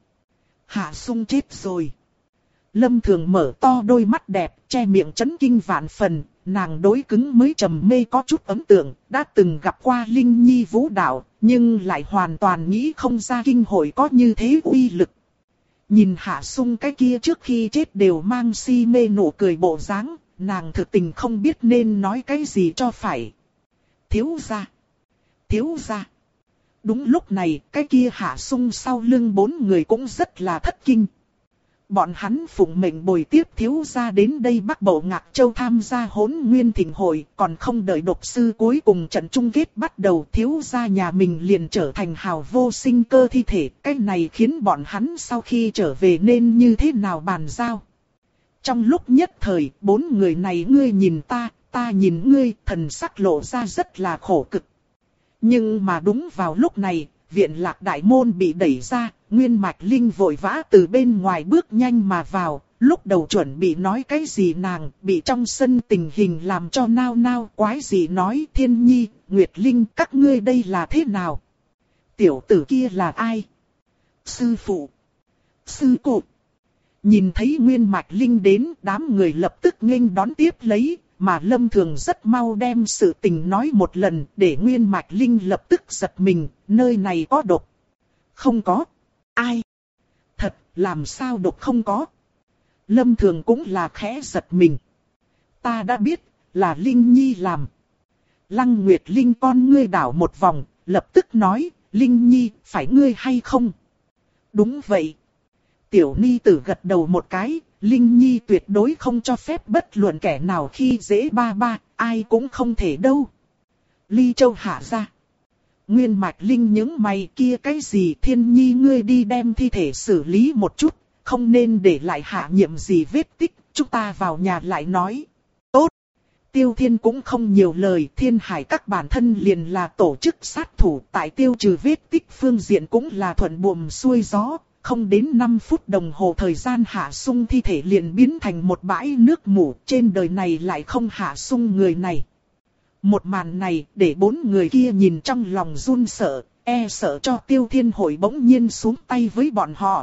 Hạ Sung chết rồi. Lâm Thường mở to đôi mắt đẹp, che miệng chấn kinh vạn phần, nàng đối cứng mới trầm mê có chút ấn tượng, đã từng gặp qua Linh Nhi vũ đạo, nhưng lại hoàn toàn nghĩ không ra kinh hội có như thế uy lực. Nhìn Hạ Sung cái kia trước khi chết đều mang si mê nụ cười bộ dáng, nàng thực tình không biết nên nói cái gì cho phải. Thiếu gia, thiếu gia. Đúng lúc này, cái kia Hạ Sung sau lưng bốn người cũng rất là thất kinh. Bọn hắn phụng mệnh bồi tiếp thiếu gia đến đây Bắc Bộ Ngạc Châu tham gia Hỗn Nguyên Thịnh hội, còn không đợi độc sư cuối cùng trận chung kết bắt đầu, thiếu gia nhà mình liền trở thành hào vô sinh cơ thi thể, cái này khiến bọn hắn sau khi trở về nên như thế nào bàn giao. Trong lúc nhất thời, bốn người này ngươi nhìn ta, ta nhìn ngươi, thần sắc lộ ra rất là khổ cực. Nhưng mà đúng vào lúc này, viện lạc đại môn bị đẩy ra, Nguyên Mạch Linh vội vã từ bên ngoài bước nhanh mà vào, lúc đầu chuẩn bị nói cái gì nàng, bị trong sân tình hình làm cho nao nao quái gì nói Thiên Nhi, Nguyệt Linh các ngươi đây là thế nào? Tiểu tử kia là ai? Sư phụ? Sư cụ? Nhìn thấy Nguyên Mạch Linh đến, đám người lập tức nghênh đón tiếp lấy, mà Lâm Thường rất mau đem sự tình nói một lần, để Nguyên Mạch Linh lập tức giật mình, nơi này có độc. Không có. Ai? Thật, làm sao độc không có? Lâm Thường cũng là khẽ giật mình. Ta đã biết, là Linh Nhi làm. Lăng Nguyệt Linh con ngươi đảo một vòng, lập tức nói, Linh Nhi, phải ngươi hay không? Đúng vậy. Tiểu Ni tử gật đầu một cái, Linh Nhi tuyệt đối không cho phép bất luận kẻ nào khi dễ ba ba, ai cũng không thể đâu. Ly Châu hạ ra. Nguyên Mạch Linh những mày kia cái gì Thiên Nhi ngươi đi đem thi thể xử lý một chút, không nên để lại hạ nhiệm gì vết tích, chúng ta vào nhà lại nói. Tốt. Tiêu Thiên cũng không nhiều lời, Thiên Hải các bản thân liền là tổ chức sát thủ, tại tiêu trừ vết tích phương diện cũng là thuận buồm xuôi gió. Không đến năm phút đồng hồ thời gian Hạ Sung thi thể liền biến thành một bãi nước mủ, trên đời này lại không Hạ Sung người này. Một màn này để bốn người kia nhìn trong lòng run sợ, e sợ cho Tiêu Thiên hội bỗng nhiên xuống tay với bọn họ.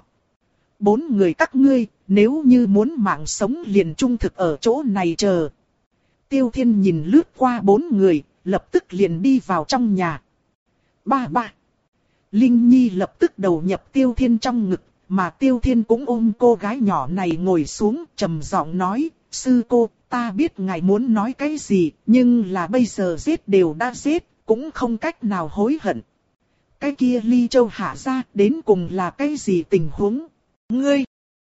Bốn người các ngươi, nếu như muốn mạng sống liền trung thực ở chỗ này chờ. Tiêu Thiên nhìn lướt qua bốn người, lập tức liền đi vào trong nhà. Ba ba. Linh Nhi lập tức đầu nhập Tiêu Thiên trong ngực, mà Tiêu Thiên cũng ôm cô gái nhỏ này ngồi xuống, trầm giọng nói, sư cô, ta biết ngài muốn nói cái gì, nhưng là bây giờ giết đều đã giết, cũng không cách nào hối hận. Cái kia Ly Châu hạ ra, đến cùng là cái gì tình huống? Ngươi!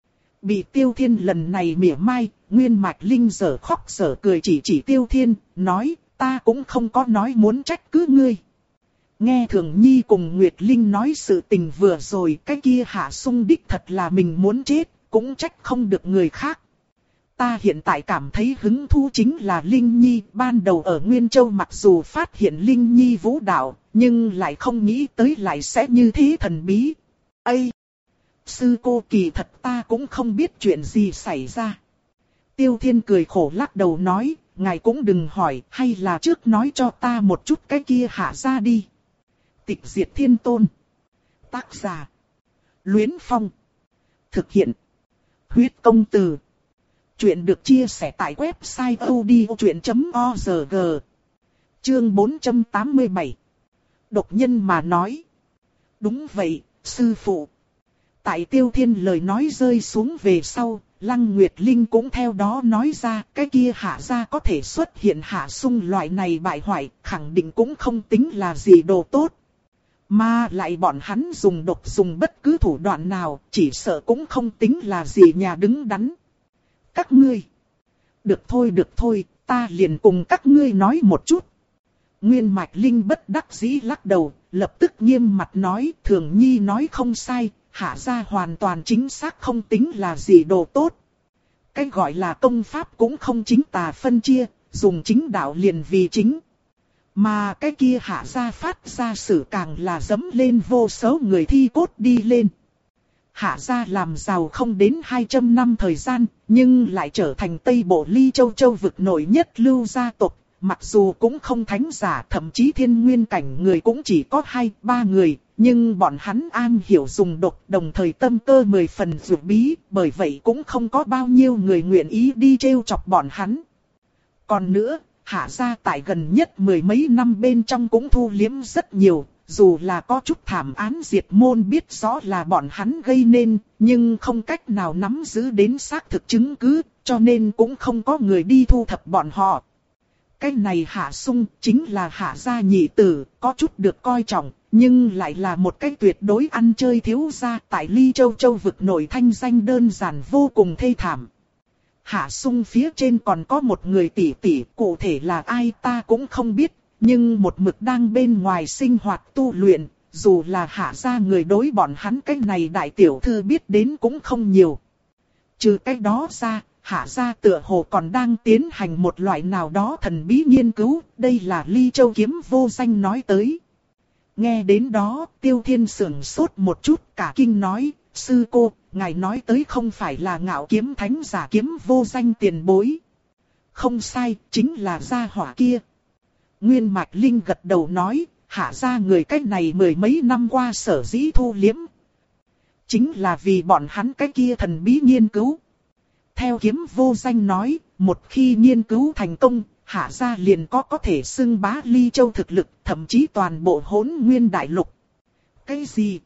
Bị Tiêu Thiên lần này mỉa mai, Nguyên Mạch Linh giở khóc giở cười chỉ chỉ Tiêu Thiên, nói, ta cũng không có nói muốn trách cứ ngươi. Nghe Thường Nhi cùng Nguyệt Linh nói sự tình vừa rồi, cái kia Hạ Sung đích thật là mình muốn chết, cũng trách không được người khác. Ta hiện tại cảm thấy hứng thú chính là Linh Nhi, ban đầu ở Nguyên Châu mặc dù phát hiện Linh Nhi vũ đạo, nhưng lại không nghĩ tới lại sẽ như thế thần bí. Ây! Sư cô kỳ thật ta cũng không biết chuyện gì xảy ra. Tiêu Thiên cười khổ lắc đầu nói, ngài cũng đừng hỏi, hay là trước nói cho ta một chút cái kia Hạ ra đi. Tịch Diệt Thiên Tôn. Tác giả. Luyến Phong. Thực hiện. Huyết Công Từ. Chuyện được chia sẻ tại website odchuyện chấm org. Chương bốn trăm tám mươi bảy. Độc nhân mà nói. Đúng vậy, sư phụ. Tại Tiêu Thiên lời nói rơi xuống về sau, Lăng Nguyệt Linh cũng theo đó nói ra, cái kia Hạ gia có thể xuất hiện Hạ Sung loại này bại hoại, khẳng định cũng không tính là gì đồ tốt. Mà lại bọn hắn dùng độc dùng bất cứ thủ đoạn nào, chỉ sợ cũng không tính là gì nhà đứng đắn. Các ngươi. Được thôi được thôi, ta liền cùng các ngươi nói một chút. Nguyên Mạch Linh bất đắc dĩ lắc đầu, lập tức nghiêm mặt nói, Thường Nhi nói không sai, Hạ gia hoàn toàn chính xác không tính là gì đồ tốt. Cái gọi là công pháp cũng không chính tà phân chia, dùng chính đạo liền vì chính. Mà cái kia Hạ gia phát ra sử càng là dẫm lên vô số người thi cốt đi lên. Hạ gia làm giàu không đến hai trăm năm thời gian, nhưng lại trở thành Tây Bộ Ly Châu Châu vực nổi nhất lưu gia tộc. Mặc dù cũng không thánh giả, thậm chí thiên nguyên cảnh người cũng chỉ có hai, ba người, nhưng bọn hắn an hiểu dùng độc, đồng thời tâm cơ mười phần dược bí, bởi vậy cũng không có bao nhiêu người nguyện ý đi trêu chọc bọn hắn. Còn nữa, Hạ gia tại gần nhất mười mấy năm bên trong cũng thu liếm rất nhiều, dù là có chút thảm án diệt môn biết rõ là bọn hắn gây nên, nhưng không cách nào nắm giữ đến xác thực chứng cứ, cho nên cũng không có người đi thu thập bọn họ. Cái này Hạ Sung chính là Hạ gia nhị tử, có chút được coi trọng, nhưng lại là một cái tuyệt đối ăn chơi thiếu gia, tại Ly Châu Châu vực nổi thanh danh đơn giản vô cùng thê thảm. Hạ Sung phía trên còn có một người tỷ tỷ, cụ thể là ai ta cũng không biết, nhưng một mực đang bên ngoài sinh hoạt tu luyện, dù là Hạ gia người đối bọn hắn cái này đại tiểu thư biết đến cũng không nhiều. Trừ cái đó ra, Hạ gia tựa hồ còn đang tiến hành một loại nào đó thần bí nghiên cứu, đây là Ly Châu kiếm vô danh nói tới. Nghe đến đó, Tiêu Thiên sửng sốt một chút, cả kinh nói, sư cô, ngài nói tới không phải là Ngạo Kiếm thánh giả kiếm vô danh tiền bối. Không sai, chính là gia hỏa kia. Nguyên Mạch Linh gật đầu nói, Hạ gia người cách này mười mấy năm qua sở dĩ thu liếm. Chính là vì bọn hắn cái kia thần bí nghiên cứu. Theo kiếm vô danh nói, một khi nghiên cứu thành công, Hạ gia liền có có thể xưng bá Ly Châu thực lực, thậm chí toàn bộ Hỗn Nguyên đại lục. Cái gì?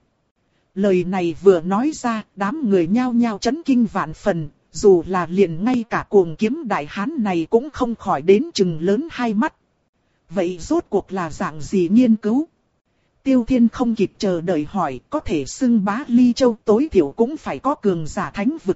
Lời này vừa nói ra, đám người nhao nhao chấn kinh vạn phần, dù là liền ngay cả cuồng kiếm đại hán này cũng không khỏi đến chừng lớn hai mắt. Vậy rốt cuộc là dạng gì nghiên cứu? Tiêu Thiên không kịp chờ đợi hỏi, có thể xưng bá Ly Châu tối thiểu cũng phải có cường giả thánh vực.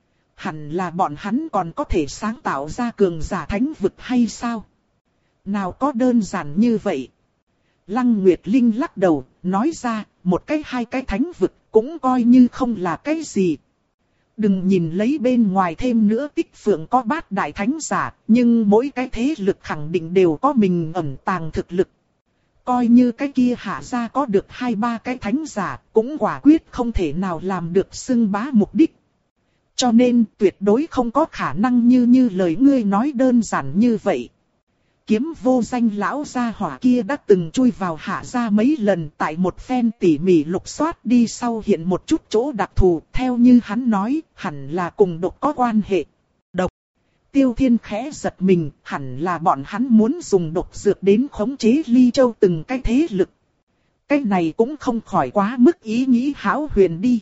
Hẳn là bọn hắn còn có thể sáng tạo ra cường giả thánh vực hay sao? Nào có đơn giản như vậy? Lăng Nguyệt Linh lắc đầu, nói ra, một cái hai cái thánh vực cũng coi như không là cái gì. Đừng nhìn lấy bên ngoài thêm nữa Tích Phượng có bát đại thánh giả, nhưng mỗi cái thế lực khẳng định đều có mình ẩn tàng thực lực. Coi như cái kia Hạ gia có được hai ba cái thánh giả, cũng quả quyết không thể nào làm được xưng bá mục đích. Cho nên tuyệt đối không có khả năng như như lời ngươi nói đơn giản như vậy. Kiếm vô danh lão gia hỏa kia đã từng chui vào Hạ gia mấy lần, tại một phen tỉ mỉ lục soát đi sau hiện một chút chỗ đặc thù, theo như hắn nói, hẳn là cùng độc có quan hệ. Độc. Tiêu Thiên khẽ giật mình, hẳn là bọn hắn muốn dùng độc dược đến khống chế Ly Châu từng cái thế lực. Cái này cũng không khỏi quá mức ý nghĩ hão huyền đi.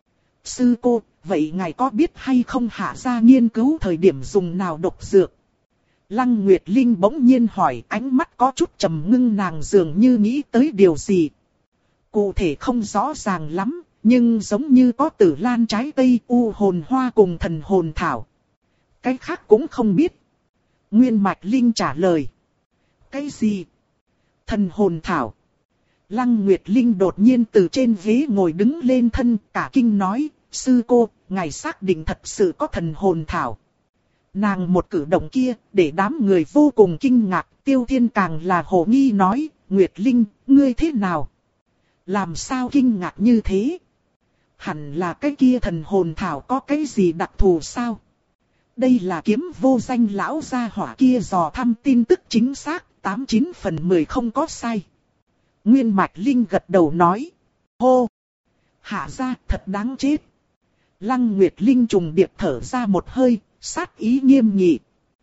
Sư cô, vậy ngài có biết hay không Hạ gia nghiên cứu thời điểm dùng nào độc dược? Lăng Nguyệt Linh bỗng nhiên hỏi, ánh mắt có chút trầm ngưng, nàng dường như nghĩ tới điều gì. Cụ thể không rõ ràng lắm, nhưng giống như có tử lan trái cây, u hồn hoa cùng thần hồn thảo. Cái khác cũng không biết. Nguyên Mạch Linh trả lời. Cái gì? Thần hồn thảo. Lăng Nguyệt Linh đột nhiên từ trên ghế ngồi đứng lên thân, cả kinh nói, sư cô, ngài xác định thật sự có thần hồn thảo. Nàng một cử động kia, để đám người vô cùng kinh ngạc, Tiêu Thiên càng là hồ nghi nói, Nguyệt Linh, ngươi thế nào? Làm sao kinh ngạc như thế? Hẳn là cái kia thần hồn thảo có cái gì đặc thù sao? Đây là kiếm vô danh lão gia hỏa kia dò thăm tin tức chính xác, tám chín phần mười không có sai. Nguyên Mạch Linh gật đầu nói, hô, hạ ra thật đáng chết. Lăng Nguyệt Linh trùng điệp thở ra một hơi, sát ý nghiêm nghị.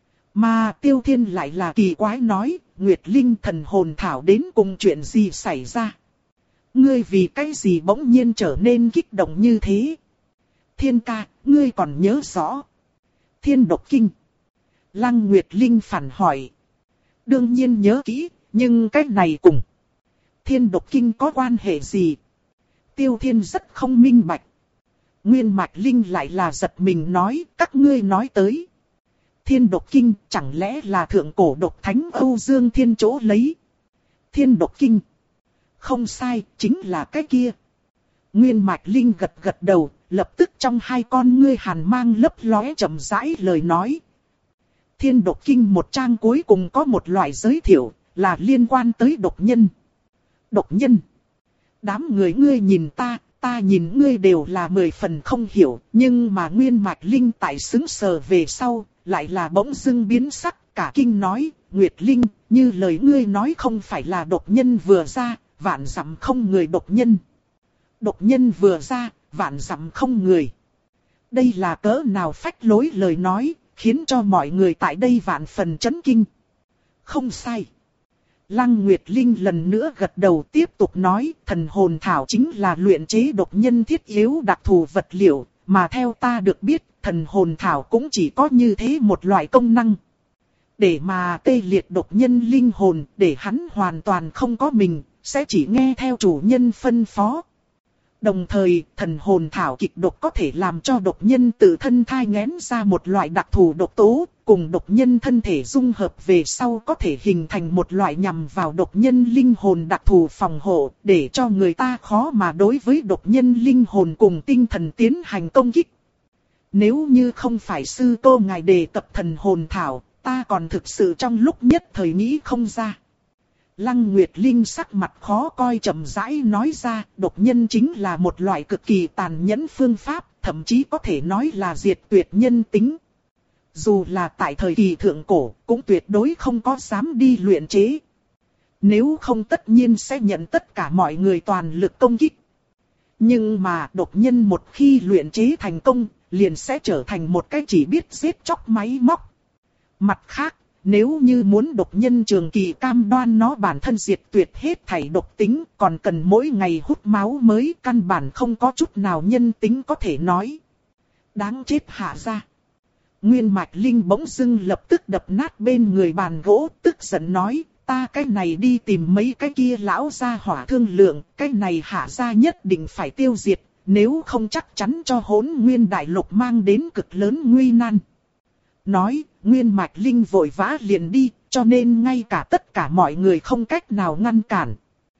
Mà Tiêu Thiên lại là kỳ quái nói, Nguyệt Linh thần hồn thảo đến cùng chuyện gì xảy ra? Ngươi vì cái gì bỗng nhiên trở nên kích động như thế? Thiên ca, ngươi còn nhớ rõ? Thiên độc kinh. Lăng Nguyệt Linh phản hỏi. Đương nhiên nhớ kỹ, nhưng cái này cùng Thiên độc kinh có quan hệ gì? Tiêu Thiên rất không minh bạch. Nguyên Mạch Linh lại là giật mình nói, các ngươi nói tới. Thiên độc kinh chẳng lẽ là thượng cổ độc thánh Âu Dương Thiên chỗ lấy? Thiên độc kinh. Không sai, chính là cái kia. Nguyên Mạch Linh gật gật đầu, lập tức trong hai con ngươi hàn mang lấp lóe chậm rãi lời nói. Thiên độc kinh một trang cuối cùng có một loại giới thiệu, là liên quan tới độc nhân. Độc nhân. Đám người ngươi nhìn ta, ta nhìn ngươi đều là mười phần không hiểu, nhưng mà Nguyên Mạch Linh tại xứng sờ về sau, lại là bỗng dưng biến sắc, cả kinh nói, Nguyệt Linh, như lời ngươi nói không phải là độc nhân vừa ra, vạn dặm không người độc nhân. Độc nhân vừa ra, vạn dặm không người. Đây là cỡ nào phách lối lời nói, khiến cho mọi người tại đây vạn phần chấn kinh. Không sai. Lăng Nguyệt Linh lần nữa gật đầu tiếp tục nói, thần hồn thảo chính là luyện chế độc nhân thiết yếu đặc thù vật liệu, mà theo ta được biết, thần hồn thảo cũng chỉ có như thế một loại công năng. Để mà tê liệt độc nhân linh hồn, để hắn hoàn toàn không có mình, sẽ chỉ nghe theo chủ nhân phân phó. Đồng thời, thần hồn thảo kịch độc có thể làm cho độc nhân tự thân thai nghén ra một loại đặc thù độc tố, cùng độc nhân thân thể dung hợp về sau có thể hình thành một loại nhằm vào độc nhân linh hồn đặc thù phòng hộ, để cho người ta khó mà đối với độc nhân linh hồn cùng tinh thần tiến hành công kích. Nếu như không phải sư cô ngài đề cập thần hồn thảo, ta còn thực sự trong lúc nhất thời nghĩ không ra. Lăng Nguyệt Linh sắc mặt khó coi chậm rãi nói ra, độc nhân chính là một loại cực kỳ tàn nhẫn phương pháp, thậm chí có thể nói là diệt tuyệt nhân tính. Dù là tại thời kỳ thượng cổ, cũng tuyệt đối không có dám đi luyện chế. Nếu không tất nhiên sẽ nhận tất cả mọi người toàn lực công kích. Nhưng mà độc nhân một khi luyện chế thành công, liền sẽ trở thành một cái chỉ biết giết chóc máy móc. Mặt khác, nếu như muốn độc nhân trường kỳ cam đoan nó bản thân diệt tuyệt hết thảy độc tính, còn cần mỗi ngày hút máu mới, căn bản không có chút nào nhân tính có thể nói. Đáng chết hạ ra. Nguyên Mạch Linh bỗng dưng lập tức đập nát bên người bàn gỗ, tức giận nói, ta cái này đi tìm mấy cái kia lão gia hỏa thương lượng, cái này hạ ra nhất định phải tiêu diệt, nếu không chắc chắn cho Hỗn Nguyên Đại Lục mang đến cực lớn nguy nan. Nói, Nguyên Mạch Linh vội vã liền đi, cho nên ngay cả tất cả mọi người không cách nào ngăn cản.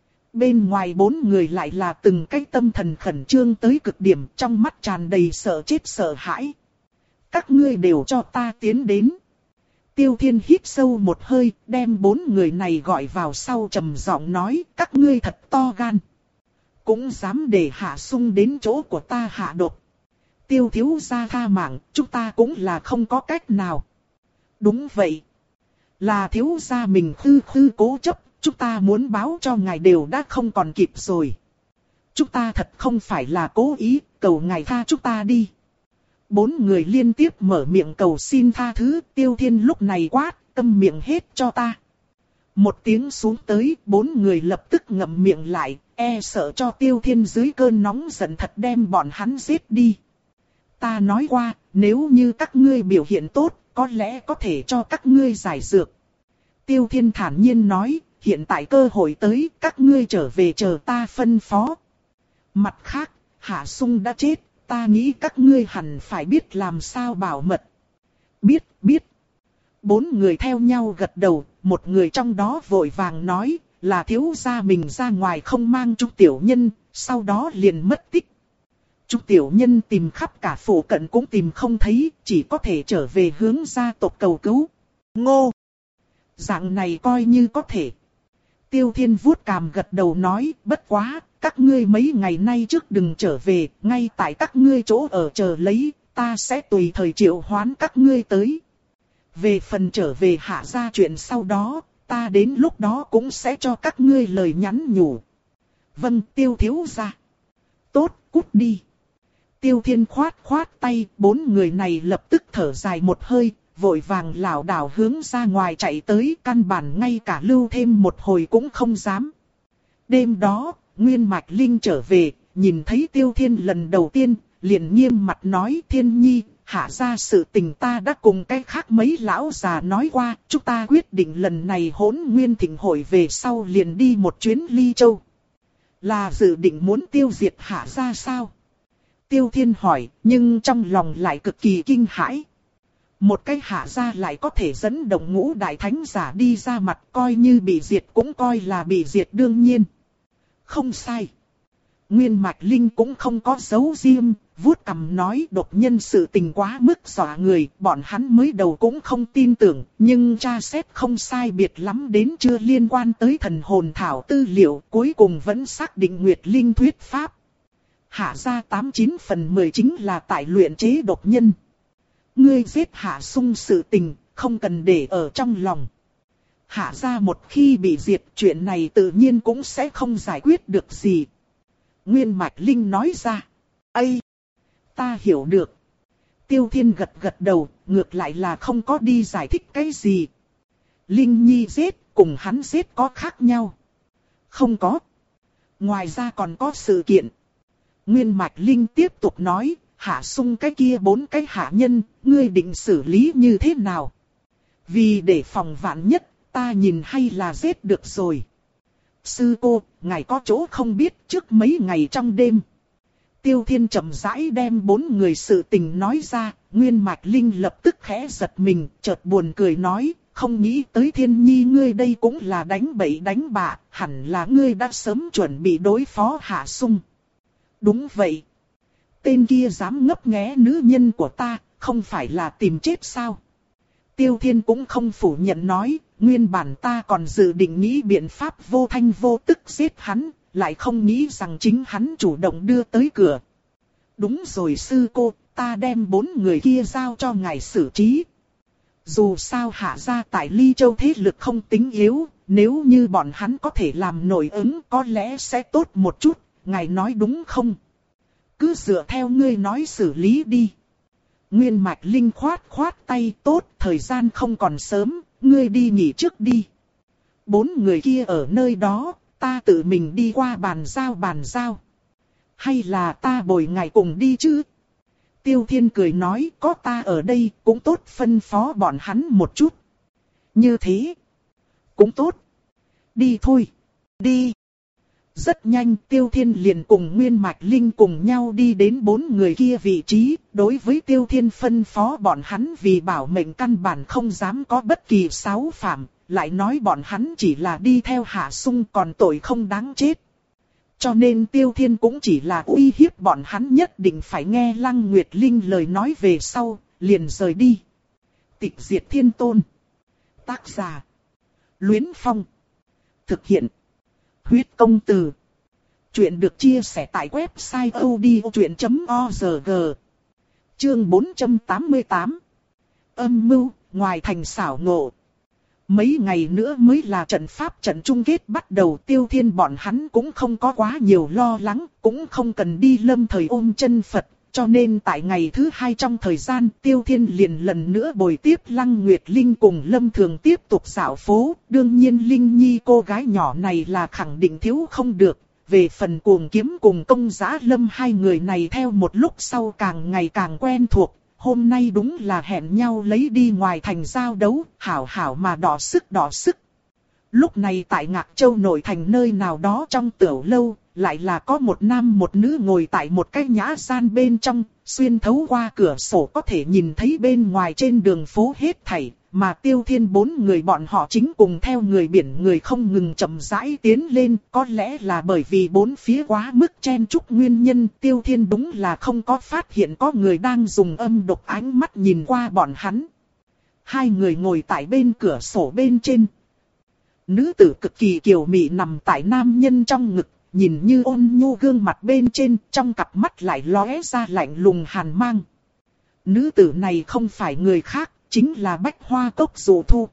Bên ngoài bốn người lại là từng cái tâm thần khẩn trương tới cực điểm, trong mắt tràn đầy sợ chết sợ hãi. Các ngươi đều cho ta tiến đến. Tiêu Thiên hít sâu một hơi, đem bốn người này gọi vào sau trầm giọng nói, các ngươi thật to gan. Cũng dám để hạ sung đến chỗ của ta hạ độc. Tiêu thiếu gia tha mạng, chúng ta cũng là không có cách nào. Đúng vậy. Là thiếu gia mình khư khư cố chấp, chúng ta muốn báo cho ngài đều đã không còn kịp rồi. Chúng ta thật không phải là cố ý, cầu ngài tha chúng ta đi. Bốn người liên tiếp mở miệng cầu xin tha thứ, Tiêu Thiên lúc này quát, câm miệng hết cho ta. Một tiếng xuống tới, bốn người lập tức ngậm miệng lại, e sợ cho Tiêu Thiên dưới cơn nóng giận thật đem bọn hắn giết đi. Ta nói qua, nếu như các ngươi biểu hiện tốt, có lẽ có thể cho các ngươi giải dược. Tiêu Thiên thản nhiên nói, hiện tại cơ hội tới, các ngươi trở về chờ ta phân phó. Mặt khác, Hạ Sung đã chết, ta nghĩ các ngươi hẳn phải biết làm sao bảo mật. Biết, biết. Bốn người theo nhau gật đầu, một người trong đó vội vàng nói, là thiếu gia mình ra ngoài không mang Chu tiểu nhân, sau đó liền mất tích. Chu tiểu nhân tìm khắp cả phủ cận cũng tìm không thấy, chỉ có thể trở về hướng gia tộc cầu cứu. Ngô! Dạng này coi như có thể. Tiêu Thiên vuốt cằm gật đầu nói, bất quá, các ngươi mấy ngày nay trước đừng trở về, ngay tại các ngươi chỗ ở chờ lấy, ta sẽ tùy thời triệu hoán các ngươi tới. Về phần trở về Hạ gia chuyện sau đó, ta đến lúc đó cũng sẽ cho các ngươi lời nhắn nhủ. Vâng, Tiêu thiếu gia. Tốt, cút đi. Tiêu Thiên khoát khoát tay, bốn người này lập tức thở dài một hơi, vội vàng lảo đảo hướng ra ngoài chạy tới, căn bản ngay cả lưu thêm một hồi cũng không dám. Đêm đó, Nguyên Mạch Linh trở về, nhìn thấy Tiêu Thiên lần đầu tiên, liền nghiêm mặt nói, Thiên Nhi, Hạ gia sự tình ta đã cùng cái khác mấy lão già nói qua, chúng ta quyết định lần này Hỗn Nguyên Thịnh hội về sau liền đi một chuyến Ly Châu. Là dự định muốn tiêu diệt Hạ gia sao? Tiêu Thiên hỏi, nhưng trong lòng lại cực kỳ kinh hãi. Một cái Hạ gia lại có thể dẫn động ngũ đại thánh giả đi ra mặt, coi như bị diệt cũng coi là bị diệt đương nhiên. Không sai. Nguyên Mạch Linh cũng không có giấu riêng, vuốt cằm nói độc nhân sự tình quá mức dọa người, bọn hắn mới đầu cũng không tin tưởng, nhưng tra xét không sai biệt lắm đến chưa liên quan tới thần hồn thảo tư liệu, cuối cùng vẫn xác định Nguyệt Linh thuyết pháp. Hạ gia tám chín phần mười chính là tại luyện chế độc nhân. Ngươi giết Hạ Sung sự tình, không cần để ở trong lòng. Hạ gia một khi bị diệt, chuyện này tự nhiên cũng sẽ không giải quyết được gì. Nguyên Mạch Linh nói ra. Ây! Ta hiểu được. Tiêu Thiên gật gật đầu, ngược lại là không có đi giải thích cái gì. Linh Nhi giết, cùng hắn giết có khác nhau. Không có. Ngoài ra còn có sự kiện. Nguyên Mạch Linh tiếp tục nói, Hạ Sung cái kia bốn cái hạ nhân, ngươi định xử lý như thế nào? Vì để phòng vạn nhất, ta nhìn hay là giết được rồi. Sư cô, ngài có chỗ không biết trước mấy ngày trong đêm. Tiêu Thiên chậm rãi đem bốn người sự tình nói ra, Nguyên Mạch Linh lập tức khẽ giật mình, chợt buồn cười nói, không nghĩ tới Thiên Nhi ngươi đây cũng là đánh bậy đánh bạ, hẳn là ngươi đã sớm chuẩn bị đối phó Hạ Sung. Đúng vậy. Tên kia dám ngấp nghé nữ nhân của ta, không phải là tìm chết sao? Tiêu Thiên cũng không phủ nhận nói, nguyên bản ta còn dự định nghĩ biện pháp vô thanh vô tức giết hắn, lại không nghĩ rằng chính hắn chủ động đưa tới cửa. Đúng rồi sư cô, ta đem bốn người kia giao cho ngài xử trí. Dù sao Hạ gia tại Ly Châu thế lực không tính yếu, nếu như bọn hắn có thể làm nổi ứng có lẽ sẽ tốt một chút, ngài nói đúng không? Cứ dựa theo ngươi nói xử lý đi. Nguyên Mạch Linh khoát khoát tay, tốt, thời gian không còn sớm, ngươi đi nghỉ trước đi. Bốn người kia ở nơi đó, ta tự mình đi qua bàn giao bàn giao. Hay là ta bồi ngài cùng đi chứ? Tiêu Thiên cười nói, có ta ở đây cũng tốt, phân phó bọn hắn một chút. Như thế, cũng tốt. Đi thôi, đi. Rất nhanh Tiêu Thiên liền cùng Nguyên Mạch Linh cùng nhau đi đến bốn người kia vị trí, đối với Tiêu Thiên phân phó bọn hắn vì bảo mệnh căn bản không dám có bất kỳ xáo phạm, lại nói bọn hắn chỉ là đi theo Hạ Sung còn tội không đáng chết. Cho nên Tiêu Thiên cũng chỉ là uy hiếp bọn hắn nhất định phải nghe Lăng Nguyệt Linh lời nói về sau, liền rời đi. Tịch Diệt Thiên Tôn. Tác giả: Luyến Phong. Thực hiện: Huyết Công Từ. Chuyện được chia sẻ tại website odchuyện chấm org. Chương bốn trăm tám mươi tám. Âm mưu, ngoài thành xảo ngộ. Mấy ngày nữa mới là trận pháp trận chung kết bắt đầu, Tiêu Thiên bọn hắn cũng không có quá nhiều lo lắng, cũng không cần đi lâm thời ôm chân Phật. Cho nên tại ngày thứ hai trong thời gian, Tiêu Thiên liền lần nữa bồi tiếp Lăng Nguyệt Linh cùng Lâm Thường tiếp tục dạo phố. Đương nhiên Linh Nhi cô gái nhỏ này là khẳng định thiếu không được. Về phần Cuồng Kiếm cùng Công Giá Lâm, hai người này theo một lúc sau càng ngày càng quen thuộc. Hôm nay đúng là hẹn nhau lấy đi ngoài thành giao đấu, hảo hảo mà đỏ sức đỏ sức. Lúc này tại Ngạc Châu nội thành nơi nào đó trong tiểu lâu, lại là có một nam một nữ ngồi tại một cái nhã gian bên trong, xuyên thấu qua cửa sổ có thể nhìn thấy bên ngoài trên đường phố hết thảy, mà Tiêu Thiên bốn người bọn họ chính cùng theo người biển người không ngừng chậm rãi tiến lên, có lẽ là bởi vì bốn phía quá mức chen chúc nguyên nhân, Tiêu Thiên đúng là không có phát hiện có người đang dùng âm độc ánh mắt nhìn qua bọn hắn. Hai người ngồi tại bên cửa sổ bên trên. Nữ tử cực kỳ kiều mị nằm tại nam nhân trong ngực, nhìn như ôn nhu gương mặt bên trên, trong cặp mắt lại lóe ra lạnh lùng hàn mang. Nữ tử này không phải người khác, chính là Bách Hoa Cốc Dụ Thu.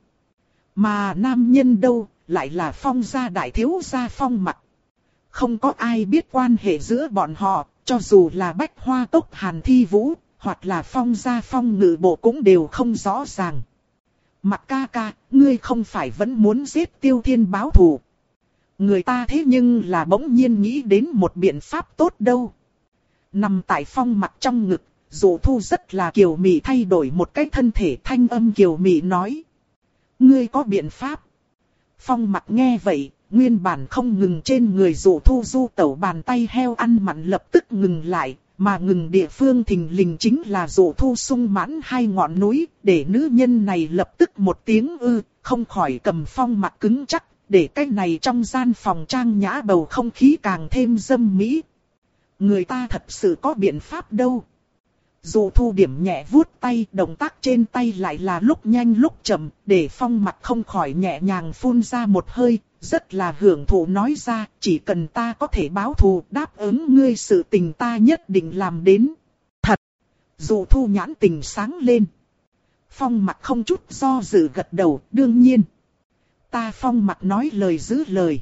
Mà nam nhân đâu, lại là Phong gia đại thiếu gia Phong Mặc. Không có ai biết quan hệ giữa bọn họ, cho dù là Bách Hoa Cốc Hàn Thi Vũ, hoặc là Phong gia Phong Ngự Bộ cũng đều không rõ ràng. Mặc ca ca, ngươi không phải vẫn muốn giết Tiêu Thiên báo thù. Người ta thế nhưng là bỗng nhiên nghĩ đến một biện pháp tốt đâu. Nằm tại Phong Mặc trong ngực, Dụ Thu rất là kiều mị thay đổi một cái thân thể, thanh âm kiều mị nói. Ngươi có biện pháp. Phong Mặc nghe vậy, nguyên bản không ngừng trên người Dụ Thu du tẩu bàn tay heo ăn mặn lập tức ngừng lại, mà ngừng địa phương thình lình chính là Dụ Thu sung mãn hai ngọn núi, để nữ nhân này lập tức một tiếng ư, không khỏi cầm Phong Mặc cứng chắc, để cái này trong gian phòng trang nhã bầu không khí càng thêm dâm mỹ. Người ta thật sự có biện pháp đâu. Dụ Thu điểm nhẹ vuốt tay, động tác trên tay lại là lúc nhanh lúc chậm, để Phong Mặc không khỏi nhẹ nhàng phun ra một hơi, rất là hưởng thụ nói ra, chỉ cần ta có thể báo thù, đáp ứng ngươi sự tình ta nhất định làm đến. Thật! Dụ Thu nhãn tình sáng lên. Phong Mặc không chút do dự gật đầu, đương nhiên. Ta Phong Mặc nói lời giữ lời.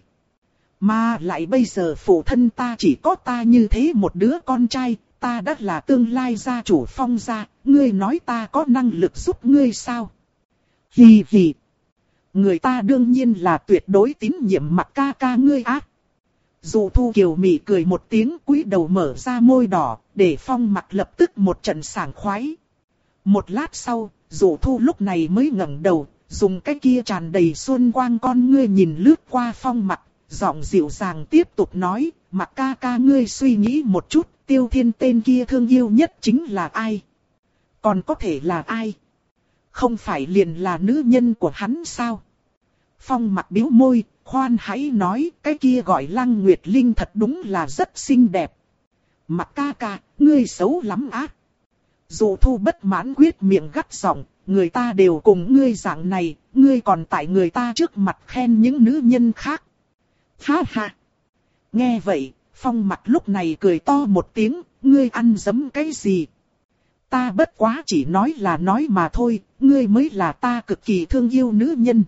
Mà lại bây giờ phụ thân ta chỉ có ta như thế một đứa con trai, ta đã là tương lai gia chủ Phong gia, ngươi nói ta có năng lực giúp ngươi sao? Hì hì. Người ta đương nhiên là tuyệt đối tín nhiệm Mặc ca ca ngươi á. Dụ Thu kiều mị cười một tiếng, cúi đầu mở ra môi đỏ, để Phong Mặc lập tức một trận sảng khoái. Một lát sau, Dụ Thu lúc này mới ngẩng đầu, dùng cái kia tràn đầy xuân quang con ngươi nhìn lướt qua Phong Mặc, giọng dịu dàng tiếp tục nói, Mặc ca ca ngươi suy nghĩ một chút, Tiêu Thiên tên kia thương yêu nhất chính là ai? Còn có thể là ai? Không phải liền là nữ nhân của hắn sao? Phong Mặc bĩu môi, khoan hãy nói, cái kia gọi Lăng Nguyệt Linh thật đúng là rất xinh đẹp. Mặc ca ca, ngươi xấu lắm á. Dụ Thu bất mãn quyết miệng gắt giọng, người ta đều cùng ngươi dạng này, ngươi còn tại người ta trước mặt khen những nữ nhân khác. Ha ha. Nghe vậy, Phong Mặc lúc này cười to một tiếng, ngươi ăn dấm cái gì? Ta bất quá chỉ nói là nói mà thôi, ngươi mới là ta cực kỳ thương yêu nữ nhân.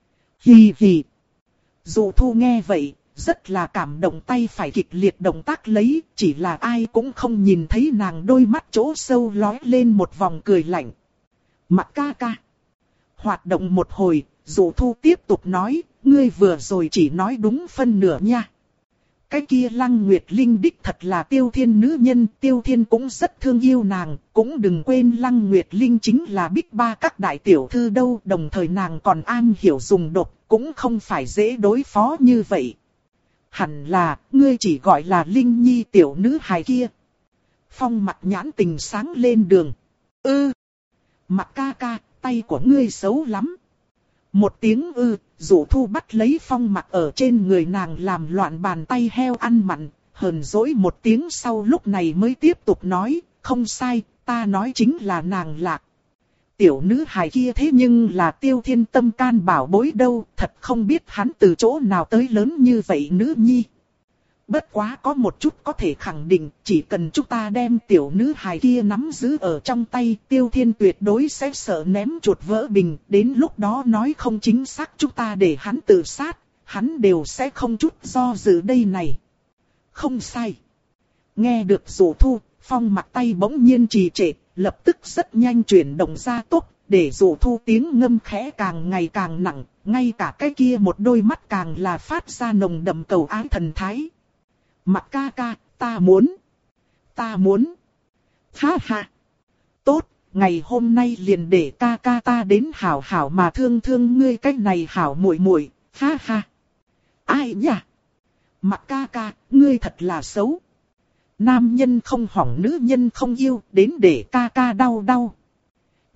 Hì hì. Dụ Thu nghe vậy, rất là cảm động, tay phải kịch liệt động tác lấy, chỉ là ai cũng không nhìn thấy nàng đôi mắt chỗ sâu lóe lên một vòng cười lạnh. Mặc ca ca. Hoạt động một hồi, Dụ Thu tiếp tục nói, ngươi vừa rồi chỉ nói đúng phân nửa nha. Cái kia Lăng Nguyệt Linh đích thật là Tiêu Thiên nữ nhân, Tiêu Thiên cũng rất thương yêu nàng, cũng đừng quên Lăng Nguyệt Linh chính là Bích Ba các đại tiểu thư đâu, đồng thời nàng còn am hiểu dùng độc, cũng không phải dễ đối phó như vậy. Hẳn là, ngươi chỉ gọi là Linh Nhi tiểu nữ hài kia. Phong Mặc nhãn tình sáng lên đường. Ư! Mặc ca ca, tay của ngươi xấu lắm. Một tiếng ư, Dụ Thu bắt lấy Phong Mặc ở trên người nàng làm loạn bàn tay heo ăn mặn, hờn dỗi một tiếng sau lúc này mới tiếp tục nói, không sai, ta nói chính là nàng Lạc. Tiểu nữ hài kia thế nhưng là Tiêu Thiên tâm can bảo bối đâu, thật không biết hắn từ chỗ nào tới lớn như vậy nữ nhi. Bất quá có một chút có thể khẳng định, chỉ cần chúng ta đem tiểu nữ hài kia nắm giữ ở trong tay, Tiêu Thiên tuyệt đối sẽ sợ ném chuột vỡ bình, đến lúc đó nói không chính xác chúng ta để hắn tự sát, hắn đều sẽ không chút do dự đây này. Không sai. Nghe được Dụ Thu, Phong Mặc tay bỗng nhiên trì trệ, lập tức rất nhanh chuyển động ra tốc, để Dụ Thu tiếng ngâm khẽ càng ngày càng nặng, ngay cả cái kia một đôi mắt càng là phát ra nồng đậm cầu ái thần thái. Mặc ca ca, ta muốn. Ta muốn. Ha ha. Tốt, ngày hôm nay liền để ca ca ta đến hảo hảo mà thương thương ngươi cái này hảo muội muội. Ha ha. Ai nhỉ? Mặc ca ca, ngươi thật là xấu. Nam nhân không hỏng nữ nhân không yêu, đến để ca ca đau đau.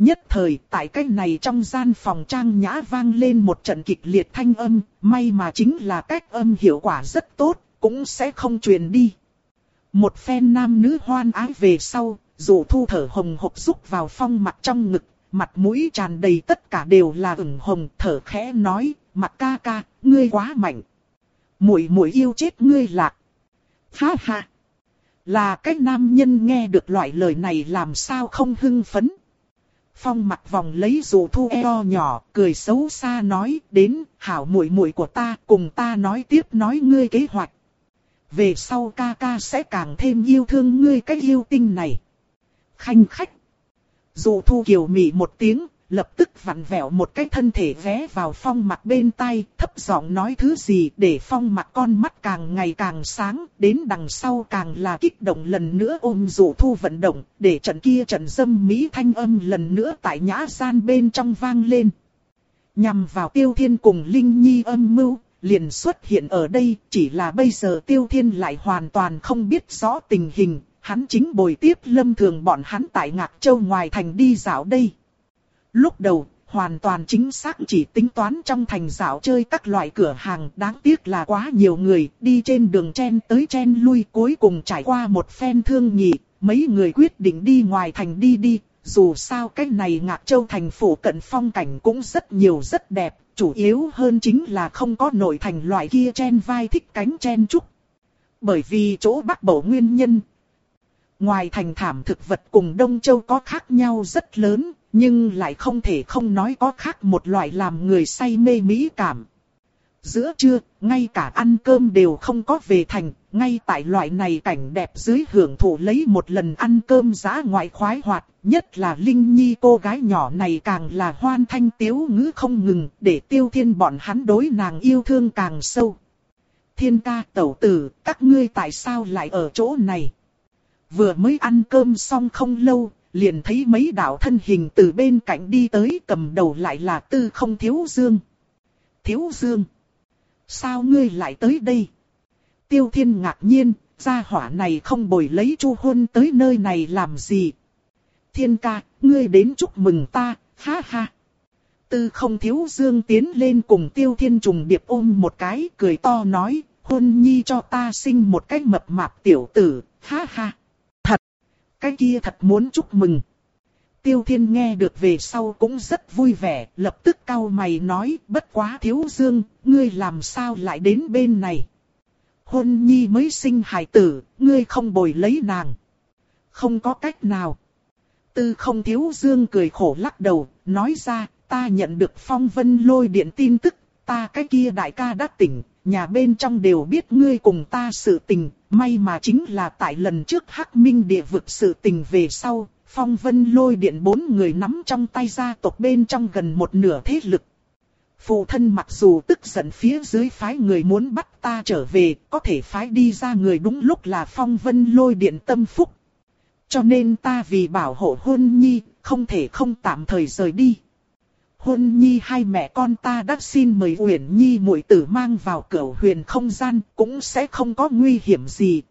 Nhất thời tại cái này trong gian phòng trang nhã vang lên một trận kịch liệt thanh âm, may mà chính là cách âm hiệu quả rất tốt, cũng sẽ không truyền đi. Một phen nam nữ hoan ái về sau, Dụ Thu thở hồng hộc rúc vào Phong Mặc trong ngực, mặt mũi tràn đầy tất cả đều là ửng hồng, thở khẽ nói, Mặc ca ca, ngươi quá mạnh. Muội muội yêu chết ngươi lạc. Ha ha. Là cái nam nhân nghe được loại lời này làm sao không hưng phấn. Phong Mặc vòng lấy Dụ Thu eo nhỏ, cười xấu xa nói, đến, hảo muội muội của ta, cùng ta nói tiếp nói ngươi kế hoạch. Về sau ca ca sẽ càng thêm yêu thương ngươi cái yêu tinh này. Khanh khách. Dụ Thu kiều mị một tiếng, lập tức vặn vẹo một cái thân thể ghé vào Phong Mặc bên tai, thấp giọng nói thứ gì để Phong Mặc con mắt càng ngày càng sáng, đến đằng sau càng là kích động lần nữa ôm Dụ Thu vận động, để trận kia trận dâm mỹ thanh âm lần nữa tại nhã gian bên trong vang lên. Nhằm vào Tiêu Thiên cùng Linh Nhi âm mưu, liền xuất hiện ở đây, chỉ là bây giờ Tiêu Thiên lại hoàn toàn không biết rõ tình hình, hắn chính bồi tiếp Lâm Thường bọn hắn tại Ngạc Châu ngoài thành đi dạo đây. Lúc đầu, hoàn toàn chính xác chỉ tính toán trong thành dạo chơi các loại cửa hàng, đáng tiếc là quá nhiều người, đi trên đường chen tới chen lui, cuối cùng trải qua một phen thương nghị, mấy người quyết định đi ngoài thành đi đi, dù sao cái này Ngạc Châu thành phủ cận phong cảnh cũng rất nhiều rất đẹp, chủ yếu hơn chính là không có nội thành loại kia chen vai thích cánh chen trúc. Bởi vì chỗ Bắc Bộ nguyên nhân, ngoài thành thảm thực vật cùng Đông Châu có khác nhau rất lớn, nhưng lại không thể không nói có khác một loại làm người say mê mỹ cảm. Giữa trưa, ngay cả ăn cơm đều không có về thành, ngay tại loại này cảnh đẹp dưới hưởng thụ lấy một lần ăn cơm dã ngoại khoái hoạt, nhất là Linh Nhi cô gái nhỏ này càng là hoan thanh tiếu ngữ không ngừng, để Tiêu Thiên bọn hắn đối nàng yêu thương càng sâu. Thiên ca tẩu tử, các ngươi tại sao lại ở chỗ này? Vừa mới ăn cơm xong không lâu, liền thấy mấy đạo thân hình từ bên cạnh đi tới, cầm đầu lại là Tư Không Thiếu Dương. Thiếu Dương, sao ngươi lại tới đây? Tiêu Thiên ngạc nhiên, gia hỏa này không bồi lấy Chu Huân tới nơi này làm gì? Thiên ca, ngươi đến chúc mừng ta, ha ha. Tư Không Thiếu Dương tiến lên cùng Tiêu Thiên trùng điệp ôm một cái, cười to nói, Huân Nhi cho ta sinh một cái mập mạp tiểu tử, ha ha. Thật, cái kia thật muốn chúc mừng. Tiêu Thiên nghe được về sau cũng rất vui vẻ, lập tức cau mày nói, bất quá Thiếu Dương, ngươi làm sao lại đến bên này? Huân Nhi mới sinh hài tử, ngươi không bồi lấy nàng. Không có cách nào. Tư Không Thiếu Dương cười khổ lắc đầu, nói ra, ta nhận được Phong Vân Lôi Điện tin tức, ta cái kia đại ca đã tỉnh, nhà bên trong đều biết ngươi cùng ta sự tình, may mà chính là tại lần trước Hắc Minh địa vực sự tình về sau, Phong Vân Lôi Điện bốn người nắm trong tay gia tộc bên trong gần một nửa thế lực. Phụ thân mặc dù tức giận phía dưới phái người muốn bắt ta trở về, có thể phái đi ra người đúng lúc là Phong Vân Lôi Điện Tâm Phúc. Cho nên ta vì bảo hộ Huân Nhi, không thể không tạm thời rời đi. Huân Nhi hai mẹ con ta đã xin mời Uyển Nhi muội tử mang vào Cửu Huyền không gian, cũng sẽ không có nguy hiểm gì.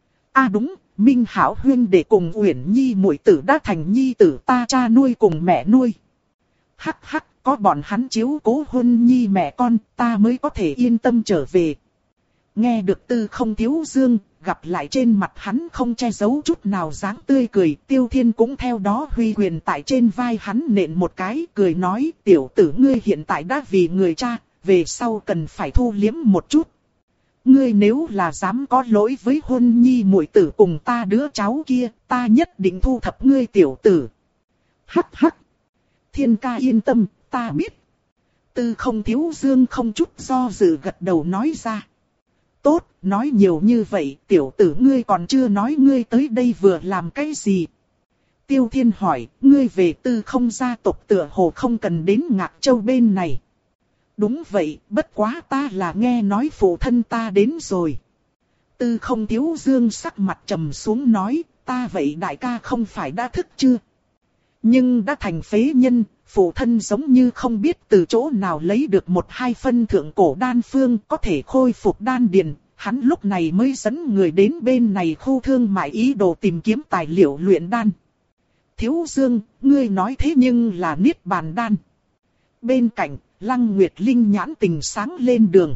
À đúng, Minh Hảo huynh đệ cùng Uyển Nhi muội tử đã thành nhi tử ta cha nuôi cùng mẹ nuôi. Hắc hắc, có bọn hắn chiếu cố Huân Nhi mẹ con, ta mới có thể yên tâm trở về. Nghe được Tư Không Thiếu Dương, gặp lại trên mặt hắn không che giấu chút nào dáng tươi cười, Tiêu Thiên cũng theo đó huy quyền tại trên vai hắn nện một cái, cười nói, tiểu tử ngươi hiện tại đã vì người cha, về sau cần phải thu liếm một chút. Ngươi nếu là dám có lỗi với Huân Nhi muội tử cùng ta đứa cháu kia, ta nhất định thu thập ngươi tiểu tử. Hắc hắc. Thiên ca yên tâm, ta biết. Tư Không Thiếu Dương không chút do dự gật đầu nói ra. Tốt, nói nhiều như vậy, tiểu tử ngươi còn chưa nói ngươi tới đây vừa làm cái gì. Tiêu Thiên hỏi, ngươi về Tư Không gia tộc tựa hồ không cần đến Ngạc Châu bên này. Đúng vậy, bất quá ta là nghe nói phụ thân ta đến rồi. Tư Không Thiếu Dương sắc mặt trầm xuống nói, ta vậy đại ca không phải đã thức chưa? Nhưng đã thành phế nhân, phụ thân giống như không biết từ chỗ nào lấy được một hai phân thượng cổ đan phương có thể khôi phục đan điền. Hắn lúc này mới dẫn người đến bên này khu thương mại ý đồ tìm kiếm tài liệu luyện đan. Thiếu Dương, ngươi nói thế nhưng là Niết Bàn Đan. Bên cạnh, Lăng Nguyệt Linh nhãn tình sáng lên đường.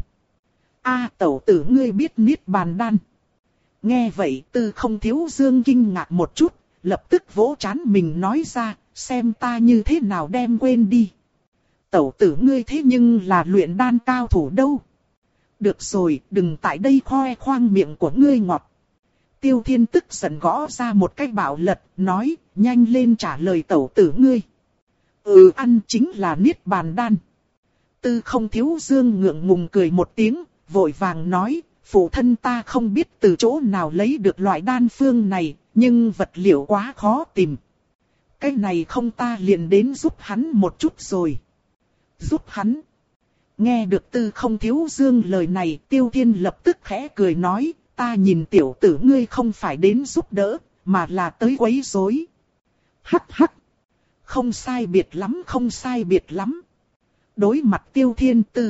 A tẩu tử ngươi biết Niết Bàn Đan. Nghe vậy Tư Không Thiếu Dương kinh ngạc một chút, lập tức vỗ trán mình nói ra, xem ta như thế nào đem quên đi. Tẩu tử ngươi thế nhưng là luyện đan cao thủ đâu. Được rồi, đừng tại đây khoe khoang miệng của ngươi ngọt. Tiêu Thiên tức giận gõ ra một cái bạo lật, nói, nhanh lên trả lời tẩu tử ngươi. Ừ, ăn chính là Niết Bàn Đan. Tư Không Thiếu Dương ngượng ngùng cười một tiếng, vội vàng nói, phụ thân ta không biết từ chỗ nào lấy được loại đan phương này, nhưng vật liệu quá khó tìm. Cái này không ta liền đến giúp hắn một chút rồi. Giúp hắn. Nghe được Tư Không Thiếu Dương lời này, Tiêu Thiên lập tức khẽ cười nói, ta nhìn tiểu tử ngươi không phải đến giúp đỡ, mà là tới quấy rối. Hắc hắc. Không sai biệt lắm, không sai biệt lắm. Đối mặt Tiêu Thiên, Tư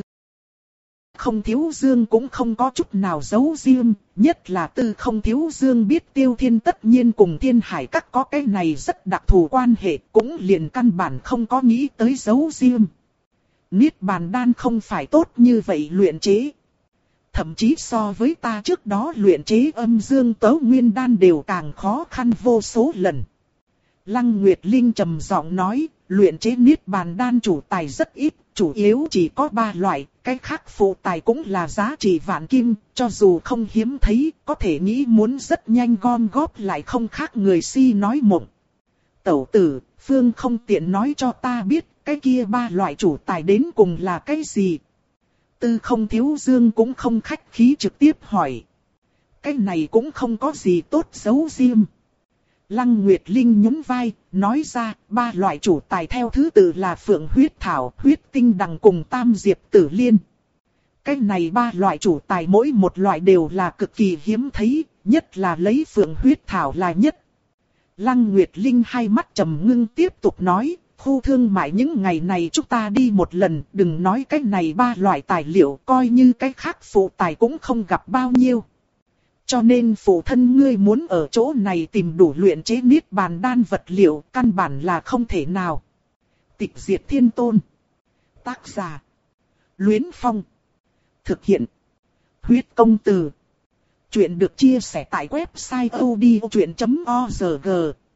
Không Thiếu Dương cũng không có chút nào giấu riêng, nhất là Tư Không Thiếu Dương biết Tiêu Thiên tất nhiên cùng Thiên Hải Các có cái này rất đặc thù quan hệ, cũng liền căn bản không có nghĩ tới giấu riêng. Niết Bàn Đan không phải tốt như vậy luyện chế. Thậm chí so với ta trước đó luyện chế Âm Dương Tấu Nguyên Đan đều càng khó khăn vô số lần. Lăng Nguyệt Linh trầm giọng nói, luyện chế Niết Bàn Đan chủ tài rất ít, chủ yếu chỉ có ba loại, cái khác phụ tài cũng là giá trị vạn kim, cho dù không hiếm thấy, có thể nghĩ muốn rất nhanh gom góp lại không khác người si nói mộng. Tẩu tử, Phương không tiện nói cho ta biết, cái kia ba loại chủ tài đến cùng là cái gì? Tư Không Thiếu Dương cũng không khách khí trực tiếp hỏi. Cái này cũng không có gì tốt giấu riêng. Lăng Nguyệt Linh nhún vai, nói ra, ba loại chủ tài theo thứ tự là Phượng Huyết Thảo, Huyết Tinh Đằng cùng Tam Diệp Tử Liên. Cái này ba loại chủ tài mỗi một loại đều là cực kỳ hiếm thấy, nhất là lấy Phượng Huyết Thảo là nhất. Lăng Nguyệt Linh hai mắt trầm ngưng tiếp tục nói, khu thương mại những ngày này chúng ta đi một lần, đừng nói cái này ba loại tài liệu, coi như cái khác phụ tài cũng không gặp bao nhiêu. Cho nên phụ thân ngươi muốn ở chỗ này tìm đủ luyện chế Niết Bàn Đan vật liệu, căn bản là không thể nào. Tịch Diệt Thiên Tôn. Tác giả. Luyến Phong. Thực hiện. Huyết Công Từ. Chuyện được chia sẻ tại website odchuyện chấm org.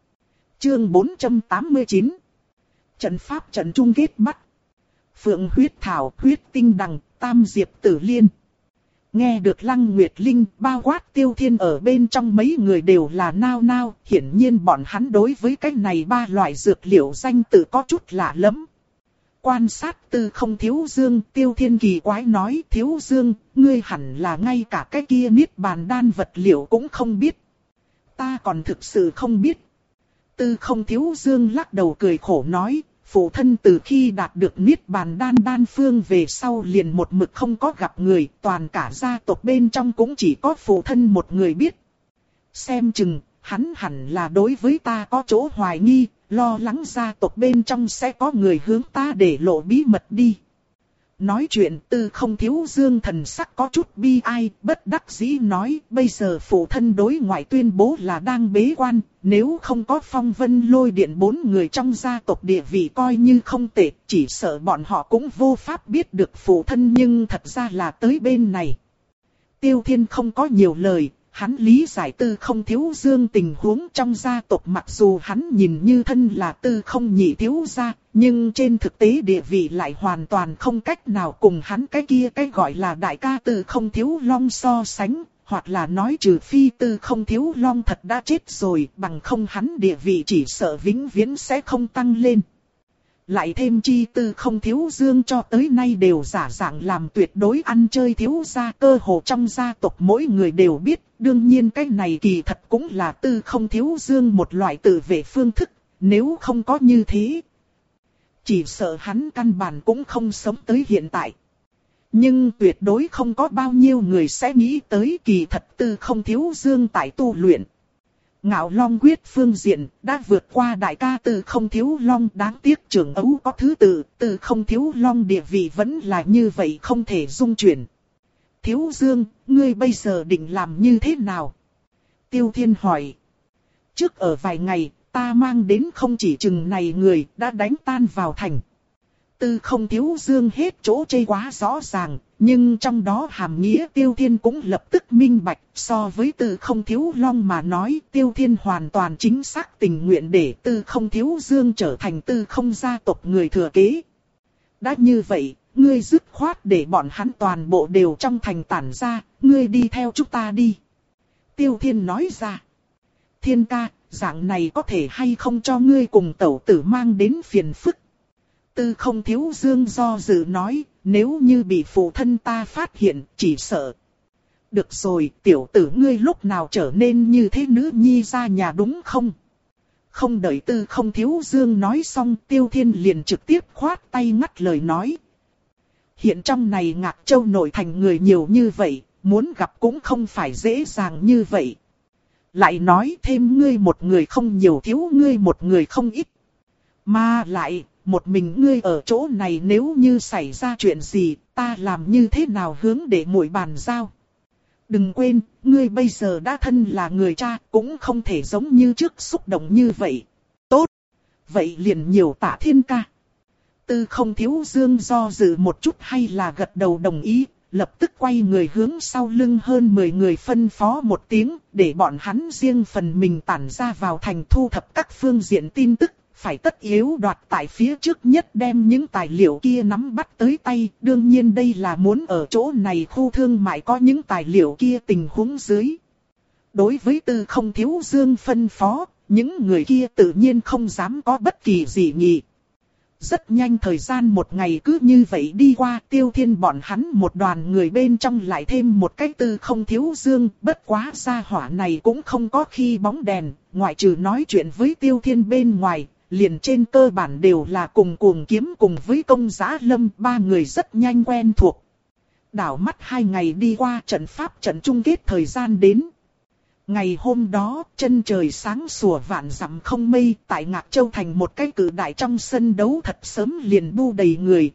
Chương bốn trăm tám mươi chín. Trận pháp trận chung kết bắt. Phượng Huyết Thảo, Huyết Tinh Đằng, Tam Diệp Tử Liên. Nghe được Lăng Nguyệt Linh bao quát Tiêu Thiên ở bên trong mấy người đều là nao nao, hiển nhiên bọn hắn đối với cái này ba loại dược liệu danh tự có chút lạ lắm. Quan sát Tư Không Thiếu Dương, Tiêu Thiên kỳ quái nói, Thiếu Dương, ngươi hẳn là ngay cả cái kia Niết Bàn Đan vật liệu cũng không biết. Ta còn thực sự không biết. Tư Không Thiếu Dương lắc đầu cười khổ nói, phụ thân từ khi đạt được Niết Bàn Đan đan phương về sau liền một mực không có gặp người, toàn cả gia tộc bên trong cũng chỉ có phụ thân một người biết. Xem chừng, hắn hẳn là đối với ta có chỗ hoài nghi, lo lắng gia tộc bên trong sẽ có người hướng ta để lộ bí mật đi. Nói chuyện Tư Không Thiếu Dương thần sắc có chút bi ai, bất đắc dĩ nói, bây giờ phụ thân đối ngoại tuyên bố là đang bế quan, nếu không có Phong Vân Lôi Điện bốn người trong gia tộc địa vị coi như không tệ, chỉ sợ bọn họ cũng vô pháp biết được phụ thân nhưng thật ra là tới bên này. Tiêu Thiên không có nhiều lời, hắn lý giải Tư Không Thiếu Dương tình huống trong gia tộc, mặc dù hắn nhìn như thân là Tư Không nhị thiếu gia, nhưng trên thực tế địa vị lại hoàn toàn không cách nào cùng hắn cái kia cái gọi là đại ca Tư Không Thiếu Long so sánh, hoặc là nói trừ phi Tư Không Thiếu Long thật đã chết rồi, bằng không hắn địa vị chỉ sợ vĩnh viễn sẽ không tăng lên. Lại thêm chi Tư Không Thiếu Dương cho tới nay đều giả dạng làm tuyệt đối ăn chơi thiếu gia, cơ hồ trong gia tộc mỗi người đều biết, đương nhiên cái này kỳ thật cũng là Tư Không Thiếu Dương một loại tự vệ phương thức, nếu không có như thế, chỉ sợ hắn căn bản cũng không sống tới hiện tại. Nhưng tuyệt đối không có bao nhiêu người sẽ nghĩ tới kỳ thật Tư Không Thiếu Dương tại tu luyện. Ngạo Long quyết phương diện đã vượt qua đại ca Tư Không Thiếu Long, đáng tiếc trưởng ấu có thứ tự, Tư Không Thiếu Long địa vị vẫn là như vậy không thể dung chuyển. Thiếu Dương, ngươi bây giờ định làm như thế nào? Tiêu Thiên hỏi. Trước ở vài ngày, ta mang đến không chỉ chừng này người đã đánh tan vào thành. Tư Không Thiếu Dương hết chỗ chê quá rõ ràng, nhưng trong đó hàm nghĩa Tiêu Thiên cũng lập tức minh bạch. So với Tư Không Thiếu Long mà nói, Tiêu Thiên hoàn toàn chính xác tình nguyện để Tư Không Thiếu Dương trở thành Tư Không gia tộc người thừa kế. Đã như vậy, ngươi dứt khoát để bọn hắn toàn bộ đều trong thành tản ra, ngươi đi theo chúng ta đi. Tiêu Thiên nói ra. Thiên ca, dạng này có thể hay không cho ngươi cùng tẩu tử mang đến phiền phức. Tư Không Thiếu Dương do dự nói, nếu như bị phụ thân ta phát hiện, chỉ sợ. Được rồi, tiểu tử ngươi lúc nào trở nên như thế nữ nhi ra nhà đúng không? Không đợi Tư Không Thiếu Dương nói xong, Tiêu Thiên liền trực tiếp khoát tay ngắt lời nói. Hiện trong này Ngạc Châu nội thành người nhiều như vậy, muốn gặp cũng không phải dễ dàng như vậy. Lại nói thêm ngươi một người không nhiều thiếu ngươi một người không ít. Mà lại, một mình ngươi ở chỗ này nếu như xảy ra chuyện gì, ta làm như thế nào hướng để muội bàn giao. Đừng quên, ngươi bây giờ đã thân là người cha, cũng không thể giống như trước xúc động như vậy. Tốt, vậy liền nhiều Tạ Thiên ca. Tư Không Thiếu Dương do dự một chút hay là gật đầu đồng ý, lập tức quay người hướng sau lưng hơn mười người phân phó một tiếng, để bọn hắn riêng phần mình tản ra vào thành thu thập các phương diện tin tức, phải tất yếu đoạt tại phía trước nhất đem những tài liệu kia nắm bắt tới tay. Đương nhiên đây là muốn ở chỗ này khu thương mại có những tài liệu kia tình huống dưới. Đối với Tư Không Thiếu Dương phân phó, những người kia tự nhiên không dám có bất kỳ gì nghị. Rất nhanh thời gian một ngày cứ như vậy đi qua, Tiêu Thiên bọn hắn một đoàn người bên trong lại thêm một cái Tư Không Thiếu Dương, bất quá gia hỏa này cũng không có khi bóng đèn, ngoại trừ nói chuyện với Tiêu Thiên bên ngoài, liền trên cơ bản đều là cùng cuồng kiếm cùng với Công Giá Lâm, ba người rất nhanh quen thuộc. Đảo mắt hai ngày đi qua, trận pháp trận chung kết thời gian đến. Ngày hôm đó, chân trời sáng sủa vạn dặm không mây, tại Ngạc Châu thành một cái cự đại trong sân đấu thật sớm liền bu đầy người.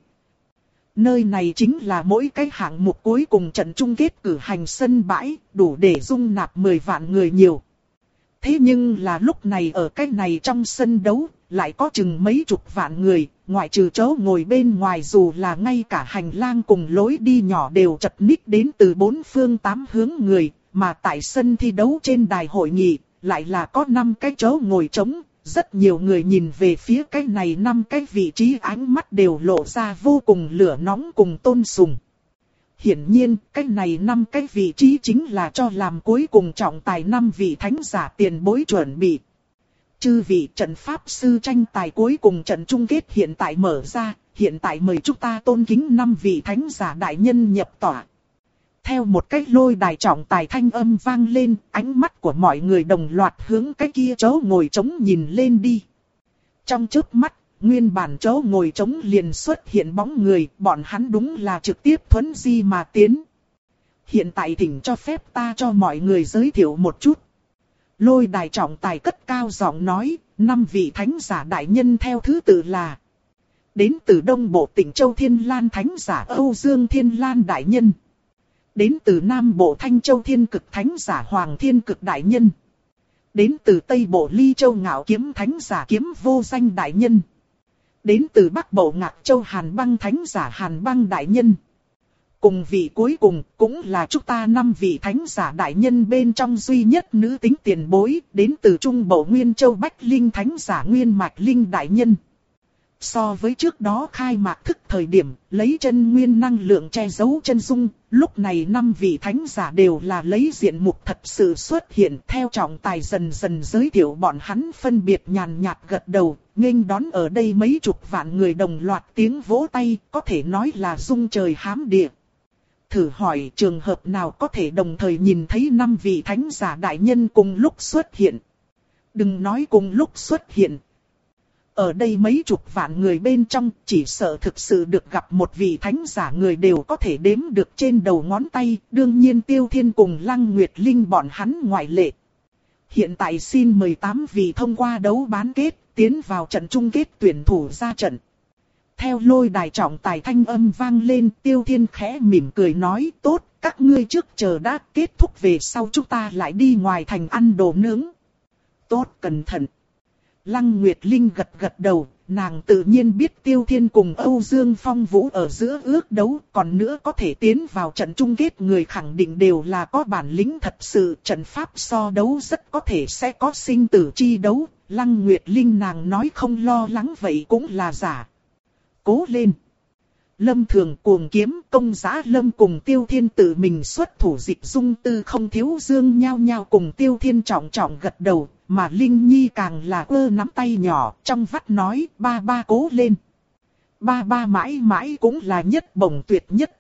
Nơi này chính là mỗi cái hạng mục cuối cùng trận chung kết cử hành sân bãi, đủ để dung nạp mười vạn người nhiều. Thế nhưng là lúc này ở cái này trong sân đấu, lại có chừng mấy chục vạn người, ngoại trừ chỗ ngồi bên ngoài dù là ngay cả hành lang cùng lối đi nhỏ đều chật ních đến từ bốn phương tám hướng người. Mà tại sân thi đấu trên đài hội nghị, lại là có năm cái chỗ ngồi trống, rất nhiều người nhìn về phía cái này năm cái vị trí ánh mắt đều lộ ra vô cùng lửa nóng cùng tôn sùng. Hiển nhiên, cái này năm cái vị trí chính là cho làm cuối cùng trọng tài năm vị thánh giả tiền bối chuẩn bị. Chư vị trận pháp sư tranh tài cuối cùng trận chung kết hiện tại mở ra, hiện tại mời chúng ta tôn kính năm vị thánh giả đại nhân nhập tỏa. Theo một cái lôi đài trọng tài thanh âm vang lên, ánh mắt của mọi người đồng loạt hướng cái kia chỗ ngồi trống nhìn lên đi. Trong chớp mắt, nguyên bản chỗ ngồi trống liền xuất hiện bóng người, bọn hắn đúng là trực tiếp thuấn di mà tiến. Hiện tại thỉnh cho phép ta cho mọi người giới thiệu một chút. Lôi đài trọng tài cất cao giọng nói, năm vị thánh giả đại nhân theo thứ tự là: đến từ Đông Bộ tỉnh Châu Thiên Lan thánh giả Âu Dương Thiên Lan đại nhân. Đến từ Nam Bộ Thanh Châu Thiên Cực thánh giả Hoàng Thiên Cực đại nhân. Đến từ Tây Bộ Ly Châu Ngạo Kiếm thánh giả Kiếm Vô Danh đại nhân. Đến từ Bắc Bộ Ngạc Châu Hàn Băng thánh giả Hàn Băng đại nhân. Cùng vị cuối cùng cũng là chúng ta năm vị thánh giả đại nhân bên trong duy nhất nữ tính tiền bối, đến từ Trung Bộ Nguyên Châu Bách Linh thánh giả Nguyên Mạch Linh đại nhân. So với trước đó khai mạc thức thời điểm, lấy chân nguyên năng lượng che giấu chân dung, lúc này năm vị thánh giả đều là lấy diện mục thật sự xuất hiện. Theo trọng tài dần dần giới thiệu, bọn hắn phân biệt nhàn nhạt gật đầu, nghênh đón ở đây mấy chục vạn người đồng loạt tiếng vỗ tay, có thể nói là rung trời hám địa. Thử hỏi trường hợp nào có thể đồng thời nhìn thấy năm vị thánh giả đại nhân cùng lúc xuất hiện. Đừng nói cùng lúc xuất hiện. Ở đây mấy chục vạn người bên trong, chỉ sợ thực sự được gặp một vị thánh giả người đều có thể đếm được trên đầu ngón tay, đương nhiên Tiêu Thiên cùng Lăng Nguyệt Linh bọn hắn ngoại lệ. Hiện tại xin mời tám vị thông qua đấu bán kết, tiến vào trận chung kết tuyển thủ ra trận. Theo lôi đài trọng tài thanh âm vang lên, Tiêu Thiên khẽ mỉm cười nói, tốt, các ngươi trước chờ đã, kết thúc về sau chúng ta lại đi ngoài thành ăn đồ nướng. Tốt, cẩn thận. Lăng Nguyệt Linh gật gật đầu, nàng tự nhiên biết Tiêu Thiên cùng Âu Dương Phong Vũ ở giữa ước đấu, còn nữa có thể tiến vào trận chung kết người khẳng định đều là có bản lĩnh thật sự, trận pháp so đấu rất có thể sẽ có sinh tử chi đấu, Lăng Nguyệt Linh nàng nói không lo lắng vậy cũng là giả. Cố lên! Lâm Thường cuồng kiếm công giá Lâm cùng Tiêu Thiên tự mình xuất thủ dịch dung tư không thiếu dương nhao nhao cùng Tiêu Thiên trọng trọng gật đầu, mà Linh Nhi càng là ơ nắm tay nhỏ trong vắt nói ba ba cố lên. Ba ba mãi mãi cũng là nhất bổng tuyệt nhất.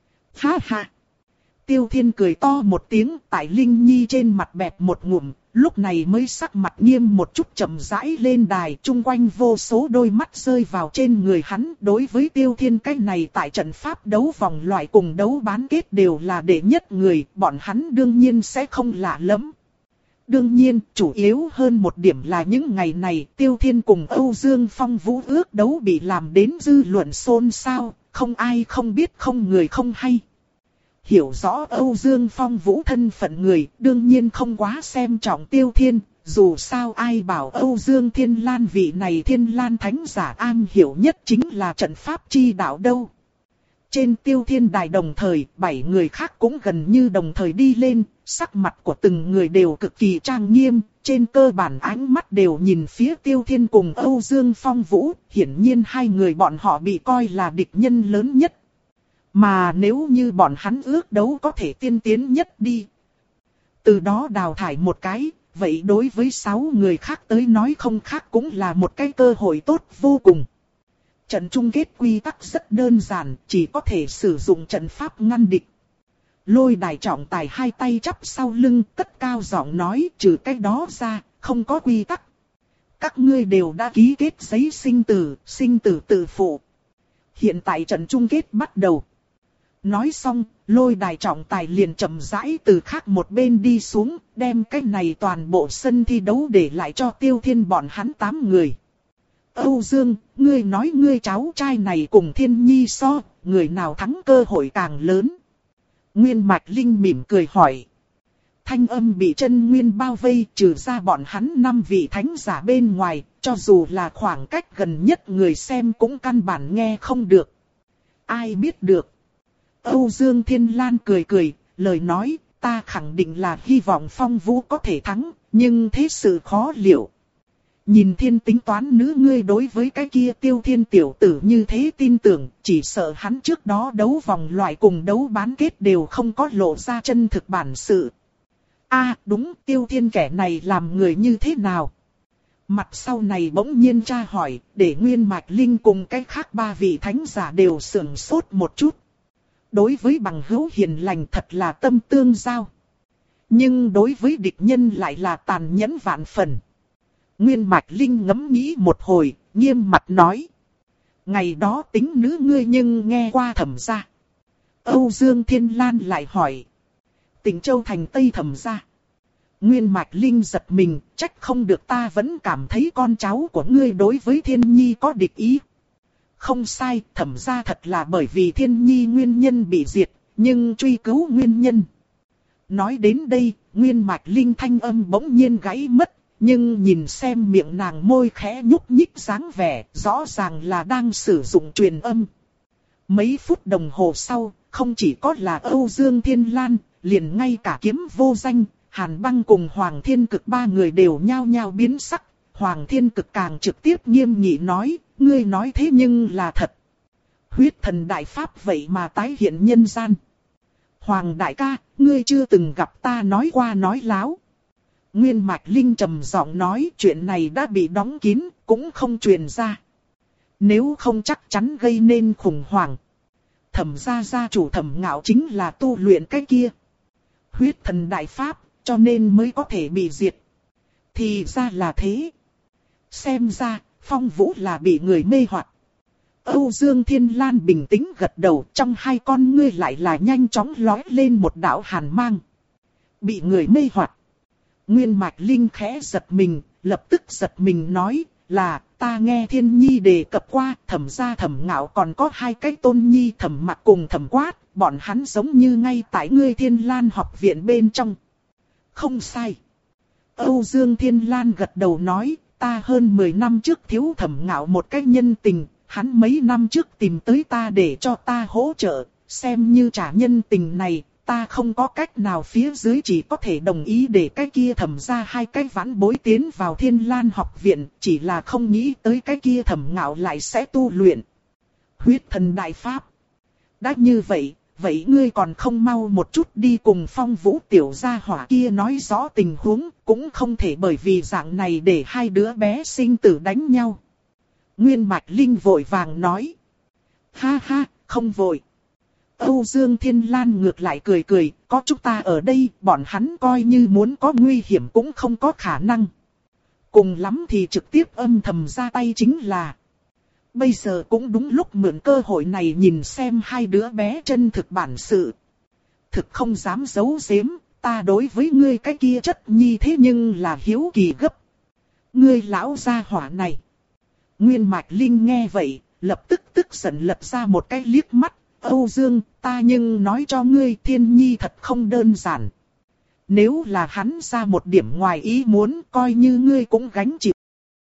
Ha ha! Tiêu Thiên cười to một tiếng tại Linh Nhi trên mặt bẹp một ngụm, lúc này mới sắc mặt nghiêm một chút chậm rãi lên đài, chung quanh vô số đôi mắt rơi vào trên người hắn. Đối với Tiêu Thiên cái này tại trận pháp đấu vòng loại cùng đấu bán kết đều là đệ nhất người, bọn hắn đương nhiên sẽ không lạ lắm. Đương nhiên, chủ yếu hơn một điểm là những ngày này Tiêu Thiên cùng Âu Dương Phong Vũ ước đấu bị làm đến dư luận xôn xao, không ai không biết không người không hay. Hiểu rõ Âu Dương Phong Vũ thân phận người, đương nhiên không quá xem trọng Tiêu Thiên, dù sao ai bảo Âu Dương Thiên Lan vị này Thiên Lan Thánh giả am hiểu nhất chính là trận pháp chi đạo đâu. Trên Tiêu Thiên đài đồng thời, bảy người khác cũng gần như đồng thời đi lên, sắc mặt của từng người đều cực kỳ trang nghiêm, trên cơ bản ánh mắt đều nhìn phía Tiêu Thiên cùng Âu Dương Phong Vũ, hiển nhiên hai người bọn họ bị coi là địch nhân lớn nhất. Mà nếu như bọn hắn ước đấu có thể tiên tiến nhất đi, từ đó đào thải một cái, vậy đối với sáu người khác tới nói không khác cũng là một cái cơ hội tốt vô cùng. Trận chung kết quy tắc rất đơn giản, chỉ có thể sử dụng trận pháp ngăn địch. Lôi đài trọng tài hai tay chắp sau lưng, cất cao giọng nói, trừ cái đó ra, không có quy tắc. Các ngươi đều đã ký kết giấy sinh tử, sinh tử tự phụ. Hiện tại trận chung kết bắt đầu. Nói xong, lôi đài trọng tài liền chậm rãi từ khác một bên đi xuống, đem cái này toàn bộ sân thi đấu để lại cho Tiêu Thiên bọn hắn tám người. Âu Dương, ngươi nói ngươi cháu trai này cùng Thiên Nhi so, người nào thắng cơ hội càng lớn. Nguyên Mạch Linh mỉm cười hỏi. Thanh âm bị chân nguyên bao vây, trừ ra bọn hắn năm vị thánh giả bên ngoài, cho dù là khoảng cách gần nhất người xem cũng căn bản nghe không được. Ai biết được. Âu Dương Thiên Lan cười cười, lời nói, ta khẳng định là hy vọng Phong Vũ có thể thắng, nhưng thế sự khó liệu. Nhìn Thiên tính toán nữ ngươi đối với cái kia Tiêu Thiên tiểu tử như thế tin tưởng, chỉ sợ hắn trước đó đấu vòng loại cùng đấu bán kết đều không có lộ ra chân thực bản sự. A à, đúng, Tiêu Thiên kẻ này làm người như thế nào? Mặt sau này bỗng nhiên tra hỏi, để Nguyên Mạch Linh cùng cái khác ba vị thánh giả đều sửng sốt một chút. Đối với bằng hữu hiền lành thật là tâm tương giao. Nhưng đối với địch nhân lại là tàn nhẫn vạn phần. Nguyên Mạch Linh ngẫm nghĩ một hồi, nghiêm mặt nói. Ngày đó tính nữ ngươi nhưng nghe qua Thẩm gia. Âu Dương Thiên Lan lại hỏi. Tỉnh Châu thành Tây Thẩm gia. Nguyên Mạch Linh giật mình, trách không được ta vẫn cảm thấy con cháu của ngươi đối với Thiên Nhi có địch ý. Không sai, Thẩm gia thật là bởi vì Thiên Nhi nguyên nhân bị diệt, nhưng truy cứu nguyên nhân. Nói đến đây, Nguyên Mạch Linh thanh âm bỗng nhiên gãy mất, nhưng nhìn xem miệng nàng môi khẽ nhúc nhích dáng vẻ, rõ ràng là đang sử dụng truyền âm. Mấy phút đồng hồ sau, không chỉ có là Âu Dương Thiên Lan, liền ngay cả Kiếm Vô Danh, Hàn Băng cùng Hoàng Thiên Cực ba người đều nhao nhao biến sắc. Hoàng Thiên Cực càng trực tiếp nghiêm nghị nói, ngươi nói thế nhưng là thật. Huyết thần đại pháp vậy mà tái hiện nhân gian. Hoàng đại ca, ngươi chưa từng gặp ta nói qua nói láo. Nguyên Mạch Linh trầm giọng nói chuyện này đã bị đóng kín, cũng không truyền ra. Nếu không chắc chắn gây nên khủng hoảng. Thẩm gia gia chủ Thẩm Ngạo chính là tu luyện cái kia. Huyết thần đại pháp, cho nên mới có thể bị diệt. Thì ra là thế. Xem ra, Phong Vũ là bị người mê hoặc. Âu Dương Thiên Lan bình tĩnh gật đầu, trong hai con ngươi lại là nhanh chóng lóe lên một đạo hàn mang. Bị người mê hoặc. Nguyên Mạch Linh khẽ giật mình, lập tức giật mình nói là ta nghe Thiên Nhi đề cập qua, Thẩm gia Thẩm Ngạo còn có hai cái tôn nhi Thẩm Mặc cùng Thẩm Quát, bọn hắn giống như ngay tại ngươi Thiên Lan học viện bên trong. Không sai. Âu Dương Thiên Lan gật đầu nói, ta hơn mười năm trước thiếu Thẩm Ngạo một cái nhân tình, hắn mấy năm trước tìm tới ta để cho ta hỗ trợ, xem như trả nhân tình này, ta không có cách nào phía dưới chỉ có thể đồng ý để cái kia Thẩm ra hai cái vãn bối tiến vào Thiên Lan học viện, chỉ là không nghĩ tới cái kia Thẩm Ngạo lại sẽ tu luyện huyết thần đại pháp. Đã như vậy, vậy ngươi còn không mau một chút đi cùng Phong Vũ tiểu gia hỏa kia nói rõ tình huống, cũng không thể bởi vì dạng này để hai đứa bé sinh tử đánh nhau. Nguyên Mạch Linh vội vàng nói. Ha ha, không vội. Âu Dương Thiên Lan ngược lại cười cười, có chúng ta ở đây, bọn hắn coi như muốn có nguy hiểm cũng không có khả năng. Cùng lắm thì trực tiếp âm thầm ra tay chính là. Bây giờ cũng đúng lúc mượn cơ hội này nhìn xem hai đứa bé chân thực bản sự. Thực không dám giấu giếm, ta đối với ngươi cái kia chất nhi thế nhưng là hiếu kỳ gấp. Ngươi lão gia hỏa này. Nguyên Mạch Linh nghe vậy, lập tức tức giận lật ra một cái liếc mắt. Âu Dương, ta nhưng nói cho ngươi Thiên Nhi thật không đơn giản. Nếu là hắn ra một điểm ngoài ý muốn, coi như ngươi cũng gánh chịu